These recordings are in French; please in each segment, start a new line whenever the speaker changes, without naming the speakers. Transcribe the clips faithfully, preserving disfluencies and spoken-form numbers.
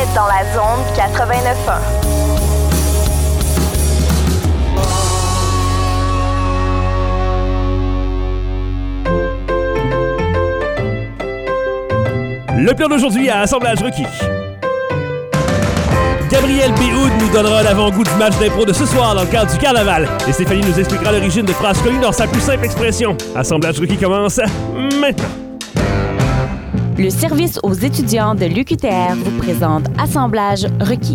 êtes dans la zone quatre-vingt-neuf un.
Le plan d'aujourd'hui à Assemblage requis. Gabriel Béhoud nous donnera l'avant-goût du match d'impro de ce soir dans le cadre du carnaval. Et Stéphanie nous expliquera l'origine de phrases connues dans sa plus simple expression. Assemblage requis commence maintenant.
Le service aux étudiants de l'U Q T R vous présente Assemblage requis.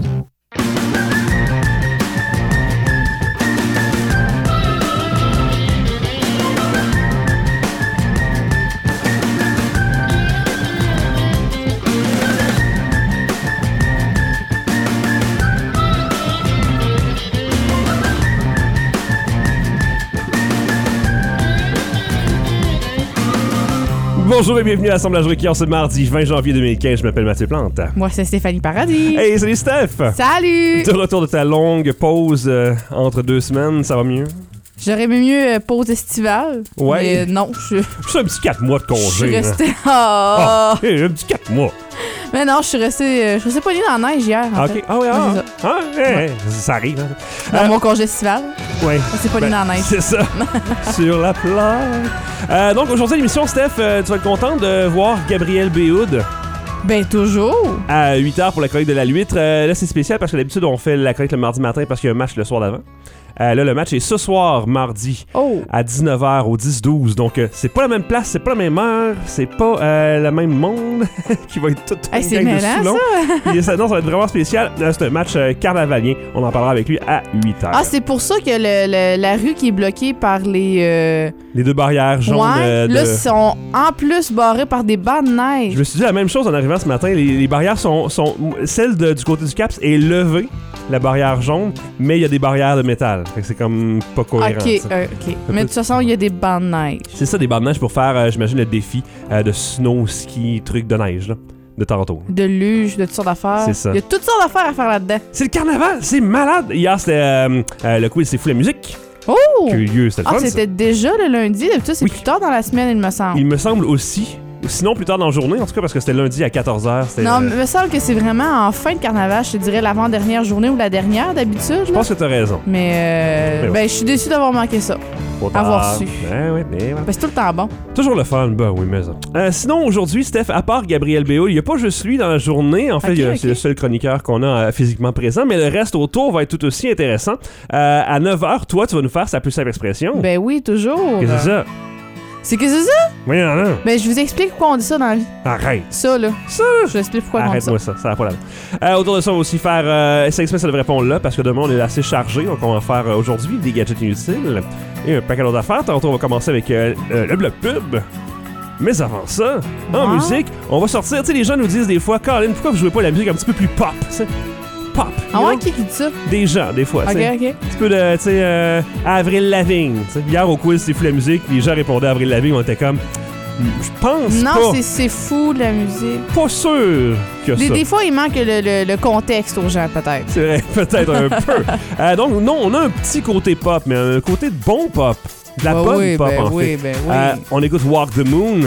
Bonjour et bienvenue à l'Assemblage requis en ce mardi vingt janvier deux mille quinze. Je m'appelle Mathieu Plante.
Moi, c'est Stéphanie Paradis.
Hey, salut Steph!
Salut!
De retour de ta longue pause euh, entre deux semaines, ça va mieux?
J'aurais aimé mieux euh, pause estivale.
Ouais.
Mais euh, non, je...
C'est un petit quatre mois de
Je
congé.
suis restée...
Oh,
Ah!
oh, hey, un petit quatre mois.
Mais non, je suis restée... Euh, je suis restée poignée dans la neige hier, en
Ah,
fait.
ok. Ah, ouais,
Ouais,
ah,
c'est ça.
ah, hey, hey, ça arrive. Hein.
Dans
Euh,
mon congé estival,
ouais.
on s'est poigné
Ben,
dans la neige.
C'est ça. Sur la plage. Euh, donc, aujourd'hui, à l'émission, Steph, euh, tu vas être content de voir Gabriel Béhoud
Ben, toujours.
à huit heures pour la chronique de la L'Huître. Euh, là, c'est spécial parce que d'habitude, on fait la chronique le mardi matin parce qu'il y a un match le soir d'avant. Euh, là, le match est ce soir, mardi,
Oh!
à dix-neuf heures au dix douze. Donc, euh, c'est pas la même place, c'est pas la même heure, c'est pas euh, le même monde qui va être tout
Hey,
une
c'est
gang de
mêlant,
Soulons.
ça!
Puis, ça, non, ça va être vraiment spécial. Euh, c'est un match euh, carnavalien. On en parlera avec lui à huit heures.
Ah, c'est pour ça que le, le- la rue qui est bloquée par les... Euh...
Les deux barrières jaunes.
ouais,
euh, de...
là, sont en plus barrés par des bancs de neige.
Je me suis dit la même chose en arrivant ce matin. Les, les barrières sont, sont... Celle de- du côté du Caps est levée, la barrière jaune, mais il y a des barrières de métal. Fait que c'est comme pas cohérent.
Ok,
ça.
euh, ok. Mais de toute façon, il y a des bancs de neige.
C'est ça, des bandes de neige pour faire, euh, j'imagine, le défi euh, de snow ski, truc de neige, là, de Toronto.
De luge, de toutes sortes d'affaires.
C'est ça.
Il y a toutes sortes d'affaires à faire là-dedans.
C'est le carnaval, c'est malade! Hier, c'était euh, euh, le quiz C'est fou la musique
Oh!
qui a eu lieu, c'était le
Ah,
fun, ça.
c'était déjà le lundi. D'habitude, c'est
Oui.
plus tard dans la semaine, il me semble.
Il me semble aussi, sinon plus tard dans la journée, en tout cas, parce que c'était lundi à quatorze heures. C'était,
Non,
euh,
mais il me semble que c'est vraiment en fin de carnaval, je te dirais l'avant-dernière journée ou la dernière d'habitude.
je pense que t'as raison.
Mais, euh,
Mais ouais.
ben, je suis déçue d'avoir manqué ça.
Trop tard.
Avoir su.
Ben, ouais, mais, ouais.
Ben, c'est tout le temps bon.
Toujours le fun, bah oui, mais ça. Euh, sinon, aujourd'hui, Steph, à part Gabriel Béhoud, il n'y a pas juste lui dans la journée. En fait,
Ok,
il y a-
ok.
c'est le seul chroniqueur qu'on a euh, physiquement présent, mais le reste autour va être tout aussi intéressant. Euh, à neuf heures, toi, tu vas nous faire sa plus simple expression.
Ben oui, toujours.
Qu'est-ce que c'est ça?
C'est que c'est ça?
Oui, non, non.
Ben, je vous explique pourquoi on dit ça dans la vie.
Arrête.
Ça, là.
Ça,
Je vous explique pourquoi on dit
Arrête-moi
ça.
ça, ça va pas là. Euh, autour de ça, on va aussi faire euh, cinq semaines, ça devrait répondre là, parce que demain, on est assez chargé. Donc, on va faire euh, aujourd'hui des gadgets inutiles et un paquet d'autres affaires. Tantôt, on va commencer avec euh, euh, le bloc pub. Mais avant ça, en
Ouais.
musique, on va sortir. Tu sais, les gens nous disent des fois, Colin, pourquoi vous jouez pas la musique un petit peu plus pop? Tu sais? Pop.
Ah
you
ouais,
know?
qui qui dit ça?
Des gens, des fois. tu
Ok,
sais.
ok.
Un petit peu de, tu sais, euh, Avril Lavigne. tu sais. Hier, au quiz, c'est fou la musique. Les gens répondaient à Avril Lavigne. On était comme, je pense
Non,
pas.
c'est- c'est fou, la musique.
Pas sûr que
Des,
ça.
des fois, il manque le, le- le contexte aux gens, peut-être.
C'est vrai, peut-être un peu. Euh, donc, non, on a un petit côté pop, mais un côté de bon pop. De la
Ben
bonne
oui,
pop,
ben
en
oui,
fait.
ben oui.
Euh, on écoute Walk the Moon.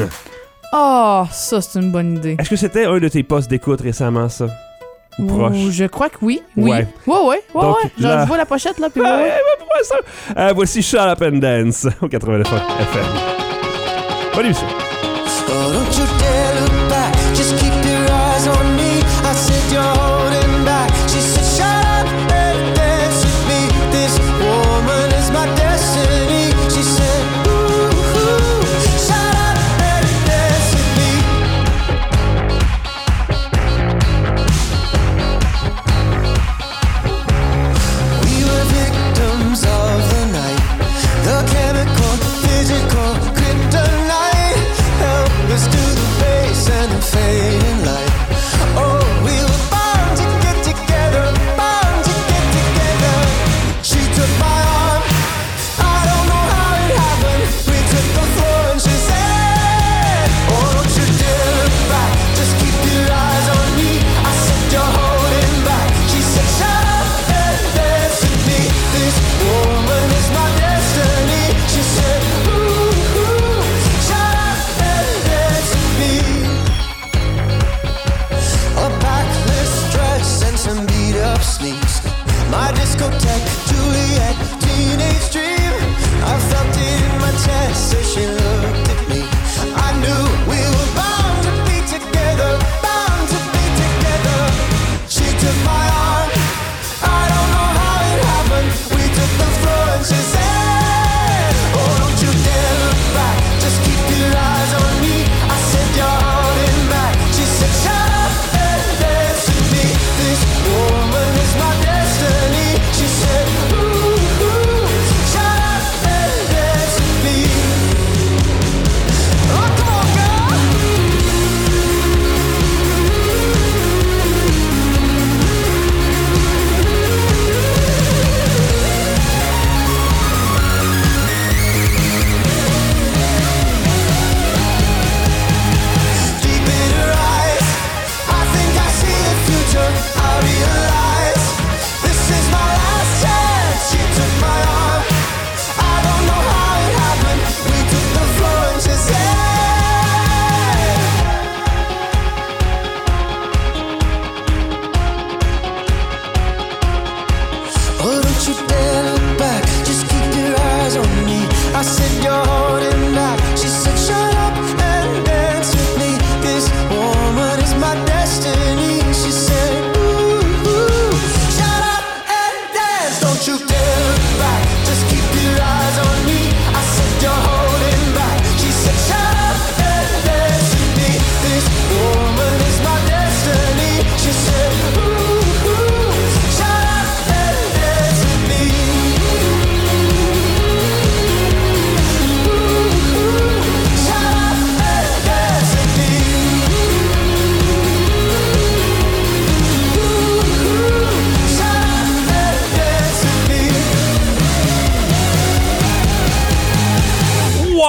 Oh, ça, c'est une bonne idée.
Est-ce que c'était un de tes postes d'écoute récemment, ça? Ou proche?
Ouh, je crois que oui. Oui.
Ouais.
Ouais, ouais, ouais.
Donc,
ouais. Genre,
là-
je vois la pochette, là, puis
Ouais,
ouais, ouais.
ouais, ouais, ça. Euh, voici Shut Up and Dance au quatre-vingt-neuf F M. Bonne émission.
Oh, don't you dare look back, just keep your eyes on me. I said you're holding back. She said, shut up and dance with me. This woman is my destiny. She said, ooh, ooh, shut up and dance with me. We were victims of the night, the chemical, physical, kryptonite. Helpless to the base and the fading light. Oh, we were born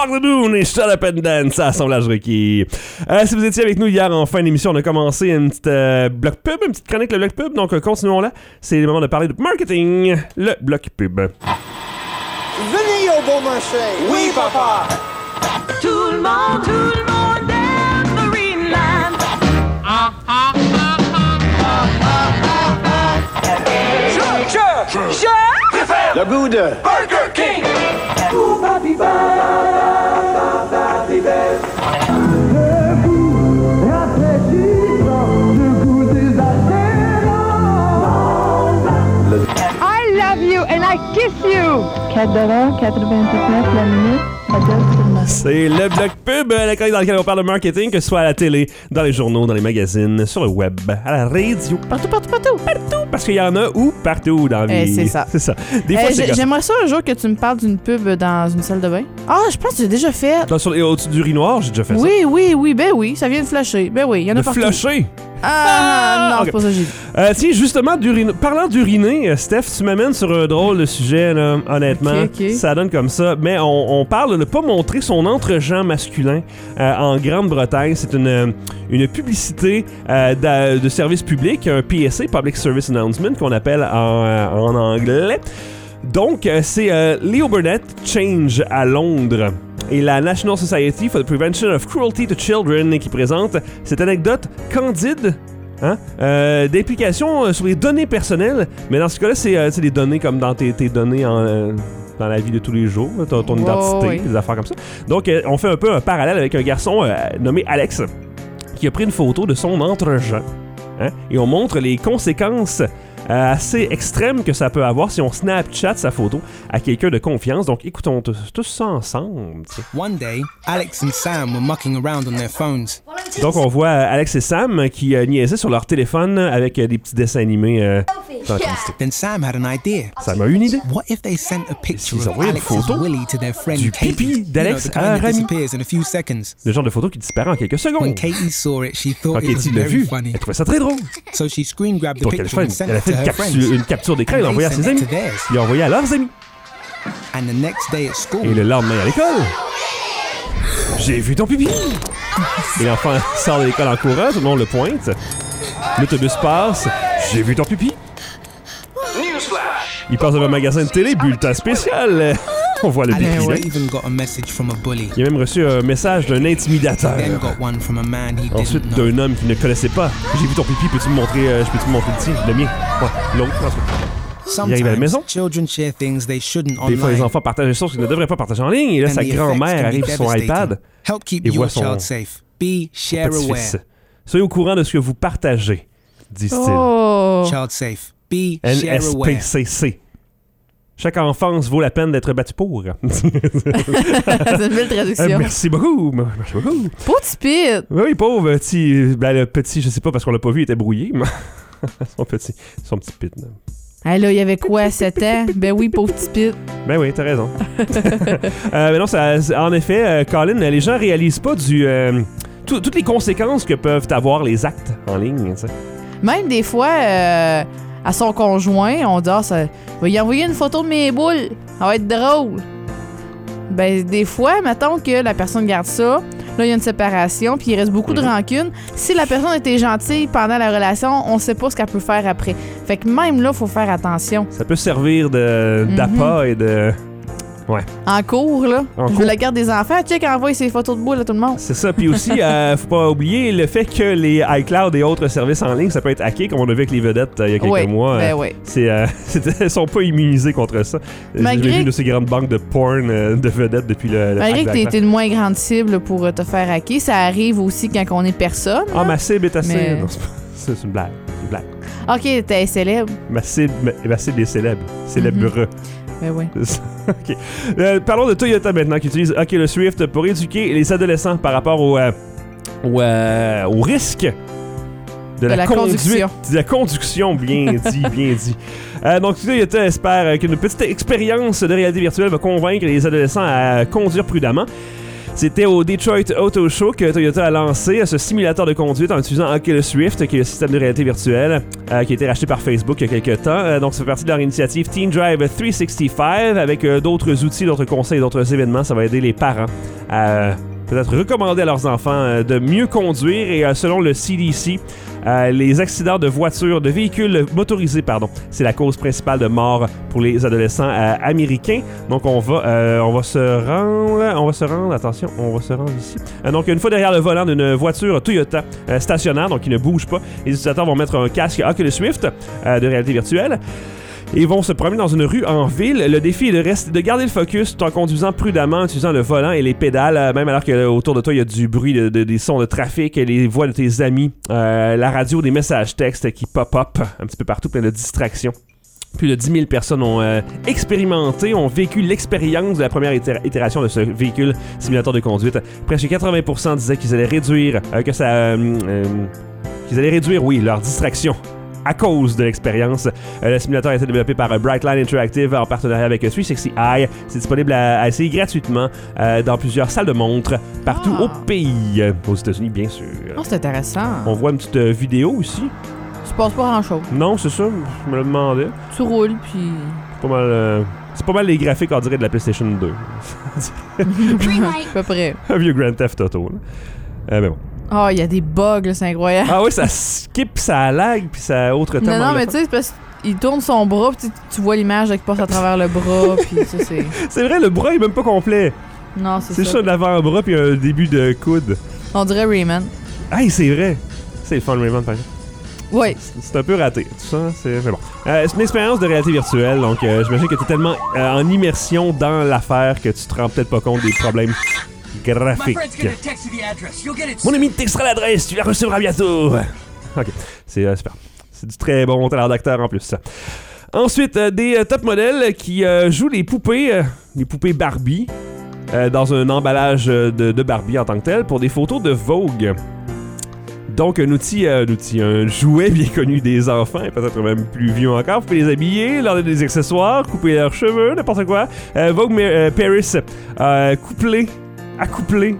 the Moon et Shut Up and Dance, assemblage requis. Euh, si vous étiez avec nous hier en fin d'émission, on a commencé une petite euh, bloc pub, une petite chronique, le bloc pub, donc euh, continuons là. C'est le moment de parler de marketing, le bloc pub.
Venez au bon marché. Oui, papa.
Tout le monde, tout le monde aime Marineland. Ah, ah, ah, ah, ah, Je, je, je préfère
Le goût de
Burger King.
I love you and I kiss you. quatre dollars quatre-vingt-dix-neuf la minute. Ça donne seulement.
C'est le bloc pub, la chronique dans laquelle on parle de marketing, que ce soit à la télé, dans les journaux, dans les magazines, sur le web, à la radio, partout, partout, partout, partout, parce qu'il y en a où partout dans la vie.
Eh, c'est ça.
C'est ça. Des fois,
Euh,
c'est
j'ai-
gossant.
J'aimerais ça un jour que tu me parles d'une pub dans une salle de bain. Ah, je pense que tu l'as déjà fait.
Là, sur les- au-dessus du riz noir, j'ai déjà fait ça.
Oui, oui, oui, ben oui, ça vient de flasher. Ben oui, il y en a
De
partout.
flusher.
Ah, non,
ok.
c'est pas ça que j'ai dit.
Euh, tiens, justement, d'uriner- parlant d'uriner, euh, Steph, tu m'amènes sur un drôle de sujet, là, honnêtement.
Ok, ok.
Ça donne comme ça. Mais on, on parle de ne pas montrer son entre-gens masculin euh, en Grande-Bretagne. C'est une, euh, une publicité euh, d'a- de service public, un P S A, Public Service Announcement, qu'on appelle en, euh, en anglais. Donc, euh, c'est euh, Leo Burnett Change à Londres et la National Society for the Prevention of Cruelty to Children qui présente cette anecdote candide hein, euh, d'implication euh, sur les données personnelles. Mais dans ce cas-là, c'est euh, c'est des données comme dans tes, tes données en, euh, dans la vie de tous les jours, là, ton, ton
Wow,
identité,
oui.
des affaires comme ça. Donc, euh, on fait un peu un parallèle avec un garçon euh, nommé Alex qui a pris une photo de son entre-gens. Hein, et on montre les conséquences euh, assez extrêmes que ça peut avoir si on Snapchat sa photo à quelqu'un de confiance. Donc, écoutons tous, tous ça ensemble. t'sais.
One day, Alex and Sam were mucking around on their phones.
Donc, on voit euh, Alex et Sam qui euh, niaisaient sur leur téléphone avec euh, des petits dessins animés euh, dans la publicité.
Then Sam had an idea.
Ça m'a eu une idée.
What if they sent a picture
Ils
of
envoyaient une
Alex's
photo
willy to their friend
du
Katie?
pipi d'Alex
You know, the
à
kind that
Rami.
disappears in a few seconds.
Le genre de photo qui disparaît en quelques
When
secondes.
Katie saw it, she thought
Quand
it was
Katie l'a
very
vu,
funny.
elle trouvait ça très drôle.
So she screen grabbed the
Donc, elle a
picture
fait,
and sent
elle a
it
fait
to
une,
her
capture,
friends.
une capture d'écran et
And
l'a envoyée à
they
ses
sent
amis.
it to theirs.
Il l'a envoyé à leurs amis.
And the next day at school,
Et le lendemain à l'école, j'ai vu ton pipi. Et l'enfant sort de l'école en courant, tout le monde le pointe. L'autobus passe, j'ai vu ton pipi. Il passe devant un magasin de télé, bulletin spécial. On voit le pipi.
Alex
là.
even got a message from a bully.
Il a même reçu un message d'un intimidateur.
Then got one from a man he
Ensuite,
didn't know.
d'un homme qu'il ne connaissait pas. J'ai vu ton pipi, peux-tu me montrer, euh, je peux-tu me montrer le tien, le mien? Ouais, l'autre, en tout cas. Il arrive à la maison.
Sometimes children share things they shouldn't
Des fois, les
online.
enfants partagent des choses qu'ils ne devraient pas partager en ligne. Et là,
And
sa
the effects
grand-mère
can be
arrive sur son
devastating.
iPad.
Help keep
et voit
your
son-
child safe. Be share
Petit-fils.
aware.
Soyez au courant de ce que vous partagez, disent-ils.
Oh.
Child safe. Be share
N S P
aware.
C C. Chaque enfance vaut la peine d'être battue pour.
C'est une belle
Euh,
traduction.
merci beaucoup. Merci beaucoup.
Pas de spit.
Oui, pauvre petit. Ben, le petit, je sais pas parce qu'on l'a pas vu, il était brouillé. mais son petit. Son petit pit. là.
Ah là, il y avait quoi à sept ans? Ben oui, pauvre petit pit.
Ben oui, t'as raison. euh, mais non, ça, c'est- en effet, euh, Colin, les gens réalisent pas du. euh, tout- toutes les conséquences que peuvent avoir les actes en ligne, tu sais.
Même des fois, euh, à son conjoint, on dit, ah, ça, va y envoyer une photo de mes boules. Ça va être drôle. Ben, des fois, mettons que la personne garde ça. Là, il y a une séparation, puis il reste beaucoup de
Mhm.
rancune. Si la personne était gentille pendant la relation, on sait pas ce qu'elle peut faire après. Fait que même là, faut faire attention.
Ça peut servir de,
Mhm.
d'appât et de.
En cours, là,
En
je
cours.
veux la garde des enfants. Check, envoie ses photos de boules à tout le monde.
C'est ça. Puis aussi, euh, faut pas oublier le fait que les iCloud et autres services en ligne, ça peut être hacké, comme on a vu avec les vedettes euh, il y a quelques
Ouais,
mois.
ben
euh,
ouais.
c'est, euh, c'est- elles sont pas immunisées contre ça.
Malgré-
J'ai vu de ces grandes banques de porn euh, de vedettes depuis le. le
Malgré
hack
que t'es
d'iCloud.
t'es une moins grande cible pour euh, te faire hacker, ça arrive aussi quand on est personne.
Ah, ma cible est assez.
Mais-
Non, c'est, pas- c'est c'est une blague. C'est une blague.
Ok, t'es célèbre.
Ma cible, ma, ma cible est célèbre. Célèbre.
Ben oui.
C'est ça. OK. Euh, parlons de Toyota maintenant qui utilise Oculus Rift pour éduquer les adolescents par rapport au, euh, au, euh, au risque de,
De
la,
la
conduite,
conduction.
de la conduction, bien dit, bien dit. Euh, donc Toyota espère qu'une petite expérience de réalité virtuelle va convaincre les adolescents à conduire prudemment. C'était au Detroit Auto Show que Toyota a lancé ce simulateur de conduite en utilisant Oculus Rift, qui est le système de réalité virtuelle euh, qui a été racheté par Facebook il y a quelques temps. Euh, donc, ça fait partie de leur initiative Teen Drive trois cent soixante-quinze avec euh, d'autres outils, d'autres conseils, d'autres événements. Ça va aider les parents à euh, peut-être recommander à leurs enfants euh, de mieux conduire. Et euh, selon le C D C, euh, les accidents de voitures, de véhicules motorisés, pardon, c'est la cause principale de mort pour les adolescents euh, américains. Donc, on va, euh, on va se rendre, on va se rendre, attention, on va se rendre ici. Euh, donc, une fois derrière le volant d'une voiture Toyota euh, stationnaire, donc qui ne bouge pas, les utilisateurs vont mettre un casque Oculus Rift euh, de réalité virtuelle. Et vont se promener dans une rue en ville. Le défi est de, rester, de garder le focus tout en conduisant prudemment, en utilisant le volant et les pédales, même alors que autour de toi, il y a du bruit, de, de, des sons de trafic, les voix de tes amis, euh, la radio, des messages textes qui pop-up un petit peu partout, plein de distractions. Plus de dix mille personnes ont euh, expérimenté, ont vécu l'expérience de la première itér- itération de ce véhicule simulateur de conduite. Presque quatre-vingts pour cent disaient qu'ils allaient réduire, euh, que ça, euh, euh, qu'ils allaient réduire, oui, leur distraction à cause de l'expérience. Euh, le simulateur a été développé par euh, Brightline Interactive en partenariat avec euh, trois cent soixante i. C'est disponible à, à essayer gratuitement euh, dans plusieurs salles de montre partout
Ah.
au pays. Euh, aux États-Unis, bien sûr.
Oh, c'est intéressant.
On voit une petite euh, vidéo aussi.
Tu passes pas grand-chose.
Non, c'est ça, je me le demandais.
Tu roules, puis...
C'est pas mal, euh, c'est pas mal les graphiques, on dirait, de la PlayStation deux.
à peu près.
Un vieux Grand Theft Auto. Là. Euh, mais bon.
Oh, il y a des bugs, là, c'est incroyable.
Ah oui, ça skip, ça lag, puis ça autre temps.
Non, non, mais tu sais, c'est parce qu'il tourne son bras, puis tu vois l'image là, qui passe à travers le bras, puis ça, c'est...
C'est vrai, le bras est même pas complet.
Non, c'est,
C'est
ça.
juste un avant-bras, puis un début de coude.
On dirait Rayman.
Hey, c'est vrai. C'est le fun, Raymond, par exemple.
Ouais.
C'est, c'est un peu raté. Tout ça, c'est... Mais bon. Euh, c'est une expérience de réalité virtuelle, donc euh, j'imagine que t'es tellement euh, en immersion dans l'affaire que tu te rends peut-être pas compte des problèmes graphique. Mon ami te textera l'adresse, tu la recevras bientôt. Ok, c'est euh, super. C'est du très bon talent d'acteur en plus. Ça. Ensuite, euh, des euh, top modèles qui euh, jouent les poupées, euh, les poupées Barbie, euh, dans un emballage de, de Barbie en tant que tel, pour des photos de Vogue. Donc, un outil, euh, un outil, un jouet bien connu des enfants, et peut-être même plus vieux encore. Vous pouvez les habiller, leur donner des accessoires, couper leurs cheveux, n'importe quoi. Euh, Vogue euh, Paris, euh, couplé. Accoupler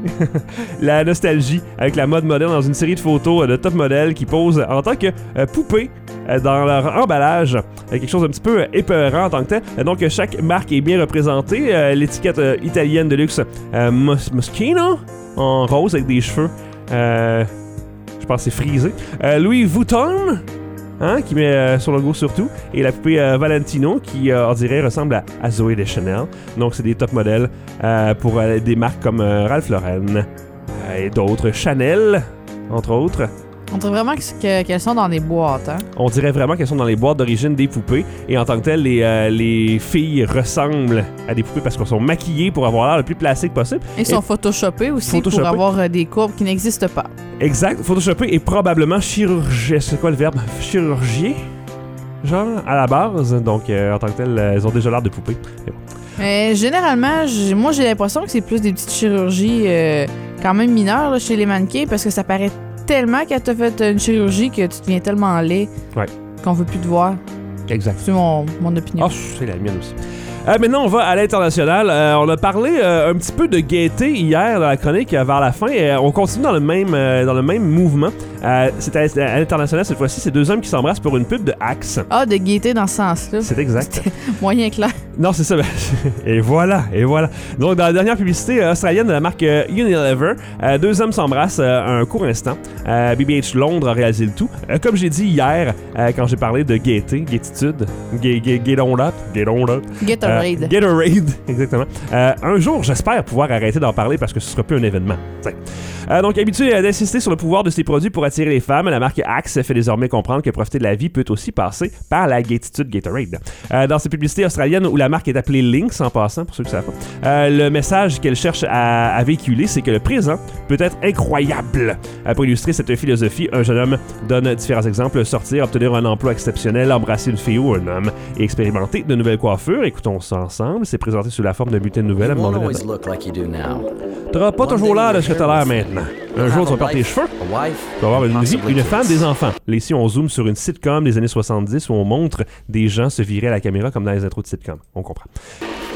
la nostalgie avec la mode moderne dans une série de photos euh, de top modèles qui posent en tant que euh, poupées euh, dans leur emballage. Euh, quelque chose d'un petit peu euh, épeurant en tant que tel. Euh, donc, euh, chaque marque est bien représentée. Euh, l'étiquette euh, italienne de luxe euh, Mos- Moschino en rose avec des cheveux. Euh, je pense que c'est frisé. Euh, Louis Vuitton. Hein, qui met euh, son logo surtout, et la poupée euh, Valentino qui, euh, on dirait, ressemble à, à Zoé Deschanel. Donc, c'est des top modèles euh, pour euh, des marques comme euh, Ralph Lauren euh, et d'autres, Chanel, entre autres.
On dirait vraiment que, que- qu'elles sont dans des boîtes, hein?
On dirait vraiment qu'elles sont dans les boîtes d'origine des poupées, et en tant que telles, les, euh, les filles ressemblent à des poupées parce qu'elles sont maquillées pour avoir l'air le plus plastique possible.
Ils sont photoshopés aussi
Photoshopés.
pour avoir euh, des courbes qui n'existent pas.
Exact, photoshopé et probablement chirurgie. C'est quoi le verbe? Chirurgier? Genre, à la base. Donc, euh, en tant que tel, euh, elles ont déjà l'air de poupées. Mais bon.
Mais généralement, j'ai- moi j'ai l'impression que c'est plus des petites chirurgies euh, quand même mineures là, chez les mannequins parce que ça paraît tellement qu'elle t'a fait une chirurgie que tu deviens tellement laid
Ouais.
qu'on veut plus te voir.
Exact.
C'est mon, mon opinion.
Ah, c'est la mienne aussi. Euh, maintenant, on va à l'international. Euh, on a parlé euh, un petit peu de gaieté hier dans la chronique euh, vers la fin. Et, euh, on continue dans le même, euh, dans le même mouvement. Euh, c'est à, à l'international cette fois-ci. C'est deux hommes qui s'embrassent pour une pub de Axe.
Ah, de gaieté dans ce sens-là.
C'est exact.
Moyen clair.
Non, c'est ça. ben, et voilà, et voilà. Donc, dans la dernière publicité euh, australienne de la marque euh, Unilever, euh, deux hommes s'embrassent euh, un court instant. Euh, B B H Londres a réalisé le tout. Euh, comme j'ai dit hier, euh, quand j'ai parlé de gaieté, gaititude, get, get, get on up, get on up.
Gatorade.
Euh, Gatorade, exactement. Euh, un jour, j'espère pouvoir arrêter d'en parler parce que ce sera plus un événement. Euh, donc, habitué à d'insister sur le pouvoir de ces produits pour attirer les femmes, la marque Axe fait désormais comprendre que profiter de la vie peut aussi passer par la gaititude Gatorade. Euh, dans ces publicités australiennes où la marque est appelée Lynx en passant, pour ceux qui savent pas, euh, le message qu'elle cherche à, à véhiculer, c'est que le présent peut être incroyable. Euh, pour illustrer cette philosophie, un jeune homme donne différents exemples: sortir, obtenir un emploi exceptionnel, embrasser une fille ou un homme et expérimenter de nouvelles coiffures. Écoutons ça ensemble. C'est présenté sous la forme d'un bulletin de nouvelles.
You won't always look like you do now.
T'auras pas toujours l'air de ce que t'as l'air maintenant. Un jour, tu vas perdre tes cheveux. Tu vas avoir une vie, une femme, des enfants. Là, ici, on zoome sur une sitcom des années soixante-dix où on montre des gens se virer à la caméra comme dans les intros de sitcom. On comprend.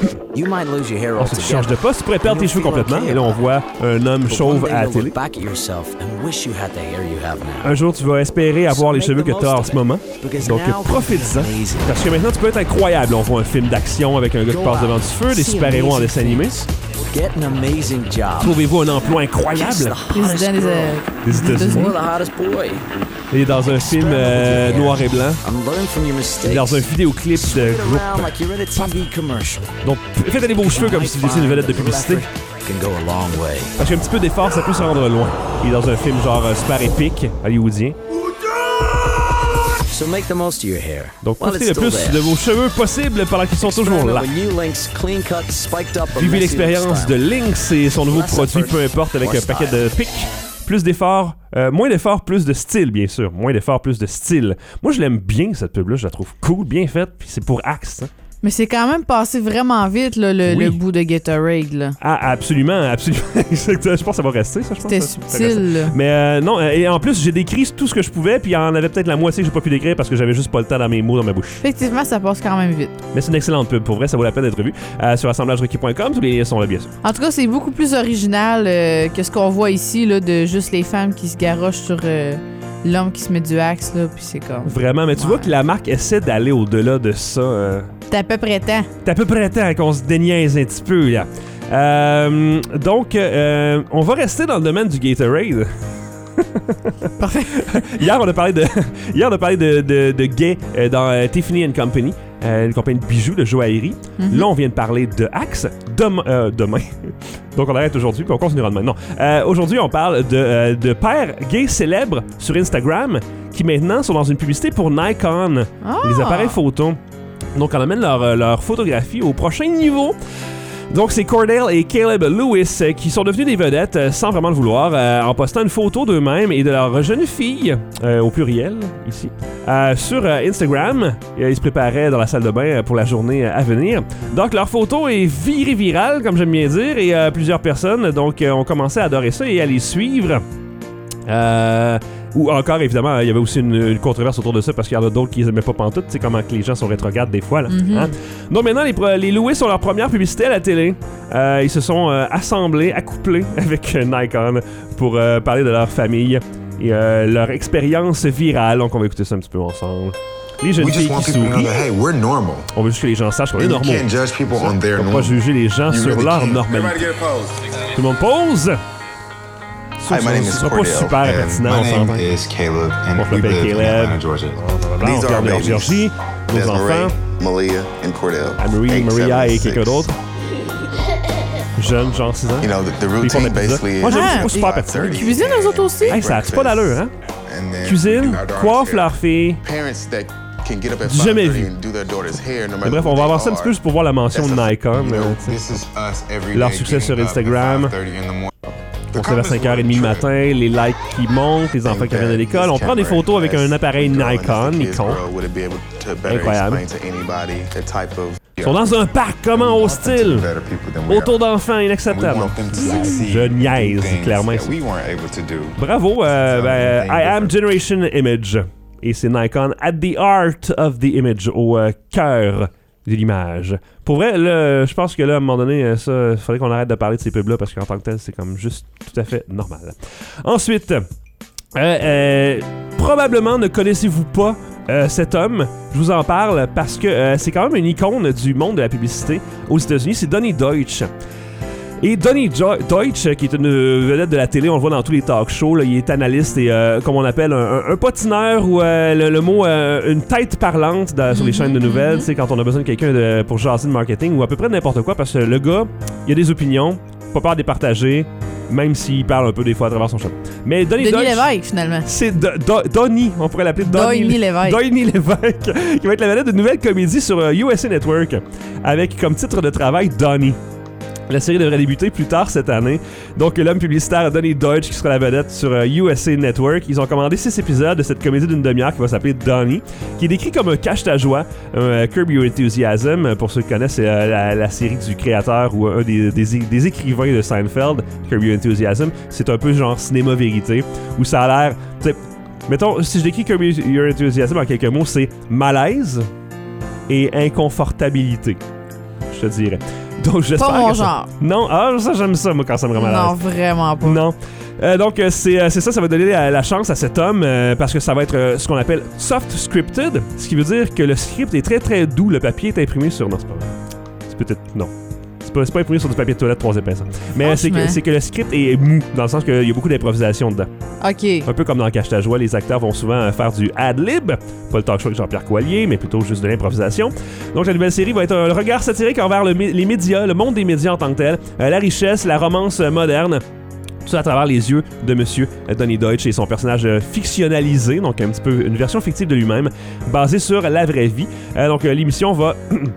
You might lose your hair
Ensuite, tu changes de
altogether.
poste, tu pourrais perdre tes cheveux complètement. Et là, on voit un homme
But one
chauve
day
à la
you'll
télé.
look back at yourself and wish you had the hair you have now.
Un jour, tu vas espérer avoir les cheveux que tu as en ce moment. Donc, profite-en. Parce que maintenant, tu peux être incroyable. On voit un film d'action avec un gars qui passe devant du feu, des super-héros en dessin animé.
Get an amazing job.
Trouvez-vous un emploi incroyable.
Président des, euh,
Des États-Unis.
Or the hottest boy.
Il est dans un film euh, noir et blanc.
And learn from your
Il
mistakes.
est dans un vidéoclip de
Spin
groupe.
around like you're in a T V commercial.
Donc, faites des beaux cheveux comme si vous étiez une vedette de publicité.
Can go a long way.
Parce qu'un petit peu d'effort, ça peut se rendre loin. Il est dans un film genre euh, super épique, hollywoodien.
So make the most of your hair.
Donc,
While
profitez
it's
le
still
plus
there.
de vos cheveux possible pendant qu'ils sont toujours
Experiment
là.
with new Lynx, clean cut, spiked up, or
Vivez
messy
l'expérience de
style.
Lynx et son nouveau
Less
produit,
effort,
peu importe, avec
more
un paquet
style.
de pics. Plus d'efforts, euh, moins d'efforts, plus de style, bien sûr. Moins d'efforts, plus de style. Moi, je l'aime bien, cette pub-là. Je la trouve cool, bien faite, puis c'est pour Axe. Hein.
Mais c'est quand même passé vraiment vite, là, le,
Oui.
le bout de Gatorade. Là.
Ah, absolument, absolument. Je pense que ça va rester, ça, je pense.
C'était
ça, ça
subtil.
reste.
Là.
Mais euh, non, euh, et en plus, j'ai décrit tout ce que je pouvais, puis il y en avait peut-être la moitié que j'ai pas pu décrire parce que j'avais juste pas le temps dans mes mots, dans ma bouche.
Effectivement, ça passe quand même vite.
Mais c'est une excellente pub, pour vrai, ça vaut la peine d'être vu. Euh, sur assemblage requis point com, tous les liens sont là, bien sûr.
En tout cas, c'est beaucoup plus original euh, que ce qu'on voit ici, là, de juste les femmes qui se garochent sur euh, l'homme qui se met du axe, là, puis c'est comme...
Vraiment, mais tu
Ouais.
vois que la marque essaie d'aller au-delà de ça. Euh,
T'as à peu près temps.
T'es à peu près temps qu'on se déniaise un petit peu, là. Euh, donc, euh, on va rester dans le domaine du Gatorade.
Parfait.
Hier, on a parlé de, hier, on a parlé de, de, de gay euh, dans euh, Tiffany and Company, euh, une compagnie de bijoux, de joaillerie.
Mm-hmm.
Là, on vient de parler de Axe. Demain. euh, demain. Donc, on arrête aujourd'hui, puis on continuera demain. Non. Euh, aujourd'hui, on parle de, euh, de pères gays célèbres sur Instagram qui maintenant sont dans une publicité pour Nikon,
Ah!
les appareils photo. Donc, on amène leur, euh, leur photographie au prochain niveau. Donc, c'est Cordell et Caleb Lewis euh, qui sont devenus des vedettes euh, sans vraiment le vouloir euh, en postant une photo d'eux-mêmes et de leur jeune fille, euh, au pluriel, ici, euh, sur euh, Instagram. Et, euh, ils se préparaient dans la salle de bain euh, pour la journée euh, à venir. Donc, leur photo est virée virale, comme j'aime bien dire, et euh, plusieurs personnes donc, euh, ont commencé à adorer ça et à les suivre. Euh... Ou encore, évidemment, il y avait aussi une, une controverse autour de ça parce qu'il y en a d'autres qui les aimaient pas pantoute. Tu sais comment que les gens sont rétrogrades des fois. Là,
Mm-hmm.
hein? Donc maintenant, les, pro- les Lewis ont leur première publicité à la télé. Euh, ils se sont euh, assemblés, accouplés avec euh, Nikon pour euh, parler de leur famille et euh, leur expérience virale. Donc on va écouter ça un petit peu ensemble. Les jeunes
We
filles
just want
qui
people to know
sourient.
that, hey, we're normal.
On veut juste que les gens sachent qu'on est
And you
normaux.
can't judge people on their
On va pas
normal.
juger les gens
You
sur
really
leur
can't.
normalité.
Everybody get a pose.
Tout le monde pose. Ça,
Hi, my
ça,
name
ce
is
sera pas
Cordell,
super
and
pertinent,
my
on
name
s'entend.
is Caleb, and
On
we
s'appelle
live in
Caleb.
Atlanta, Georgia.
Blablabla,
These
on
are our
regarde en
babies.
Géorgie, nos
Desiree,
enfants,
Malia, and Cordell.
Anne-Marie,
Eight,
Maria
seven,
et quelqu'un
six.
d'autre. Jeunes, genre six ans.
You know, the, the
Ils font
routine
des pizzas.
basically
Moi,
is
j'aime
Ah,
beaucoup super
five
pertinent.
thirty,
Cuisine, eux autres aussi?
Hey, ça a pas d'allure, hein?
and then
Cuisine,
we do our daughter's
coiffe
hair.
leur fille.
Parents that can get up at
Jamais
five thirty
vu.
and do their daughter's hair, no
Mais
matter
bref,
who
on va
they
avancer un petit
are.
peu juste pour voir la mention de
That's a-
Nikon.
you know,
euh, tu sais.
this is us every
Leur
day
succès sur
getting up at
Instagram.
five thirty in the morning. The
On se lève à
comments
cinq heures trente le
were
matin,
true.
les likes qui montent, les enfants qui reviennent de l'école. On prend des photos avec un appareil Nikon, Nikon. Incroyable. Ils sont dans un parc, comment hostile? Autour d'enfants, inacceptable. Je niaise, clairement. ici. Bravo, euh, ben, I am Generation Image. Et c'est Nikon at the art of the image, au euh, cœur de l'image. Pour vrai, là, je pense que là, à un moment donné, euh, ça, il faudrait qu'on arrête de parler de ces pubs-là parce qu'en tant que tel, c'est comme juste tout à fait normal. Ensuite, euh, euh, probablement ne connaissez-vous pas euh, cet homme. Je vous en parle parce que euh, c'est quand même une icône du monde de la publicité aux États-Unis. C'est Donny Deutsch. Et Donny jo- Deutsch, qui est une vedette de la télé, on le voit dans tous les talk shows, là, il est analyste et, euh, comme on appelle, un, un, un patineur ou euh, le, le mot, euh, une tête parlante dans- sur les chaînes de nouvelles, tu sais, quand on a besoin de quelqu'un de, pour jaser de marketing ou à peu près n'importe quoi, parce que le gars, il a des opinions, pas peur de les partager, même s'il parle un peu des fois à travers son chapeau. Mais Donny
Denis
Deutsch,
Lévesque, finalement.
c'est Do- Do- Donny, on pourrait l'appeler Donny.
Donny Lévesque.
Donny Lévesque, qui va être la vedette d'une nouvelle comédie sur euh, U S A Network, avec comme titre de travail Donny. La série devrait débuter plus tard cette année. Donc, l'homme publicitaire Donny Deutsch, qui sera la vedette sur euh, U S A Network, ils ont commandé six épisodes de cette comédie d'une demi-heure qui va s'appeler Donny, qui est décrit comme un cache-ta-joie, un euh, Curb Your Enthusiasm. Pour ceux qui connaissent, c'est euh, la, la série du créateur ou un des, des, des écrivains de Seinfeld, Curb Your Enthusiasm. C'est un peu genre cinéma vérité, où ça a l'air... t'sais, mettons, si je décris Curb Your Enthusiasm en quelques mots, c'est malaise et inconfortabilité, je te dirais. Donc, j'espère
Pas mon
que ça-
genre.
Non, ah, ça, j'aime ça, moi, quand ça me rend mal à
Non,
l'aise.
vraiment pas.
Non. Euh, donc, euh, c'est, euh, c'est ça, ça va donner la, la chance à cet homme euh, parce que ça va être euh, ce qu'on appelle soft scripted, ce qui veut dire que le script est très très doux, le papier est imprimé sur. Non, c'est pas vrai. C'est peut-être. Non. C'est pas, c'est pas imprimé sur du papier de toilette trois épaisseurs. Mais c'est que,
Franchement.
c'est que le script est mou, dans le sens qu'il y a beaucoup d'improvisation dedans.
OK.
Un peu comme dans Cache ta joie, les acteurs vont souvent euh, faire du ad-lib, pas le talk show avec Jean-Pierre Coallier, mais plutôt juste de l'improvisation. Donc la nouvelle série va être un regard satirique envers le, les médias, le monde des médias en tant que tel, euh, la richesse, la romance euh, moderne. Tout ça à travers les yeux de Monsieur Donny Deutsch et son personnage euh, fictionnalisé, donc un petit peu une version fictive de lui-même, basée sur la vraie vie. Euh, donc euh, l'émission va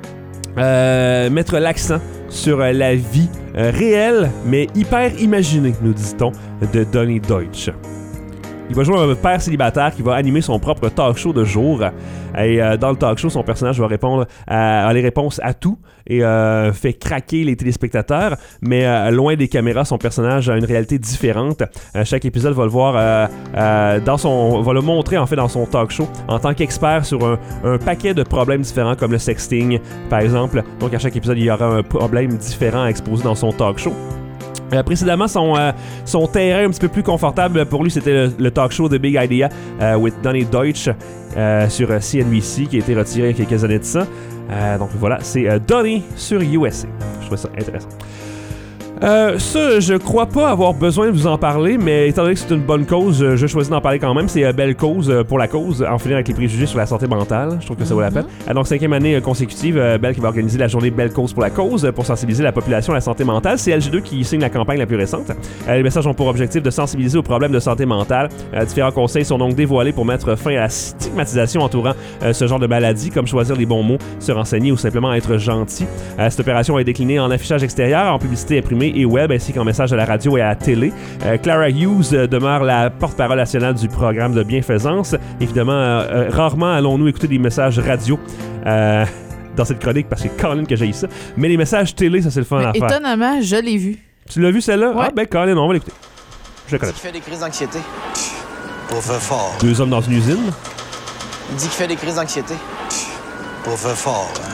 euh, mettre l'accent sur euh, la vie euh, réelle, mais hyper imaginée, nous dit-on, de Donny Deutsch. Il va jouer un père célibataire qui va animer son propre talk show de jour. Et euh, dans le talk show, son personnage va répondre à, à les réponses à tout et euh, fait craquer les téléspectateurs. Mais euh, loin des caméras, son personnage a une réalité différente. Euh, chaque épisode va le voir euh, euh, dans son, va le montrer en fait dans son talk show en tant qu'expert sur un, un paquet de problèmes différents comme le sexting, par exemple. Donc à chaque épisode, il y aura un problème différent à exposer dans son talk show. Euh, précédemment, son, euh, son terrain un petit peu plus confortable pour lui, c'était le, le talk show The Big Idea euh, with Donny Deutsch euh, sur euh, C N B C qui a été retiré il y a quelques années de ça. Euh, donc voilà, c'est euh, Donny sur U S A. Je trouve ça intéressant. Euh, ça, je crois pas avoir besoin de vous en parler, mais étant donné que c'est une bonne cause, euh, je choisis d'en parler quand même. C'est euh, Belle Cause euh, pour la cause, en finir avec les préjugés sur la santé mentale. Je trouve que ça vaut la peine. Euh, donc, cinquième année euh, consécutive, euh, Belle qui va organiser la journée Belle Cause pour la cause euh, pour sensibiliser la population à la santé mentale. C'est L G deux qui signe la campagne la plus récente. Euh, les messages ont pour objectif de sensibiliser aux problèmes de santé mentale. Euh, différents conseils sont donc dévoilés pour mettre fin à la stigmatisation entourant euh, ce genre de maladie, comme choisir les bons mots, se renseigner ou simplement être gentil. Euh, cette opération est déclinée en affichage extérieur, en publicité imprimée et web, ainsi qu'en message à la radio et à la télé. Euh, Clara Hughes euh, demeure la porte-parole nationale du programme de bienfaisance. Évidemment, euh, euh, rarement allons-nous écouter des messages radio euh, dans cette chronique parce que Colin que j'ai eu ça. Mais les messages télé, ça c'est le fun à faire.
Étonnamment, je l'ai vu.
Tu l'as vu celle-là?
Ouais.
Ah ben Colin, on va l'écouter. Je le connais.
Il dit qu'il fait des crises d'anxiété. Pour faire fort.
Deux hommes dans une usine.
Il dit qu'il fait des crises d'anxiété. Pour faire fort, hein.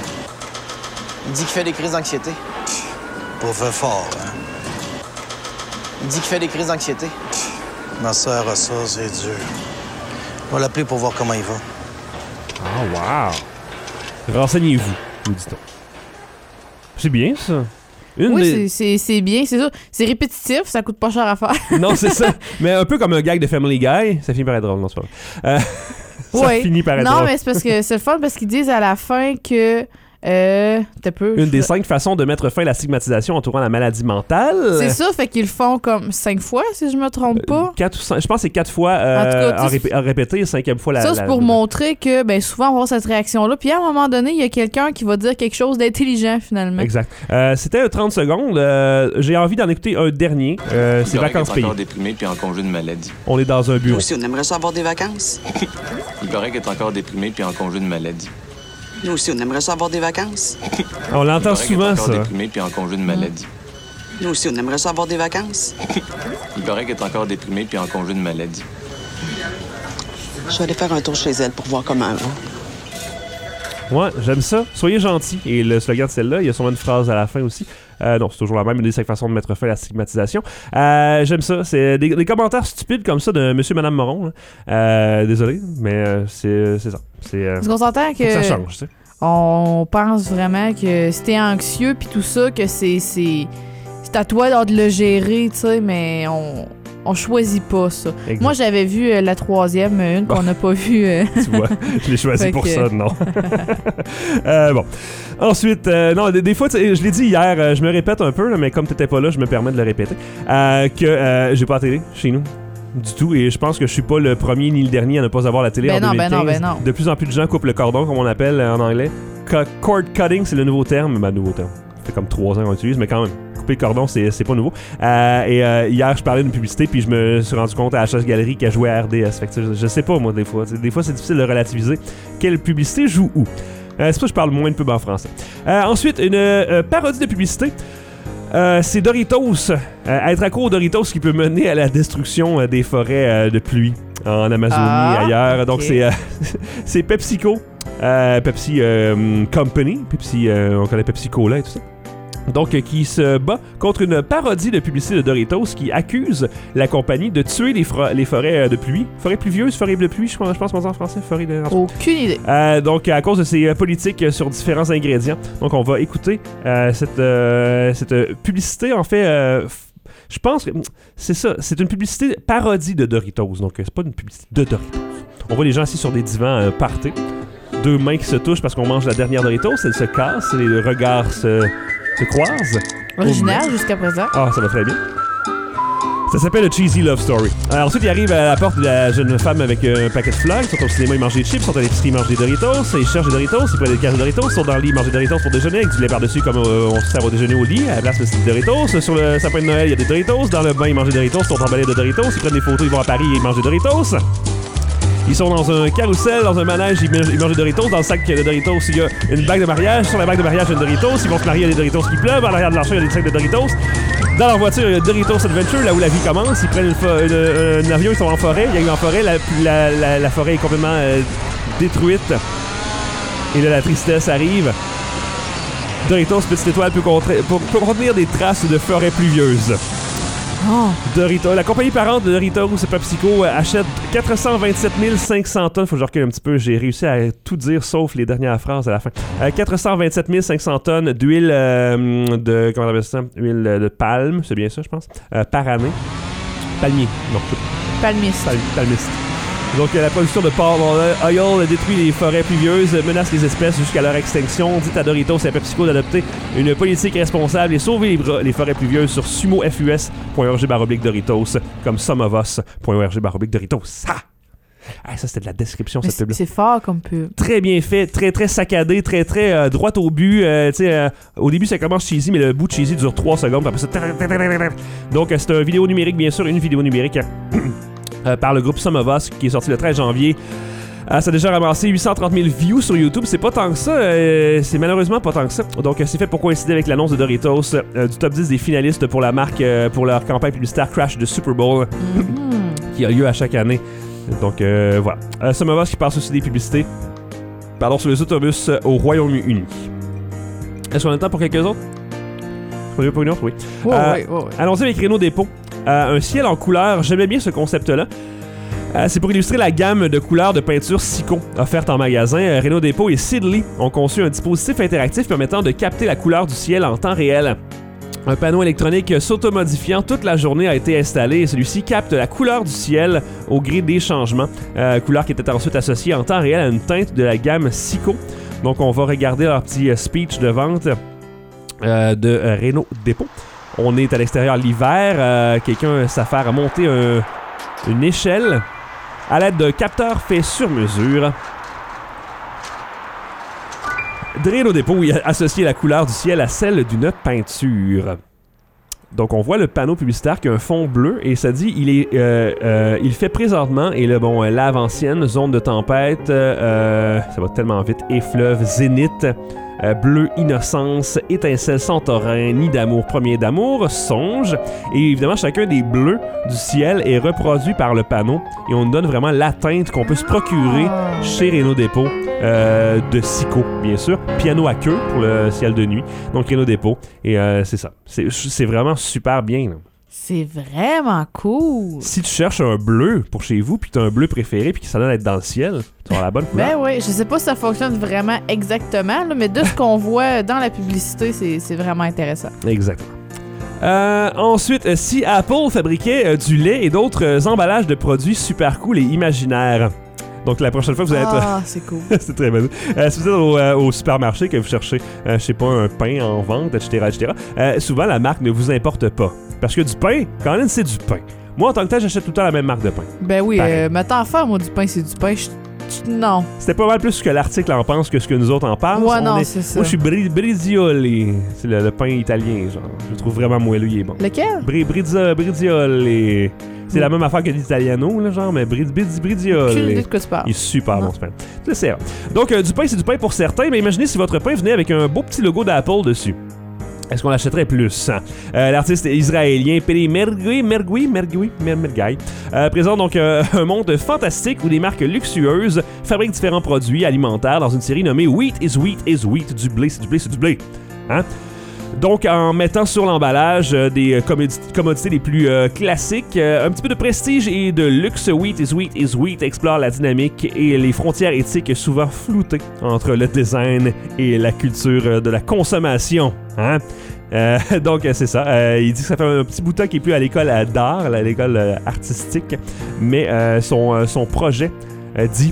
Il dit qu'il fait des crises d'anxiété. Pour faire fort, hein. Il dit qu'il fait des crises d'anxiété. Ma soeur a ça, c'est dur. On va l'appeler pour voir comment il va.
Ah, wow! Renseignez-vous, nous dit-on. C'est bien, ça. Une
oui,
des...
c'est, c'est, c'est bien, c'est ça. C'est répétitif, ça coûte pas cher à faire.
Non, c'est ça. Mais un peu comme un gag de Family Guy, ça finit par être drôle, non, c'est pas vrai. Euh, ça
oui.
finit par être
non,
drôle.
mais c'est parce que c'est le fun parce qu'ils disent à la fin que. Euh, t'as peu.
Une des cinq façons de mettre fin à la stigmatisation entourant la maladie mentale.
C'est ça, fait qu'ils le font comme cinq fois, si je me trompe pas.
Quatre ou cinq, je pense que c'est quatre fois euh,
En tout cas,
en, répé- en répété, cinquième fois la...
Ça, c'est
la-
pour montrer que ben, souvent, on va avoir cette réaction-là. Puis à un moment donné, il y a quelqu'un qui va dire quelque chose d'intelligent, finalement.
Exact. Euh, c'était trente secondes. Euh, j'ai envie d'en écouter un dernier. Euh, c'est Vacances payées.
encore déprimé puis en congé de maladie.
On est dans un bureau.
Nous aussi, on aimerait ça avoir des vacances.
Il paraît qu'il est encore déprimé puis en congé de maladie.
Nous aussi, on aimerait ça avoir des vacances.
On l'entend
Il paraît qu'il est
souvent,
encore
ça.
déprimé puis en congé de maladie.
Nous aussi, on aimerait ça avoir des vacances.
Il paraît qu'il est encore déprimé puis en congé de maladie.
Je vais aller faire un tour chez elle pour voir comment elle va.
Ouais, j'aime ça. Soyez gentils. Et le slogan de celle-là, il y a sûrement une phrase à la fin aussi. Euh, non, c'est toujours la même, une des cinq façons de mettre fin à la stigmatisation. Euh, j'aime ça. C'est des, des commentaires stupides comme ça de monsieur et madame Moron. Là. Euh, désolé, mais euh, c'est, c'est ça. C'est, euh,
Parce qu'on s'entend que,
faut que ça change, tu sais.
On pense vraiment que si t'es anxieux puis tout ça, que c'est, c'est, c'est à toi de le gérer, tu sais, mais on, on choisit pas ça.
Exact.
Moi, j'avais vu euh, la troisième, une qu'on n'a pas vue. Euh...
Tu vois, je l'ai choisi
Fait
pour
que-
ça, non. euh, bon. Ensuite, euh, non, des, des fois, tu sais, je l'ai dit hier, euh, je me répète un peu, là, mais comme t'étais pas là, je me permets de le répéter, euh, que euh, j'ai pas la télé chez nous. Du tout, et je pense que je suis pas le premier ni le dernier à ne pas avoir la télé
Ben
en
non,
deux mille quinze.
ben non, ben non.
De plus en plus de gens coupent le cordon, comme on appelle euh, en anglais. Cu- cord cutting, c'est le nouveau terme. Ben, nouveau terme. Ça fait comme trois ans qu'on l'utilise, mais quand même, couper le cordon, c'est, c'est pas nouveau. Euh, et euh, hier, je parlais d'une publicité, puis je me suis rendu compte à H S Galerie qu'elle jouait à R D S. Fait que, tu sais, je, je sais pas, moi, des fois. T'sais, des fois, c'est difficile de relativiser quelle publicité joue où. Euh, c'est pour ça que je parle moins de pub en français. Euh, ensuite, une euh, parodie de publicité. Euh, c'est Doritos. Euh, être accro aux Doritos qui peut mener à la destruction euh, des forêts euh, de pluie en Amazonie
Ah,
et ailleurs. Donc,
ok.
c'est, euh, c'est PepsiCo. Euh, Pepsi euh, Company. Pepsi, euh, on connaît Pepsi Cola et tout ça. Donc, euh, qui se bat contre une parodie de publicité de Doritos qui accuse la compagnie de tuer les, fro- les forêts euh, de pluie. Forêts pluvieuses, forêts de pluie, je pense, je pense qu'on dit en français, forêts de...
Aucune idée.
Euh, donc, à cause de ces euh, politiques euh, sur différents ingrédients. Donc, on va écouter euh, cette, euh, cette euh, publicité, en fait... Euh, f- je pense que c'est ça, c'est une publicité parodie de Doritos. Donc, euh, c'est pas une publicité de Doritos. On voit les gens assis sur des divans euh, partés. Deux mains qui se touchent parce qu'on mange la dernière Doritos. Elles se cassent, les regards se... se croisent.
Original jusqu'à présent.
Ah, ça va très bien. Ça s'appelle A Cheesy Love Story. Alors, ensuite, il arrive à la porte de la jeune femme avec un paquet de flags. Ils sont au cinéma, ils mangent des chips. Ils sont à l'épicerie, ils mangent des Doritos. Ils cherchent des Doritos. Ils prennent des cases de Doritos. Ils sont dans le lit, ils mangent des Doritos pour déjeuner avec du lait par-dessus comme euh, on se sert au déjeuner au lit. À la place, c'est des Doritos. Sur le sapin de Noël, il y a des Doritos. Dans le bain, ils mangent des Doritos. Ils sont emballés de Doritos. Ils prennent des photos, ils vont à Paris et ils mangent des Doritos. Ils sont dans un carrousel, dans un manège, ils mangent, ils mangent des Doritos. Dans le sac de Doritos, il y a une bague de mariage. Sur la bague de mariage, il y a des Doritos. Ils vont se marier, il y a des Doritos qui pleuvent. À l'arrière de leur chien, il y a des sacs de Doritos. Dans leur voiture, il y a Doritos Adventure, là où la vie commence. Ils prennent une fo- une, euh, un avion, ils sont en forêt. Il y a eu en forêt, la, la, la, la forêt est complètement euh, détruite. Et là, la tristesse arrive. Doritos, petite étoile, peut, contre- peut, peut contenir des traces de forêt pluvieuse.
Oh.
Doritos. La compagnie parente de Doritos, PepsiCo, euh, achète quatre cent vingt-sept mille cinq cents tonnes. Faut que je recule un petit peu. J'ai réussi à tout dire sauf les dernières phrases à la fin. Euh, quatre cent vingt-sept mille cinq cents tonnes d'huile euh, de... Comment on appelle ça? Huile de palme. C'est bien ça, je pense. Euh, par année. Palmier. Non,
Palmiste.
Pal- palmiste. Donc, euh, la production de palm oil détruit les forêts pluvieuses, menace les espèces jusqu'à leur extinction. Dit à Doritos et à PepsiCo d'adopter une politique responsable et sauver les, bra- les forêts pluvieuses sur sumofus point org baroblique Doritos, comme someofus point org baroblique Doritos. Ah! Ah, ça, c'était de la description,
Mais
cette pub-là.
C'est fort comme pub.
Très bien fait, très, très saccadé, très, très euh, droit au but. Euh, tu sais, euh, au début, ça commence cheesy, mais le bout de cheesy dure trois secondes. Puis après ça... Donc, euh, c'est une vidéo numérique, bien sûr, une vidéo numérique... Euh, par le groupe Some of Us qui est sorti le treize janvier. Euh, ça a déjà ramassé huit cent trente mille views sur YouTube. C'est pas tant que ça. Euh, c'est malheureusement pas tant que ça. Donc, euh, c'est fait pour coïncider avec l'annonce de Doritos euh, du top dix des finalistes pour la marque euh, pour leur campagne publicitaire Crash de Super Bowl mm-hmm. qui a lieu à chaque année. Donc, euh, voilà. Euh, Some of Us qui passe aussi des publicités pardon, sur les autobus euh, au Royaume-Uni. Est-ce qu'on a le temps pour quelques autres? On a pour une autre, oui.
Oh,
euh,
ouais, oh, ouais.
Allons-y avec Renault Dépôt. Euh, un ciel en couleur, j'aimais bien ce concept-là. Euh, c'est pour illustrer la gamme de couleurs de peinture Sico offerte en magasin. Euh, Renault Dépôt et Sidley ont conçu un dispositif interactif permettant de capter la couleur du ciel en temps réel. Un panneau électronique s'automodifiant toute la journée a été installé et celui-ci capte la couleur du ciel au gré des changements. Euh, couleur qui était ensuite associée en temps réel à une teinte de la gamme Sico. Donc on va regarder leur petit speech de vente euh, de euh, Renault Dépôt. On est à l'extérieur l'hiver. Euh, quelqu'un s'affaire à monter un, une échelle à l'aide d'un capteur fait sur mesure. Renault Dépôt y a associé la couleur du ciel à celle d'une peinture. Donc on voit le panneau publicitaire qui a un fond bleu et ça dit il est euh, euh, il fait présentement et le bon lave ancienne zone de tempête euh, ça va tellement vite effleuve zénith. Euh, bleu, innocence, étincelle, Santorin, nid d'amour, premier d'amour, songe. Et évidemment, chacun des bleus du ciel est reproduit par le panneau et on nous donne vraiment la teinte qu'on peut se procurer chez Renault Dépôt euh, de Sico, bien sûr. Piano à queue pour le ciel de nuit. Donc Renault Dépôt. Et euh, c'est ça. C'est, c'est vraiment super bien, là.
C'est vraiment cool.
Si tu cherches un bleu pour chez vous, puis que tu as un bleu préféré, puis que ça donne être dans le ciel, tu vas avoir la bonne couleur.
Ben oui, je sais pas si ça fonctionne vraiment exactement, là, mais de ce qu'on voit dans la publicité, c'est, c'est vraiment intéressant.
Exactement. Euh, ensuite, si Apple fabriquait euh, du lait et d'autres euh, emballages de produits super cool et imaginaires. Donc la prochaine fois, vous allez être...
Ah, c'est cool.
c'est très bien. Euh, si vous êtes au, euh, au supermarché, que vous cherchez, euh, je sais pas, un pain en vente, et cetera, et cetera, euh, souvent, la marque ne vous importe pas. Parce que du pain, quand même, c'est du pain. Moi, en tant que tel, j'achète tout le temps la même marque de pain.
Ben oui, euh, mais tant faire, moi, du pain, c'est du pain. Je... Non.
C'était pas mal plus ce que l'article en pense que ce que nous autres en parlent.
Ouais,
On
non,
est...
c'est ça.
Moi, je suis bri- Brizioli. C'est le, le pain italien, genre. Je le trouve vraiment moelleux, il est bon.
Lequel?
Bri- Brizio- Brizioli. C'est mm. la même affaire que l'italiano, là, genre, mais Bri- Bri- Brizioli.
Aucune idée de quoi tu parles.
Il est super
non.
bon, ce pain. C'est ça. Donc, euh, du pain, c'est du pain pour certains, mais imaginez si votre pain venait avec un beau petit logo d'Apple dessus. Est-ce qu'on l'achèterait plus? Euh, l'artiste israélien Peli Mergui, Mergui, Mergui, Mergui, euh, présente donc euh, un monde fantastique où des marques luxueuses fabriquent différents produits alimentaires dans une série nommée Wheat is Wheat is Wheat. Du blé, c'est du blé, c'est du blé. Hein? Donc, en mettant sur l'emballage euh, des euh, commodi- commodités les plus euh, classiques, euh, un petit peu de prestige et de luxe, Wheat is Wheat is Wheat explore la dynamique et les frontières éthiques souvent floutées entre le design et la culture euh, de la consommation. Hein? Euh, donc, euh, c'est ça. Euh, il dit que ça fait un petit bout de temps qu'il est plus à l'école euh, d'art, à l'école euh, artistique, mais euh, son, euh, son projet euh, dit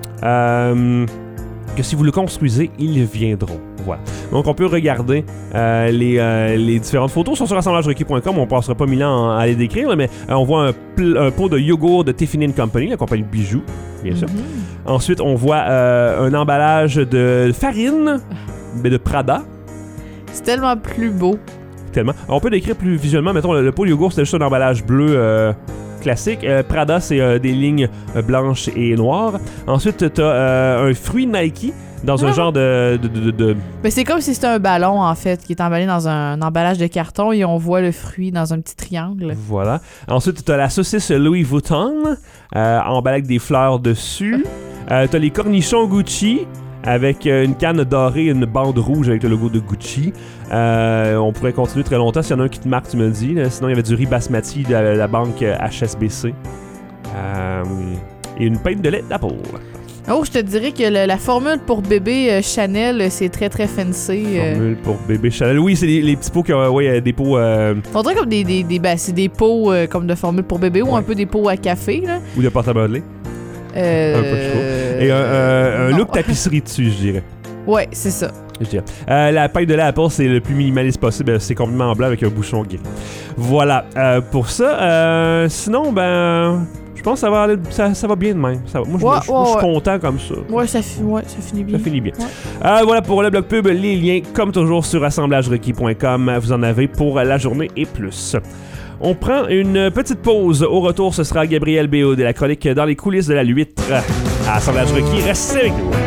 euh, que si vous le construisez, ils viendront. Voilà. Donc, on peut regarder euh, les, euh, les différentes photos. Ils sont sur assemblage requis point com. On ne passera pas mille ans à les décrire, là, mais euh, on voit un, pl- un pot de yogourt de Tiffany and Company, la compagnie de bijoux, bien sûr. Mm-hmm. Ensuite, on voit euh, un emballage de farine, mais de Prada.
C'est tellement plus beau.
Tellement. On peut décrire plus visuellement. Mettons, le, le pot de yogourt, c'était juste un emballage bleu euh, classique. Euh, Prada, c'est euh, des lignes euh, blanches et noires. Ensuite, tu as euh, un fruit Nike dans ah. un genre de... de, de, de...
Ben, c'est comme si c'était un ballon, en fait, qui est emballé dans un, un emballage de carton et on voit le fruit dans un petit triangle.
Voilà. Ensuite, tu as la saucisse Louis Vuitton, euh, emballée avec des fleurs dessus. euh, tu as les cornichons Gucci, avec euh, une canne dorée et une bande rouge avec le logo de Gucci. Euh, on pourrait continuer très longtemps. S'il y en a un qui te marque, tu me le dis. Là. Sinon, il y avait du riz basmati de la, la banque H S B C. Euh, et une pinte de lait d'Apple.
Oh, je te dirais que le, la formule pour bébé euh, Chanel, c'est très très fancy. Euh...
Formule pour bébé Chanel. Oui, c'est les, les petits pots qui ont ouais, des pots. Euh...
On dirait comme des, des, des, ben, c'est des pots euh, comme de formule pour bébé ouais. ou un peu des pots à café. Là.
Ou de pâte à modeler.
Euh...
Un peu de chaud. Et un, euh, un look tapisserie dessus, je dirais.
Ouais, c'est ça.
Je dirais. Euh, la paille de lait Apple, c'est le plus minimaliste possible. C'est complètement en blanc avec un bouchon gris. Voilà. Euh, pour ça, euh, sinon, ben. Je pense que ça va, aller, ça, ça va bien de même. Ça va. Moi, je
ouais,
ouais,
ouais,
suis
ouais.
content comme ça.
Ouais ça, fi- ouais, ça finit bien.
Ça finit bien.
Ouais.
Euh, voilà pour le blog pub. Les liens, comme toujours, sur assemblage requis point com. Vous en avez pour la journée et plus. On prend une petite pause. Au retour, ce sera Gabriel Béaud et la chronique dans les coulisses de la l'huître. À Assemblage requis, restez avec nous.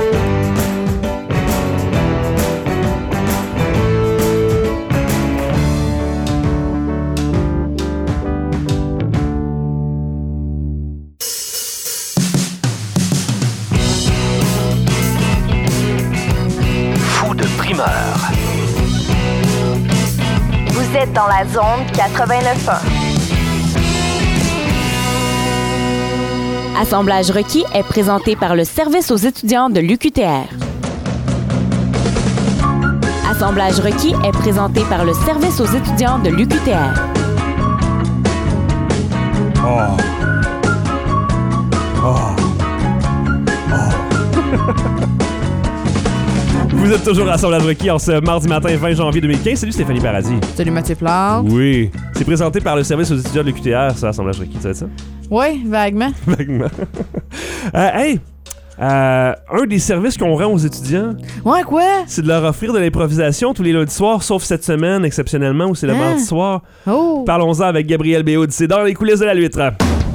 Vous êtes dans la zone quatre-vingt-neuf un.
Assemblage requis est présenté par le Service aux étudiants de l'U Q T R. Assemblage requis est présenté par le Service aux étudiants de l'U Q T R.
Oh. Oh. Oh. Vous êtes toujours à Assemblage requis en ce mardi matin vingt janvier deux mille quinze. Salut Stéphanie Paradis.
Salut Mathieu Plante.
Oui. C'est présenté par le Service aux étudiants de l'U Q T R, ça, Assemblage requis, tu savais ça?
Oui, vaguement.
Vaguement. euh, hey! Euh, un des services qu'on rend aux étudiants,
ouais, quoi?
C'est de leur offrir de l'improvisation tous les lundis soirs, sauf cette semaine, exceptionnellement, où c'est le
hein?
mardi soir.
Oh.
Parlons-en avec Gabriel Béaud. C'est dans les coulisses de la l'huître.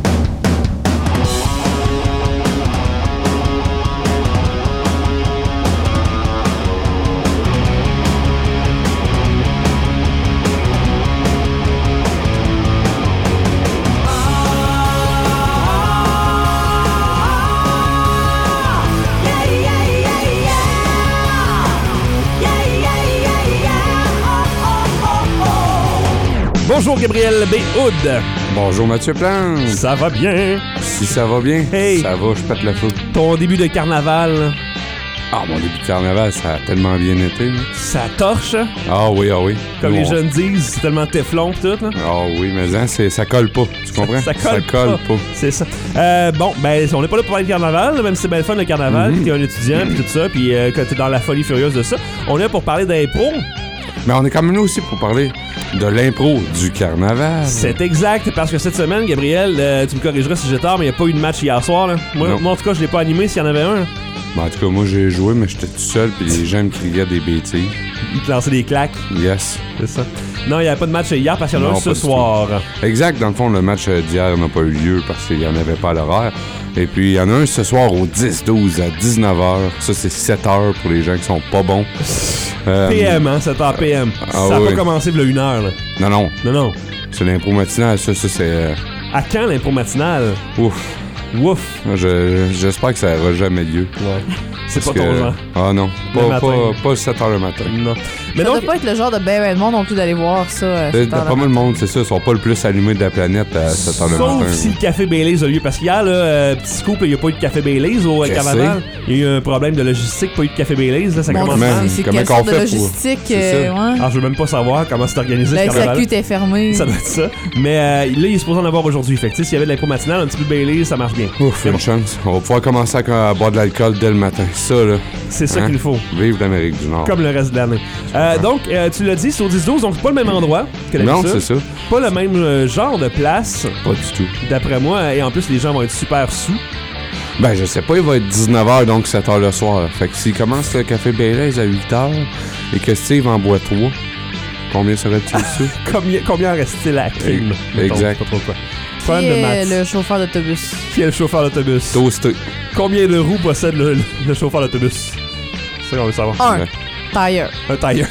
Bonjour Gabriel Béaud.
Bonjour Mathieu Plante.
Ça va bien?
Si ça va bien,
hey.
Ça va, je pète le feu.
Ton début de carnaval?
Ah, mon début de carnaval, ça a tellement bien été. Là.
Ça torche?
Ah oui, ah oui.
Comme
Nous,
les
on...
jeunes disent, c'est tellement téflon pis tout, là.
Ah oui, mais hein, c'est, ça colle pas, tu comprends?
Ça, ça colle,
ça colle pas. pas.
C'est ça. Euh, bon, ben, on n'est pas là pour parler de carnaval, même si c'est bien le fun le carnaval, mm-hmm. pis t'es un étudiant pis tout ça, pis euh, quand t'es dans la folie furieuse de ça. On est là pour parler d'impro.
Mais on est quand même là aussi pour parler de l'impro du carnaval.
C'est exact, parce que cette semaine, Gabriel, euh, tu me corrigeras si j'ai tort, mais il n'y a pas eu de match hier soir. Là. Moi, moi, en tout cas, je l'ai pas animé s'il y en avait un.
Ben, en tout cas, moi, j'ai joué, mais j'étais tout seul, puis les gens me criaient des bêtises.
Ils te lançaient des claques.
Yes.
C'est ça. Non, il n'y avait pas de match hier parce qu'il y en a un ce soir.
Exact. Dans le fond, le match d'hier n'a pas eu lieu parce qu'il n'y en avait pas à l'horaire. Et puis, il y en a un ce soir au dix douze à dix-neuf heures. Ça, c'est sept heures pour les gens qui sont pas bons.
Euh, P M, hein? sept heures P M.
Ah,
ça n'a
oui.
pas commencé il y a une heure, là.
Non, non.
Non, non.
C'est l'impro matinale. Ça, ça c'est... Euh...
À quand l'impro matinale?
Ouf.
Ouf!
Moi, je- j'espère que ça n'aura jamais lieu.
Ouais. C'est pas
Parce
ton
que-
genre.
Ah non,
Le
pas,
matin.
pas, pas sept heures le matin.
Non.
Mais ça doit pas être le genre de ben ben de monde non plus d'aller voir ça. euh,
Euh,
cette heure-là.
Pas mal de monde, c'est ça, ils sont pas le plus allumés de la planète à sept heures le matin.
Sauf si le café Baileys a lieu. Parce qu'hier, là, euh, petit scoop, il n'y a pas eu de café Baileys au euh,
Je
Carnaval. Il y a eu un problème de logistique, pas eu de café Baileys. Là, ça
Mon
commence
Dieu,
mal.
c'est
Comment
quelle
qu'on
sorte de
fait pour-
logistique?
C'est
euh,
ça.
ouais.
Ah, je veux même pas savoir comment c'est organisé
La
ce
S A
carnaval.
Q était fermée.
Ça doit être ça. Mais euh, là, il est supposé en avoir aujourd'hui. Fait que, tu sais, s'il y avait de l'impro matinale, un petit peu de Baileys, ça marche bien.
Ouf, une chance. On va pouvoir commencer à, à boire de l'alcool dès le matin. Ça, là.
C'est ça
Hein?
qu'il faut.
Vive l'Amérique du Nord.
Comme le reste de l'année. Euh, donc, euh, tu l'as dit, c'est au dix douze, donc c'est pas le même endroit que
Non,
d'habitude.
c'est ça.
Pas le même euh, genre de place,
Pas du tout.
d'après moi. Et en plus, les gens vont être super sous.
Ben, je sais pas, il va être dix-neuf heures, donc sept heures le soir. Fait que s'il commence le café Baileys à huit heures et que Steve en boit trois, combien serait-il sous?
Combien, combien reste-t-il à Kim?
Eh, exact.
Pas trop quoi.
Qui
Problème de
est
maths.
le chauffeur d'autobus?
Qui est le chauffeur d'autobus?
Toasté.
Combien de roues possède le, le chauffeur d'autobus? C'est ça qu'on veut savoir.
Un.
Ouais.
Tire.
Un tailleur.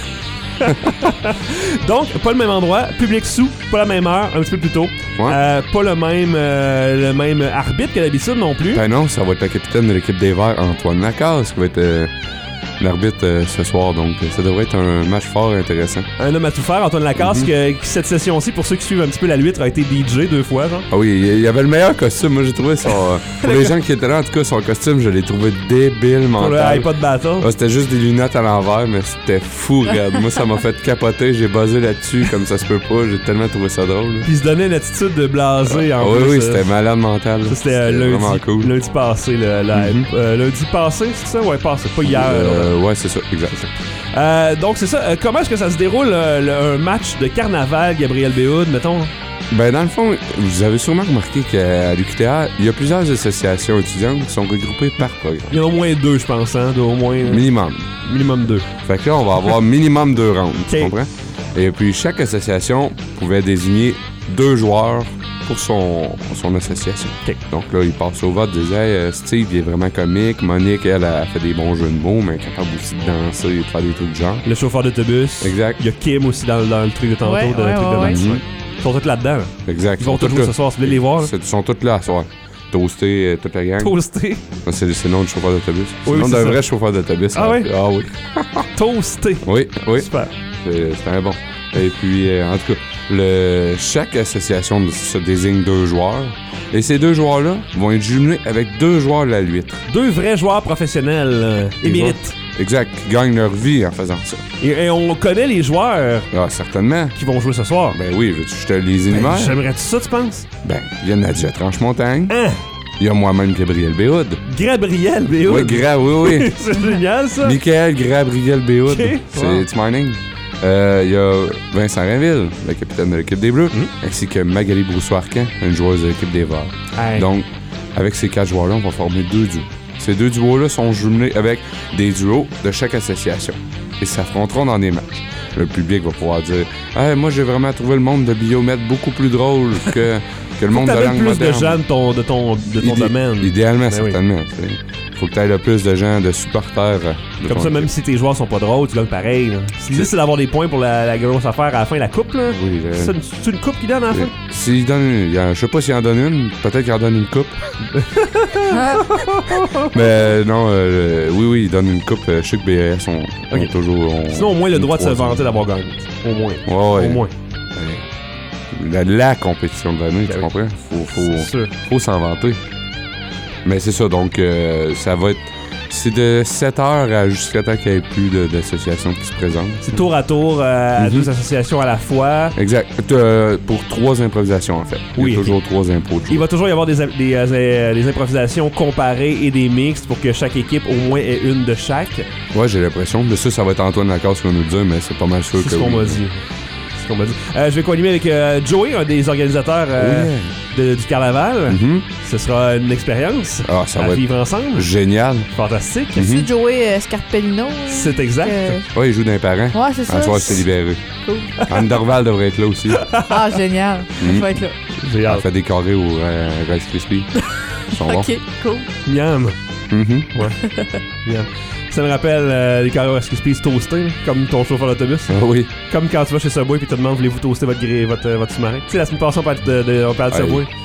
Donc, pas le même endroit, public sous, pas la même heure, un petit peu plus tôt.
Ouais.
Euh, pas le même, euh, le même arbitre que d'habitude non plus.
Ben non, ça va être le capitaine de l'équipe des Verts, Antoine Lacasse, qui va être euh, l'arbitre euh, ce soir. Donc, euh, ça devrait être un match fort intéressant.
Un homme à tout faire, Antoine Lacasse,
Mhm.
que- qui cette session-ci, pour ceux qui suivent un petit peu la lutte, a été D J deux fois, genre.
Ah oui, il y avait le meilleur costume. Moi, j'ai trouvé son. euh, pour les gens qui étaient là, en tout cas, son costume, je l'ai trouvé débile
Pour le
mental.
iPod Battle.
Ah, c'était juste des lunettes à l'envers, mais c'était fou, raide. Moi, ça m'a fait capoter. J'ai buzzé là-dessus, comme ça se peut pas. J'ai tellement trouvé ça drôle. là.
Puis il se donnait une attitude de blasé en
Ah oui,
plus.
oui,
euh,
c'était malade mental. là.
Ça, c'était euh, lundi,
vraiment cool.
lundi passé, le, la-
Mhm.
euh, lundi passé, c'est ça? Ouais, passé, pas hier. là.
Euh, ouais, c'est ça, exact.
Euh, donc, c'est ça. Euh, comment est-ce que ça se déroule, euh, le- un match de carnaval, Gabriel Béhoud, mettons?
Ben, dans le fond, vous avez sûrement remarqué qu'à l'U Q T R, il y a plusieurs associations étudiantes qui sont regroupées par programme.
Il y en a au moins deux, je pense, hein? De, au moins. euh,
Minimum.
minimum deux.
Fait que là, on va avoir minimum deux rounds, tu
Ok.
comprends? Et puis, chaque association pouvait désigner deux joueurs pour son, son association.
Ok.
Donc là, il passe au vote, disait hey, euh, Steve, il est vraiment comique. Monique, elle, a fait des bons jeux de mots, mais elle est capable aussi de danser et de faire des trucs de genre.
Le chauffeur d'autobus.
Exact.
Il y a Kim aussi dans, dans le truc de tantôt,
Ouais,
de,
ouais,
truc
ouais,
de
ouais.
match.
Mhm.
Ils sont tous là-dedans. là.
Exact.
Ils vont tous
tous
jouer
là.
ce soir, si vous voulez les voir. là.
C'est- Ils sont tous là à soir. Toasté, euh, toute la gang.
Toasté.
Ça, C'est c'est le nom du chauffeur d'autobus. C'est
Oui,
le nom
c'est
d'un
ça.
vrai chauffeur d'autobus.
Ah
hein.
ouais?
Ah oui.
Toasté.
Oui, oui.
Super.
C'est c'est un bon. Et puis, euh, en tout cas, le, chaque association se désigne deux joueurs. Et ces deux joueurs-là vont être jumelés avec deux joueurs de la l'huître.
Deux vrais joueurs professionnels euh,
Des
émérites.
Exact, qui gagnent leur vie en faisant ça.
Et, et on connaît les joueurs
Ah, certainement.
qui vont jouer ce soir.
Ben oui, veux-tu que je te les
Ben,
énumère?
J'aimerais-tu ça, tu penses?
Ben, il y a Nadia Tranche-Montagne.
Hein?
Il y a moi-même Gabriel Béhoud.
Gabriel Béhoud.
Oui, Gra, oui, oui.
C'est génial, ça.
Michael Gabriel Béhoud.
Ok,
C'est
wow.
it's my name. Euh, Il y a Vincent Rainville, le capitaine de l'équipe des Bleus,
Mm.
ainsi que Magali Brousseau-Arcan, une joueuse de l'équipe des Verts.
Hey.
Donc, avec ces quatre joueurs-là, on va former deux duos. Ces deux duos-là sont jumelés avec des duos de chaque association. Ils s'affronteront dans des matchs. Le public va pouvoir dire hey, moi, j'ai vraiment trouvé le monde de biomètre beaucoup plus drôle que, que le monde de
T'avais
langue
plus
moderne.
de gens de ton, de ton, de ton
Idé-
domaine.
Idéalement,
Ben oui.
certainement. Il faut que tu aies le plus de gens, de supporters. euh, de
Comme
ton
ça,
équipe.
même si tes joueurs sont pas drôles, tu gagnes pareil. là. Si l'idée, c'est d'avoir des points pour la, la grosse affaire à la fin, la coupe, là.
Oui, euh,
C'est une, c'est une coupe qu'il donne à la fin?
S'il donne, il y a- je sais pas s'il en donne une, peut-être qu'il en donne une coupe. Mais euh, non, euh, oui, oui, il donne une coupe. Euh, Je sais que B S ont, ont
Ok.
toujours. ont-
Sinon, au moins, le
une
droit de se
troisième.
vanter d'avoir gagné. Au moins.
Ouais, ouais.
Au moins.
Ouais. La, la compétition de l'année,
Ben
tu
oui.
comprends? Faut, faut,
C'est sûr.
faut s'en vanter. Mais c'est ça, donc euh, ça va être. C'est de sept heures à jusqu'à temps qu'il n'y ait plus de- d'associations qui se présentent.
C'est tour à tour euh, à
Mhm.
deux associations à la fois.
Exact. Euh, pour trois improvisations, en fait. Il
Oui,
y a
ok.
toujours trois impros de
Il
jouer.
va toujours y avoir des, des, euh, des improvisations comparées et des mixtes pour que chaque équipe au moins ait une de chaque.
Ouais, j'ai l'impression. De ça, ça va être Antoine Lacasse qui va nous le dire, mais c'est pas mal sûr
C'est
que
ce qu'on
oui.
m'a dit. C'est ce qu'on m'a dit. Euh, je vais co-animer avec euh, Joey, un des organisateurs euh, de- du carnaval.
Mhm.
Ce sera une expérience
Ah, ça
à
va être
vivre ensemble.
génial.
Fantastique.
C'est Joey euh, Scarpellino.
C'est exact.
que-
Ouais, il joue d'un parent.
Ouais, c'est ça.
Un soir, il s'est libéré.
Cool.
Anne Dorval devrait être là aussi.
Ah, génial.
Mhm.
Je vais être là.
J'ai
Elle
hâte.
fait des carrés au euh, Rice Krispies. Ils sont bons.
Ok, cool.
Miam.
Mhm.
Ouais. Miam. Ça me rappelle euh, les carrés Rice Krispies toastés, comme ton chauffeur d'autobus.
Ah oui.
Comme quand tu vas chez Subway et tu te demandes voulez-vous toaster votre, gré, votre, euh, votre sous-marin. Tu sais, la semaine passée, on parlait de, de, on parlait de
Hey,
Subway.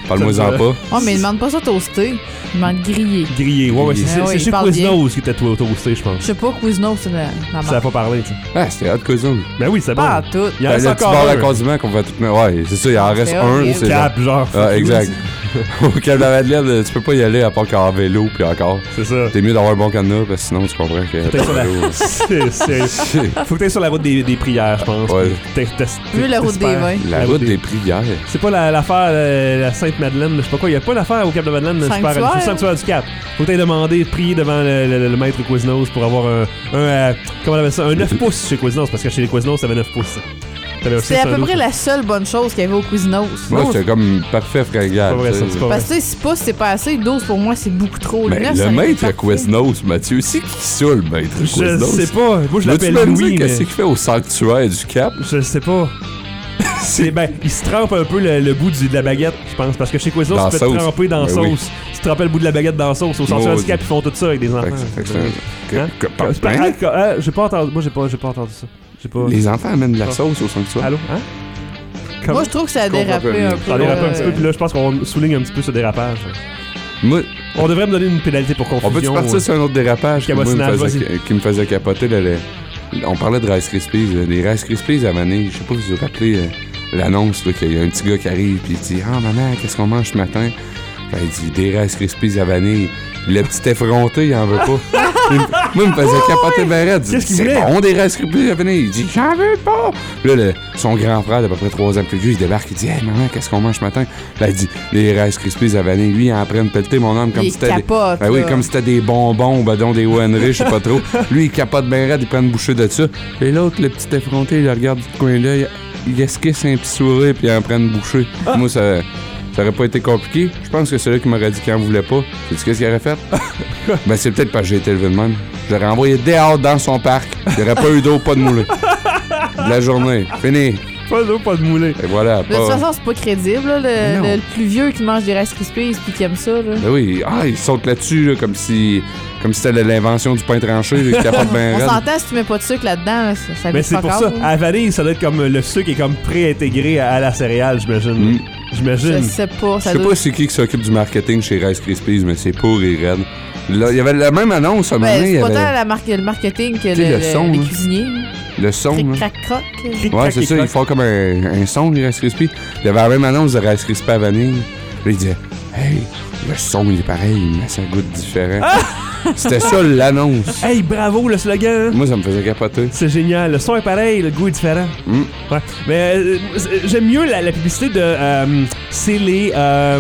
Parle-moi-en
Ça,
pas.
Ouais, mais il demande pas ça toasté. Il demande grillé.
Grillé, ouais, ouais, c'est,
Ah
c'est,
ouais,
c'est
il
chez
parle
Quiznos qui était to- toasté, je pense.
Je sais pas, Quiznos, c'est la, la
Ça a pas parlé, tu sais.
Ah, c'était hot Quiznos.
Ben oui, c'est bon.
Pas à tout.
Il y en
Ben,
reste
le petit
encore
bar
un.
à condiment qu'on va tout mettre. Ouais, c'est ça, il en reste
C'est
un.
horrible.
C'est
Cap, genre.
Ah, exact. Au Cap de la Madeleine, tu peux pas y aller à part qu'en vélo, puis encore.
C'est ça.
T'es mieux d'avoir un bon cadenas, parce que sinon, tu comprends que.
Faut que t'ailles sur la... c'est, c'est... Faut que t'ailles sur la route des, des prières, je pense.
Ouais.
T'es- t'es-
Mieux la route
t'espères.
des vins.
La route des prières.
C'est pas la- l'affaire euh, la Sainte-Madeleine, je sais pas quoi. Il y a pas d'affaire au Cap de Madeleine, super
Sanctuaire.
le sanctuaire du Cap. Faut que t'ailles demander, prier devant le, le- le maître Quiznos pour avoir un, un euh, comment on appelle ça, un neuf pouces chez Quiznos, parce que chez les Quiznos, t'avais neuf pouces. T'avais aussi
C'est à
ça,
peu
nous.
près la seule bonne chose qu'il y avait au Quiznos.
Moi, c'était comme parfait fringale.
C'est pas vrai,
tu sais.
ça, c'est pas vrai.
Parce que tu sais, six pouces, c'est pas assez. douze pour moi, c'est beaucoup trop.
Mais
neuf, ça
le
aurait été
maître
parfait.
Quiznos, Mathieu, c'est qui ça, le maître
Je
Quiznos?
sais pas. Moi, je
Veux-tu
l'appelle
me
Louis,
dire
mais...
qu'est-ce qu'il fait au sanctuaire du Cap?
Je sais pas. C'est ben, il se trempe un peu le, le bout du, de la baguette, je pense, parce que chez Quiznos,
Dans
tu peux
la
te
sauce.
tremper dans la
Ben oui.
sauce. Tu te trempais le bout de la baguette dans la sauce. Au sanctuaire
Oh,
du Cap, ils font tout ça avec des enfants.
Fait que- fait que c'est un-
Hein?
que- que- pas
C'est pas-
plein.
ah, ah, j'ai pas entendu. Moi, j'ai pas, j'ai pas entendu ça. J'ai pas.
Les enfants amènent de la
Ah.
sauce au sanctuaire.
Allô, hein? Comment?
Moi, je trouve que ça a
Je comprends
dérapé
pas bien.
un peu.
Ça a dérapé un petit
euh,
peu, puis là, je pense qu'on souligne un petit peu ce dérapage.
Moi,
On devrait me donner une pénalité pour
on
confusion.
peut-tu partir sur un autre dérapage qui, moi, me
Cabotinage,
faisait, qui me faisait capoter? Là, le- on parlait de Rice Krispies. là. Les Rice Krispies à vanille. Je sais pas si vous vous rappelez euh, l'annonce là, qu'il y a un petit gars qui arrive et il dit « Ah, maman, qu'est-ce qu'on mange ce matin? » Puis il dit « Des Rice Krispies à vanille. » Le petit effronté, il en veut pas. Il me- moi, il me faisait capoter ben raide.
Qu'est-ce qu'il
C'est
voulait?
bon, des Rice Krispies à vanille. Il dit « J'en veux pas! » Là, le- son grand frère, d'à peu près trois ans plus vieux, il débarque. Il dit « Hey, maman, qu'est-ce qu'on mange ce matin? » Là, il dit « Les Rice Krispies à vanille. » Lui, il est en train de pelleter mon âme comme
Il
si c'était... des-
capote,
Ben oui,
là.
comme si c'était des bonbons, ben donc des Wenry, je sais pas trop. Lui, il capote ben raide, il prend une bouchée de ça. Et l'autre, le petit effronté, il le regarde du coin d'œil, il esquisse un petit sourire, puis il en prend une bouchée. Moi, ça... Ça aurait pas été compliqué. Je pense que c'est là qui m'aurait dit qu'il en voulait pas. Sais-tu qu'est-ce qu'il aurait fait? Ben, c'est peut-être parce que j'ai été élevé de même. Je l'aurais envoyé dehors dans son parc. Il n'y aurait pas eu d'eau, pas de moulée. De la journée. Fini.
Pas d'eau, pas de moulé.
Et voilà.
De toute
Pas...
façon, c'est pas crédible, là, le,
Non.
le- le plus vieux qui mange des Rice Krispies puis qui aime ça. Là.
Ben oui. Ah, il saute là-dessus, là, comme si... Comme si c'était l'invention du pain tranché, là, qui capote ben
On
raide.
s'entend, si tu mets pas de sucre là-dedans, là, ça, ça
Mais
goûte
c'est
fuck
pour
all,
ça.
là.
À la vanille, ça doit être comme le sucre est comme pré-intégré à, à la céréale, j'imagine.
Mm.
J'imagine.
Je sais pas.
Je
Ça
sais
doit...
pas c'est qui qui s'occupe du marketing chez Rice Krispies, mais c'est pourri raide. Là, il y avait la même annonce à un moment
Ben,
donné, il
c'est
y
pas tant
avait
la marque, le marketing que
Tu sais,
le,
le son,
les
là.
cuisiniers.
le son.
Cric,
là.
crac, croc.
Cric,
Ouais,
crac,
c'est
cric,
ça,
crac.
ils font comme un, un son, les Rice Krispies. Il y avait la même annonce de Rice Krispies à vanille. Là, il disait Hey, le son, il est pareil, mais ça goûte différent. C'était ça l'annonce.
Hey, bravo le slogan! hein?
Moi, ça me faisait capoter.
C'est génial. Le son est pareil, le goût est différent.
Mm.
Ouais. Mais euh, c'est- j'aime mieux la, la publicité de. euh, c'est les. euh,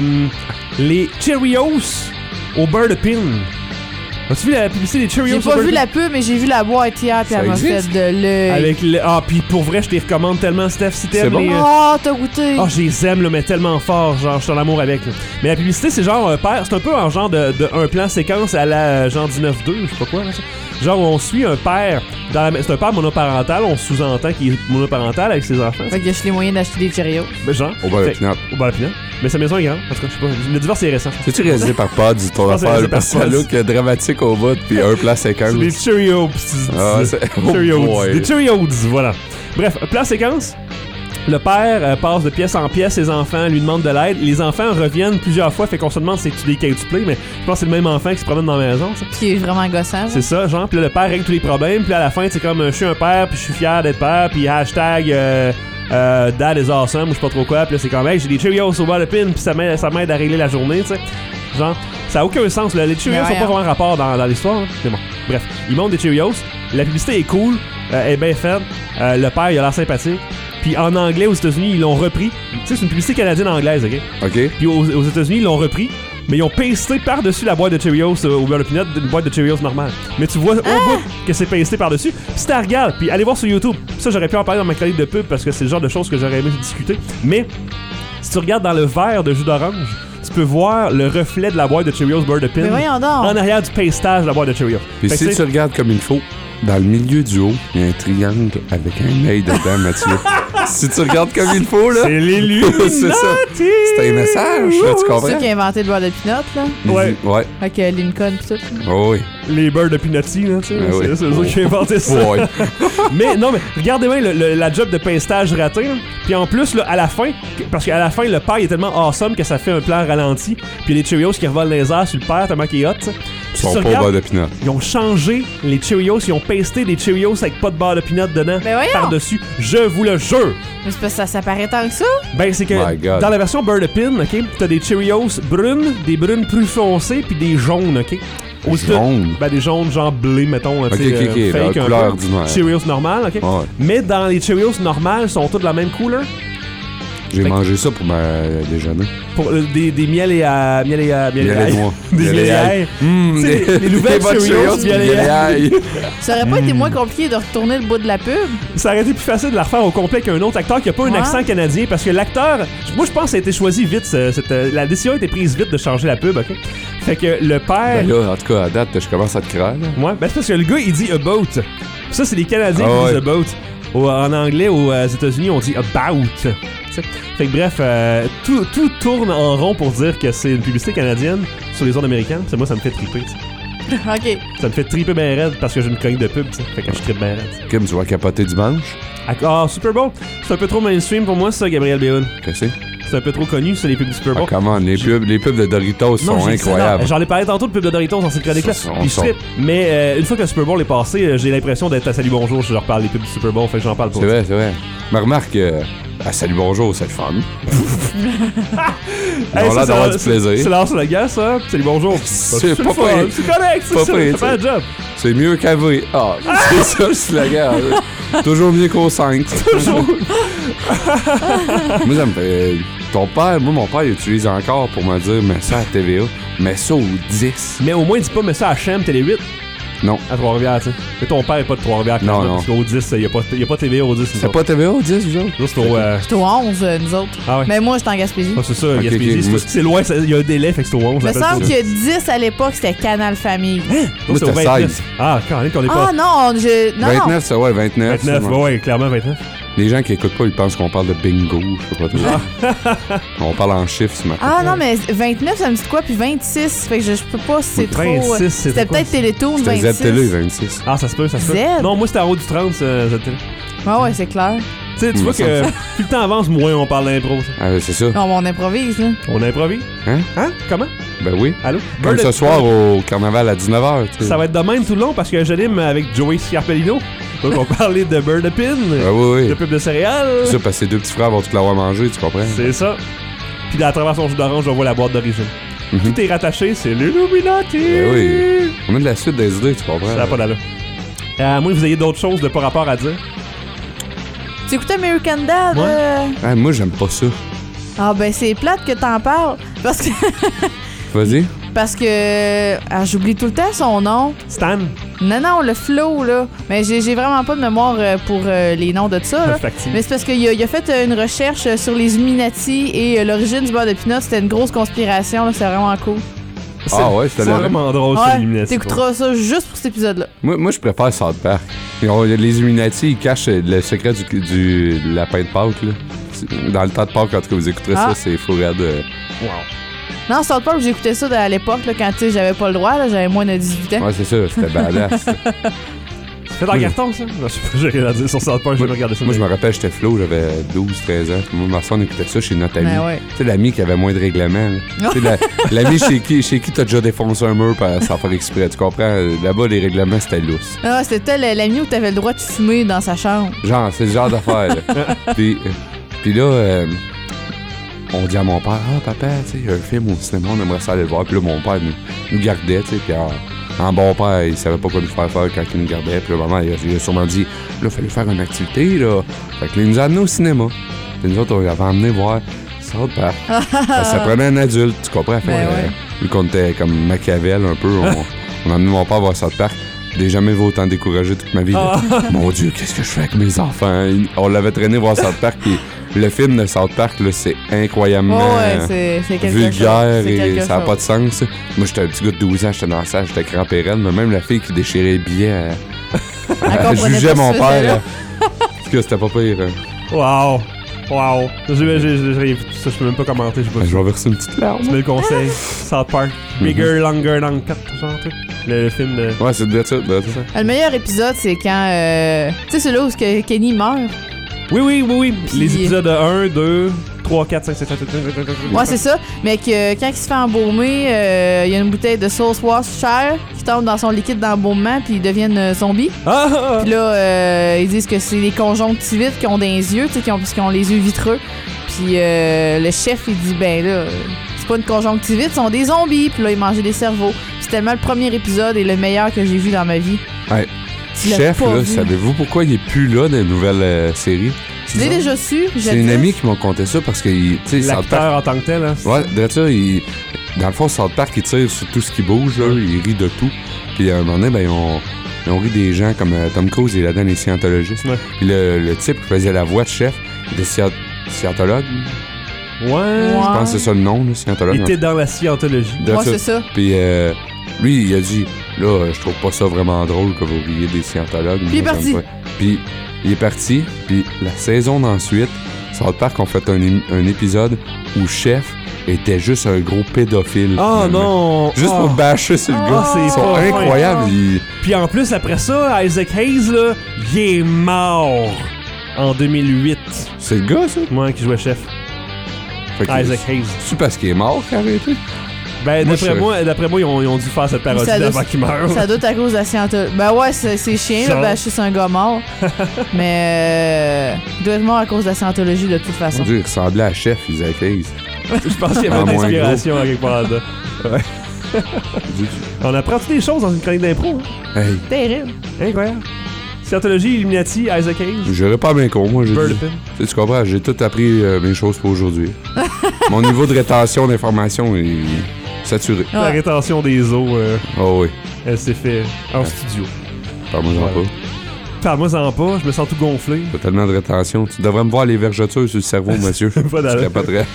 les Cheerios au beurre de pin. As-tu vu la publicité des Cheerios
J'ai
au
pas
beurre
vu
de
la pub, mais j'ai vu la boîte hier, puis
Ça
elle m'a fait
existe?
de l'œil.
Avec le. Ah, puis pour vrai, je te les recommande tellement, Steph. Si t'aimes
C'est bon?
les. euh,
Oh, t'as goûté.
Ah, je les aime, là, mais tellement fort, genre, je suis en amour avec. Là. Mais la publicité, c'est genre un père, c'est un peu en genre de, de un plan séquence à la euh, genre dix-neuf deux, je sais pas quoi. Là, ça. Genre, on suit un père, dans la- c'est un père monoparental, on sous-entend qu'il est monoparental avec ses enfants.
Fait que j'ai les moyens d'acheter des Cheerios.
Mais genre,
Au beurre de
fait-
pinot.
Au beurre de pinot. Mais sa maison est grande, en tout cas, je sais pas. Le divorce est récent.
C'est-tu réalisé par Pod, ton
pense que c'est
affaire,
réalisé
là,
par
parce que ça
Pod.
look dramatique au bout, puis un plat séquence.
C'est des Cheerios. pis c'est-
Ah,
c'est-
c'est- oh
Cheerios.
boy.
Des Cheerios, voilà. Bref, plan séquence. Le père euh, passe de pièce en pièce, ses enfants lui demandent de l'aide. Les enfants reviennent plusieurs fois, fait qu'on se demande si c'est des cailloux play, mais je pense que c'est le même enfant qui se promène dans la maison. Ça.
Qui est vraiment gossant.
C'est ça, genre. Puis là, le père règle tous les problèmes. Puis là, à la fin, c'est comme euh, je suis un père, puis je suis fier d'être père, puis hashtag euh, euh, dad is awesome, ou je sais pas trop quoi. Puis là, c'est comme, hey, j'ai des Cheerios au bas de pin, puis ça m'aide, ça m'aide à régler la journée, tu sais. Genre, ça a aucun sens. Là. Les Cheerios
Mais
sont
ouais,
pas
hein.
vraiment rapport dans, dans l'histoire. Là. Mais bon, bref, ils montent des Cheerios. La publicité est cool, euh, elle est bien faite. Euh, le père, il a l'air sympathique. Puis en anglais, aux États-Unis, ils l'ont repris. Tu sais, c'est une publicité canadienne-anglaise, OK?
OK.
Puis aux, aux États-Unis, ils l'ont repris, mais ils ont pasté par-dessus la boîte de Cheerios euh, au beurre de pinot d'une boîte de Cheerios normale. Mais tu vois au bout que c'est pasté par-dessus. Puis si t'as regardes, puis allez voir sur YouTube. Ça, j'aurais pu en parler dans ma chronique de pub parce que c'est le genre de choses que j'aurais aimé discuter. Mais si tu regardes dans le verre de jus d'orange, tu peux voir le reflet de la boîte de Cheerios beurre de pin
Mais voyons donc.
en arrière du pastage de la boîte de Cheerios.
Puis
Fait que
si
tu sais,
tu regardes comme il faut, dans le milieu du haut, il y a un triangle avec un œil dedans, Mathieu. Si tu regardes comme il faut, là.
C'est l'élu.
C'est ça. C'est un message, là, tu comprends?
C'est ça qui a inventé le beurre de pinot, là.
Ouais.
Ouais.
Avec euh, Lincoln pis tout.
Oh, oui.
Les beurres de Pinotty, là, tu sais.
Ah
c'est
oui.
c'est eux autres qui ont inventé ça.
Ouais.
Mais non, mais regardez bien le, le- la job de pincetage raté. là. Puis en plus, là, à la fin, parce qu'à la fin, le père il est tellement awesome que ça fait un plan ralenti. Puis les Cheerios qui revolent les airs sur le père tellement qu'il est hot, tu sais.
Ils
Puis
sont
tu
pas au
regardes,
beurre de pinot.
Ils ont changé les Cheerios, ils ont pasté des Cheerios avec pas de beurre de pinot dedans
Ben voyons.
par-dessus. Je vous le jure.
Mais c'est parce que ça, ça paraît tant que ça.
Ben, c'est que
My God.
dans la version beurre de pin, ok, t'as des Cheerios brunes, des brunes plus foncées, puis des jaunes, ok. Aux États-
Jaunes?
Ben, des jaunes genre blé, mettons. tu
Ok,
sais,
ok, ok,
euh,
la
fake un
couleur
peu.
ordinaire.
Cheerios normales, ok.
Ouais.
Mais dans les Cheerios normales, sont tous de la même couleur.
J'ai
Fait que-
mangé ça pour ma déjeuner.
Pour euh, des, des miel et à. Miel et à. Miel et
Miel et
ail.
noix.
Des
Miel et
miel et
ail.
ail.
Mmh,
Tu sais,
des-
les nouvelles
des bonnes
Cheerios,
Cheerios,
miel et
miel et
ail.
ail.
Ça aurait pas été
Mm.
moins compliqué de retourner le bout de la pub.
Ça aurait été plus facile de la refaire au complet qu'un autre acteur qui a pas un
Ouais.
accent canadien parce que l'acteur, moi je pense que ça a été choisi vite, ce- cette, euh, la décision a été prise vite de changer la pub, ok? Fait que le père.
Ben là, en tout cas, à date, je commence à te craindre.
Ouais, ben c'est parce que le gars il dit about. Ça c'est les Canadiens
Ah
qui
ouais.
disent about. Au- en anglais, aux euh, États-Unis, on dit about. T'sais. Fait que bref, euh, tout, tout tourne en rond pour dire que c'est une publicité canadienne sur les ondes américaines. C'est moi ça me fait triper. t'sais.
OK.
Ça me fait triper bien raide parce que j'ai une cogne de pub. t'sais. Fait que je tripe bien raide.
Kim, tu vas capoter dimanche.
Ah, Super Bowl, c'est un peu trop mainstream pour moi ça, Gabriel Béhoun.
Qu'est-ce que c'est?
C'est un peu trop connu, ça, les pubs du Super
Ah,
Bowl.
comment? Les pubs, les pubs de Doritos sont
j'ai dit ça,
incroyables.
non, J'en ai parlé tantôt de pubs de Doritos dans cette chronique-là.
Ça, on
Puis je
sort.
trippe. Mais euh, une fois que le Super Bowl est passé, euh, j'ai l'impression d'être à Salut Bonjour. Je leur parle des pubs du Super Bowl, fait que j'en parle pas.
C'est vrai, c'est vrai. Mais remarque, euh, à Salut Bonjour, c'est le fun. Ils
Hey,
ont
ça,
l'air d'avoir
c'est-
du plaisir.
C'est l'heure sur la gare, ça. Salut Bonjour.
C'est
le
pas
fun,
pire.
C'est correct, c'est
Pas
ça.
pire,
Ça fait un
t'sais.
job.
C'est mieux qu'à V. Ah, c'est ça le slogan. là. Toujours mieux qu'au cinq.
Toujours.
Moi, ça me fait. Ton père, moi, mon père, il utilise encore pour me dire, mets ça à T V A, mets ça au dix.
Mais au moins, dis pas, mets ça à H M Télé huit.
Non.
À Trois-Rivières, tu sais. Mais ton père est pas de Trois-Rivières,
Non,
clairement,
non.
parce qu'au dix, il y a pas, y a pas T V A au dix.
C'est pas T V A au dix, vous autres?
Nous, c'est au. euh,
C'est au onze, euh, nous autres.
Ah ouais.
Mais moi, j'étais en Gaspésie.
Ah, c'est ça,
Ok,
Gaspésie.
ok,
c'est-
moi-
C'est loin, il y a un délai, fait que c'est au onze.
Il me
on appelle
semble
ça.
que dix à l'époque, c'était Canal Famille.
Hein?
Moi,
c'est au
c'était
vingt-neuf.
seize.
Ah, quand même qu'on est pas.
Ah non, je. Non, non.
vingt-neuf, ça, ouais, vingt-neuf.
vingt-neuf,
ça,
ouais, ouais, clairement vingt-neuf.
Les gens qui écoutent pas, ils pensent qu'on parle de bingo, je sais pas trop. On parle en chiffres ce matin.
Ah non, mais vingt-neuf, ça me dit quoi? Puis vingt-six, fait que je, je peux pas, c'est trop. euh,
vingt-six, c'est
C'était
quoi,
peut-être
ça?
Télétoon,
C'était
vingt-six.
Z Télé, vingt-six.
Ah, ça se peut, ça se peut.
Z?
Non, moi, c'était en haut du trente, ça, Z Télé.
Ah ouais, c'est clair.
Tu sais, tu
Il
vois
me
que
semble
plus le temps avance, moins on parle d'impro. ça.
Ah, ouais, c'est ça.
Non, mais on improvise, là.
On improvise.
Hein?
Hein? Comment?
Ben oui.
Allô?
Comme
Bird-
ce soir au carnaval à dix-neuf heures. tu sais.
Ça va être de même tout le long parce que j'anime avec Joey Scarpellino. Donc, on va parler de Bird Pin,
Ah oui,
de
oui.
pub de céréales.
C'est ça, parce que ces deux petits frères vont tout l'avoir mangé, tu comprends?
C'est ça. Puis à travers son jus d'orange, on voit la boîte d'origine.
Mhm.
Tout est rattaché, c'est l'Illuminati.
Ben oui. On a de la suite des idées, tu comprends?
Ça n'a pas d'allure. Euh, à moins que vous ayez d'autres choses de pas rapport à dire.
Tu écoutes American Dad?
Ouais.
euh?
Ah, moi, j'aime pas ça.
Ah ben c'est plate que t'en parles. Parce que.
Vas-y.
Parce que. Ah, j'oublie tout le temps son nom.
Stan.
Non, non, le flow, là. Mais j'ai j'ai vraiment pas de mémoire euh, pour euh, les noms de ça, là.
Facile.
Mais c'est parce qu'il a, il a fait euh, une recherche euh, sur les Illuminati et euh, l'origine du beurre de pinot. C'était une grosse conspiration, là. C'est vraiment cool.
Ah ouais, c'était
C'est
le
vraiment drôle, ça,
Ouais,
l'Illuminati.
t'écouteras ça juste pour cet épisode-là.
Moi, moi, je préfère South Park. Ils ont- Les Illuminati, ils cachent le secret du, du lapin de Pâques, là. C'est- Dans le temps de Pâques, en tout cas, vous écouterez
Ah.
ça, c'est fou raide. euh.
Wow.
Non, South Park, j'écoutais ça à l'époque, là, quand tu sais, j'avais pas le droit, là, j'avais moins de dix-huit ans.
Ouais, c'est ça, c'était badass.
C'est dans le carton, ça? Non, je sais pas, j'ai rien à dire sur South Park, je vais regarder ça.
Moi, je me rappelle, j'étais Flo, j'avais douze, treize ans. Moi, ma soeur, on écoutait ça chez notre ami.
Ben ouais.
Tu sais, l'ami qui avait moins de règlements. là. Tu sais, la- l'ami chez qui, chez qui t'as déjà défoncé un mur par- sans faire exprès. Tu comprends? Là-bas, les règlements, c'était lousse.
Ah, c'était le- l'ami où t'avais le droit de fumer dans sa chambre.
Genre, c'est le genre d'affaire. là. puis, euh, puis là, euh, on dit à mon père, ah, papa, tu sais, il y a un film au cinéma, on aimerait ça aller le voir. Puis là, mon père nous, nous gardait, tu sais. Puis en, en bon père, il savait pas quoi nous faire faire quand il nous gardait. Puis là, maman, il a, il a sûrement dit, là, il fallait faire une activité, là. Fait que là, il nous a amenés au cinéma. Puis nous autres, on l'avait emmené voir South Park. Ça prenait un adulte, tu comprends? Fait,
Ben
euh,
ouais.
vu qu'on était comme Machiavel un peu, on, on a amené mon père voir South Park. J'ai jamais vu autant découragé toute ma vie. là. Mon Dieu, qu'est-ce que je fais avec mes enfants? Il- On l'avait traîné voir South Park, puis le film de South Park, là, c'est incroyablement
Oh, ouais, c'est- c'est quelque
vulgaire
chose. C'est
et
quelque
ça n'a
chose.
pas de sens. Moi, j'étais un petit gars de douze ans, j'étais dans la salle, j'étais crampé raide, mais même la fille qui déchirait les billets, elle, elle
comprenait
jugeait
pas
mon
ce que
père.
c'était là.
là. Parce que c'était pas pire. hein.
Wow! Wow! J'ai, j'ai, j'ai, j'ai, ça, je peux même pas commenter. Je,
ben, je vais verser une petite larme.
Tu me le conseilles. South Park. Bigger, longer, long cut, genre un truc. Le, le film de...
Ouais, c'est de ça, de ça.
Le meilleur épisode, c'est quand... Euh... Tu sais, c'est là où que Kenny meurt.
Oui, oui, oui, oui.
Puis...
Les épisodes un, deux, trois, quatre, cinq, sept, huit, neuf, dix.
Ouais, c'est ça. Mais que quand il se fait embaumer, il euh, y a une bouteille de sauce Worcestershire qui tombe dans son liquide d'embaumement puis ils deviennent euh, zombies.
Ah, ah, ah.
Puis là, euh, ils disent que c'est les conjonctivites qui ont des yeux, tu sais, qui ont, qui ont les yeux vitreux. Puis euh, le chef, il dit, ben là, c'est pas une conjonctivite, ce sont des zombies. Puis là, il mangeait des cerveaux. Puis c'est tellement le premier épisode et le meilleur que j'ai vu dans ma vie.
Ouais. Chef, là, savez-vous pourquoi il est plus là dans les nouvelles euh, séries?
Je l'ai déjà su.
C'est une amie qui m'a conté ça parce que
l'acteur en tant que tel, hein?
Ouais, de ça, il, dans le fond, South Park, il tire sur tout ce qui bouge, là, il rit de tout. Puis à un moment donné, ben, ils ont, ils ont ri des gens comme euh, Tom Cruise, il est là-dedans, les scientologistes.
Ouais.
Puis le, le type qui faisait la voix de chef, il était sciat- scientologue.
Ouais.
Je pense que c'est ça le nom, là, scientologue.
Il était dans la scientologie.
Ouais, c'est ça.
Puis euh, lui, il a dit, là, je trouve pas ça vraiment drôle que vous riez des scientologues.
Puis il est parti.
Puis il est parti, puis la saison d'ensuite, South Park ont fait un, un épisode où Chef était juste un gros pédophile.
Oh non!
Juste
oh.
pour bâcher sur le
oh,
gars.
C'est
Ils sont incroyables. Ils...
Puis en plus, après ça, Isaac Hayes, là, il est mort en deux mille huit.
C'est le gars, ça?
Moi, qui jouait Chef. Isaac Hayes.
C'est parce qu'il est mort qu'il a arrêté?
Ben,
moi,
d'après,
je...
moi, d'après moi, ils ont, ils ont dû faire cette parodie
doit,
avant qu'il meure.
Ça doit être à cause de la scientologie. Ben ouais, c'est, c'est chiant, là, bâcher sur un gars mort. Mais euh, il doit être mort à cause de la scientologie de toute façon.
Mon Dieu, il ressemblait à Chef, Isaac Hayes.
Je pense qu'il y avait une inspiration à quelque part là. Ouais. On apprend toutes les choses dans une chronique d'impro.
Hein? Hey.
Terrible.
Incroyable. Scientologie, Illuminati, Isaac Hayes.
J'aurais pas bien con, moi. J'ai dit, tu, tu comprends, j'ai tout appris euh, mes choses pour aujourd'hui. Mon niveau de rétention d'informations est saturé.
Ouais. La rétention des eaux, euh,
oh oui.
Elle s'est faite en ouais. studio.
Parle-moi-en
ouais.
pas.
Parle-moi-en pas, je me sens tout gonflé.
T'as tellement de rétention. Tu devrais me voir les vergetures sur le cerveau, monsieur.
Pas
je capoterais.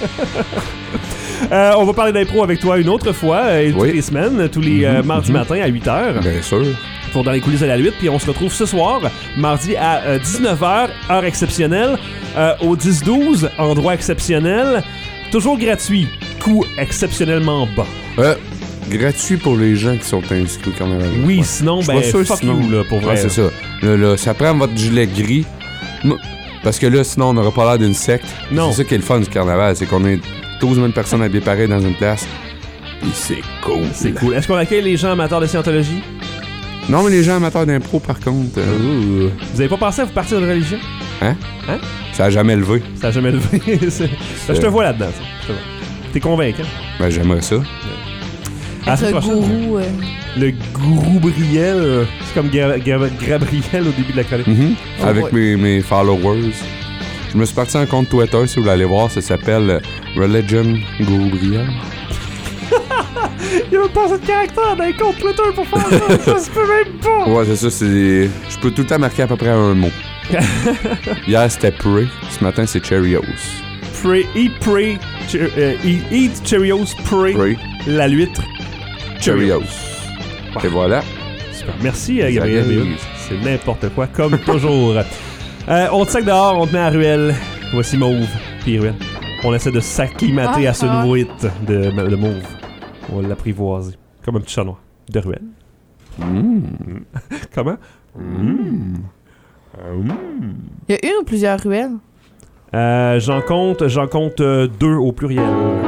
euh, on va parler d'impro avec toi une autre fois, euh, toutes oui. les semaines, tous les euh, mm-hmm. mardis mm-hmm. matin à huit heures.
Bien sûr.
Pour Dans les coulisses de la lutte. Puis on se retrouve ce soir, mardi à euh, dix-neuf heures, heure exceptionnelle, euh, au dix douze, endroit exceptionnel, toujours gratuit, coût exceptionnellement bas.
Euh, gratuit pour les gens qui sont inscrits quand même.
Oui, ouais. sinon, ben,
sûr,
fuck
sinon,
you, là, pour vrai.
Ouais, c'est ça. Là, là, ça prend votre gilet gris. Parce que là, sinon, on n'aura pas l'air d'une secte.
Non.
C'est ça qui est le fun du carnaval, c'est qu'on est douze mille personnes habillées pareil dans une place. Et c'est cool.
C'est cool. Est-ce qu'on accueille les gens amateurs de scientologie?
Non, mais les gens amateurs d'impro, par contre... Euh...
Vous avez pas pensé à vous partir de religion?
Hein?
Hein?
Ça a jamais levé.
Ça a jamais levé. c'est... Ben, je te vois là-dedans, ça. Je te vois. T'es convaincant?
Ben, j'aimerais ça.
À
le gourou... Euh...
Le gourou Briel, euh, c'est comme Gra- Gra- Gabriel au début de la chronique.
Mm-hmm.
Oh,
Avec
ouais.
mes, mes followers. Je me suis parti en compte Twitter, si vous voulez aller voir, ça s'appelle Religion Gourou Briel.
Il y a même pas assez de caractère dans les comptes Twitter pour faire ça. Ça se peut même pas.
Ouais, c'est ça. C'est... Je peux tout le temps marquer à peu près un mot. Hier, c'était Pray. Ce matin, c'est Cheerios.
Pray, eat, pray, che- uh, eat, eat Cheerios, pray,
pray.
La l'huître,
Cheerios.
Wow.
Et voilà.
Super. Merci, euh, Gabriel. C'est n'importe quoi, comme toujours. Euh, on te sac dehors, on te met à la ruelle. Voici Mauve, puis Ruelle. On essaie de s'acclimater ah, à ce ah. nouveau hit de, de Mauve. On va l'apprivoiser. Comme un petit chat noir. De ruelle.
Mmh.
Comment? Mmh.
Mmh. Il y a une ou plusieurs ruelles?
Euh, j'en compte, j'en compte euh, deux au pluriel.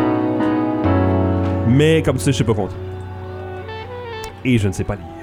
Mais comme tu sais, je sais pas compter. Et je ne sais pas lire.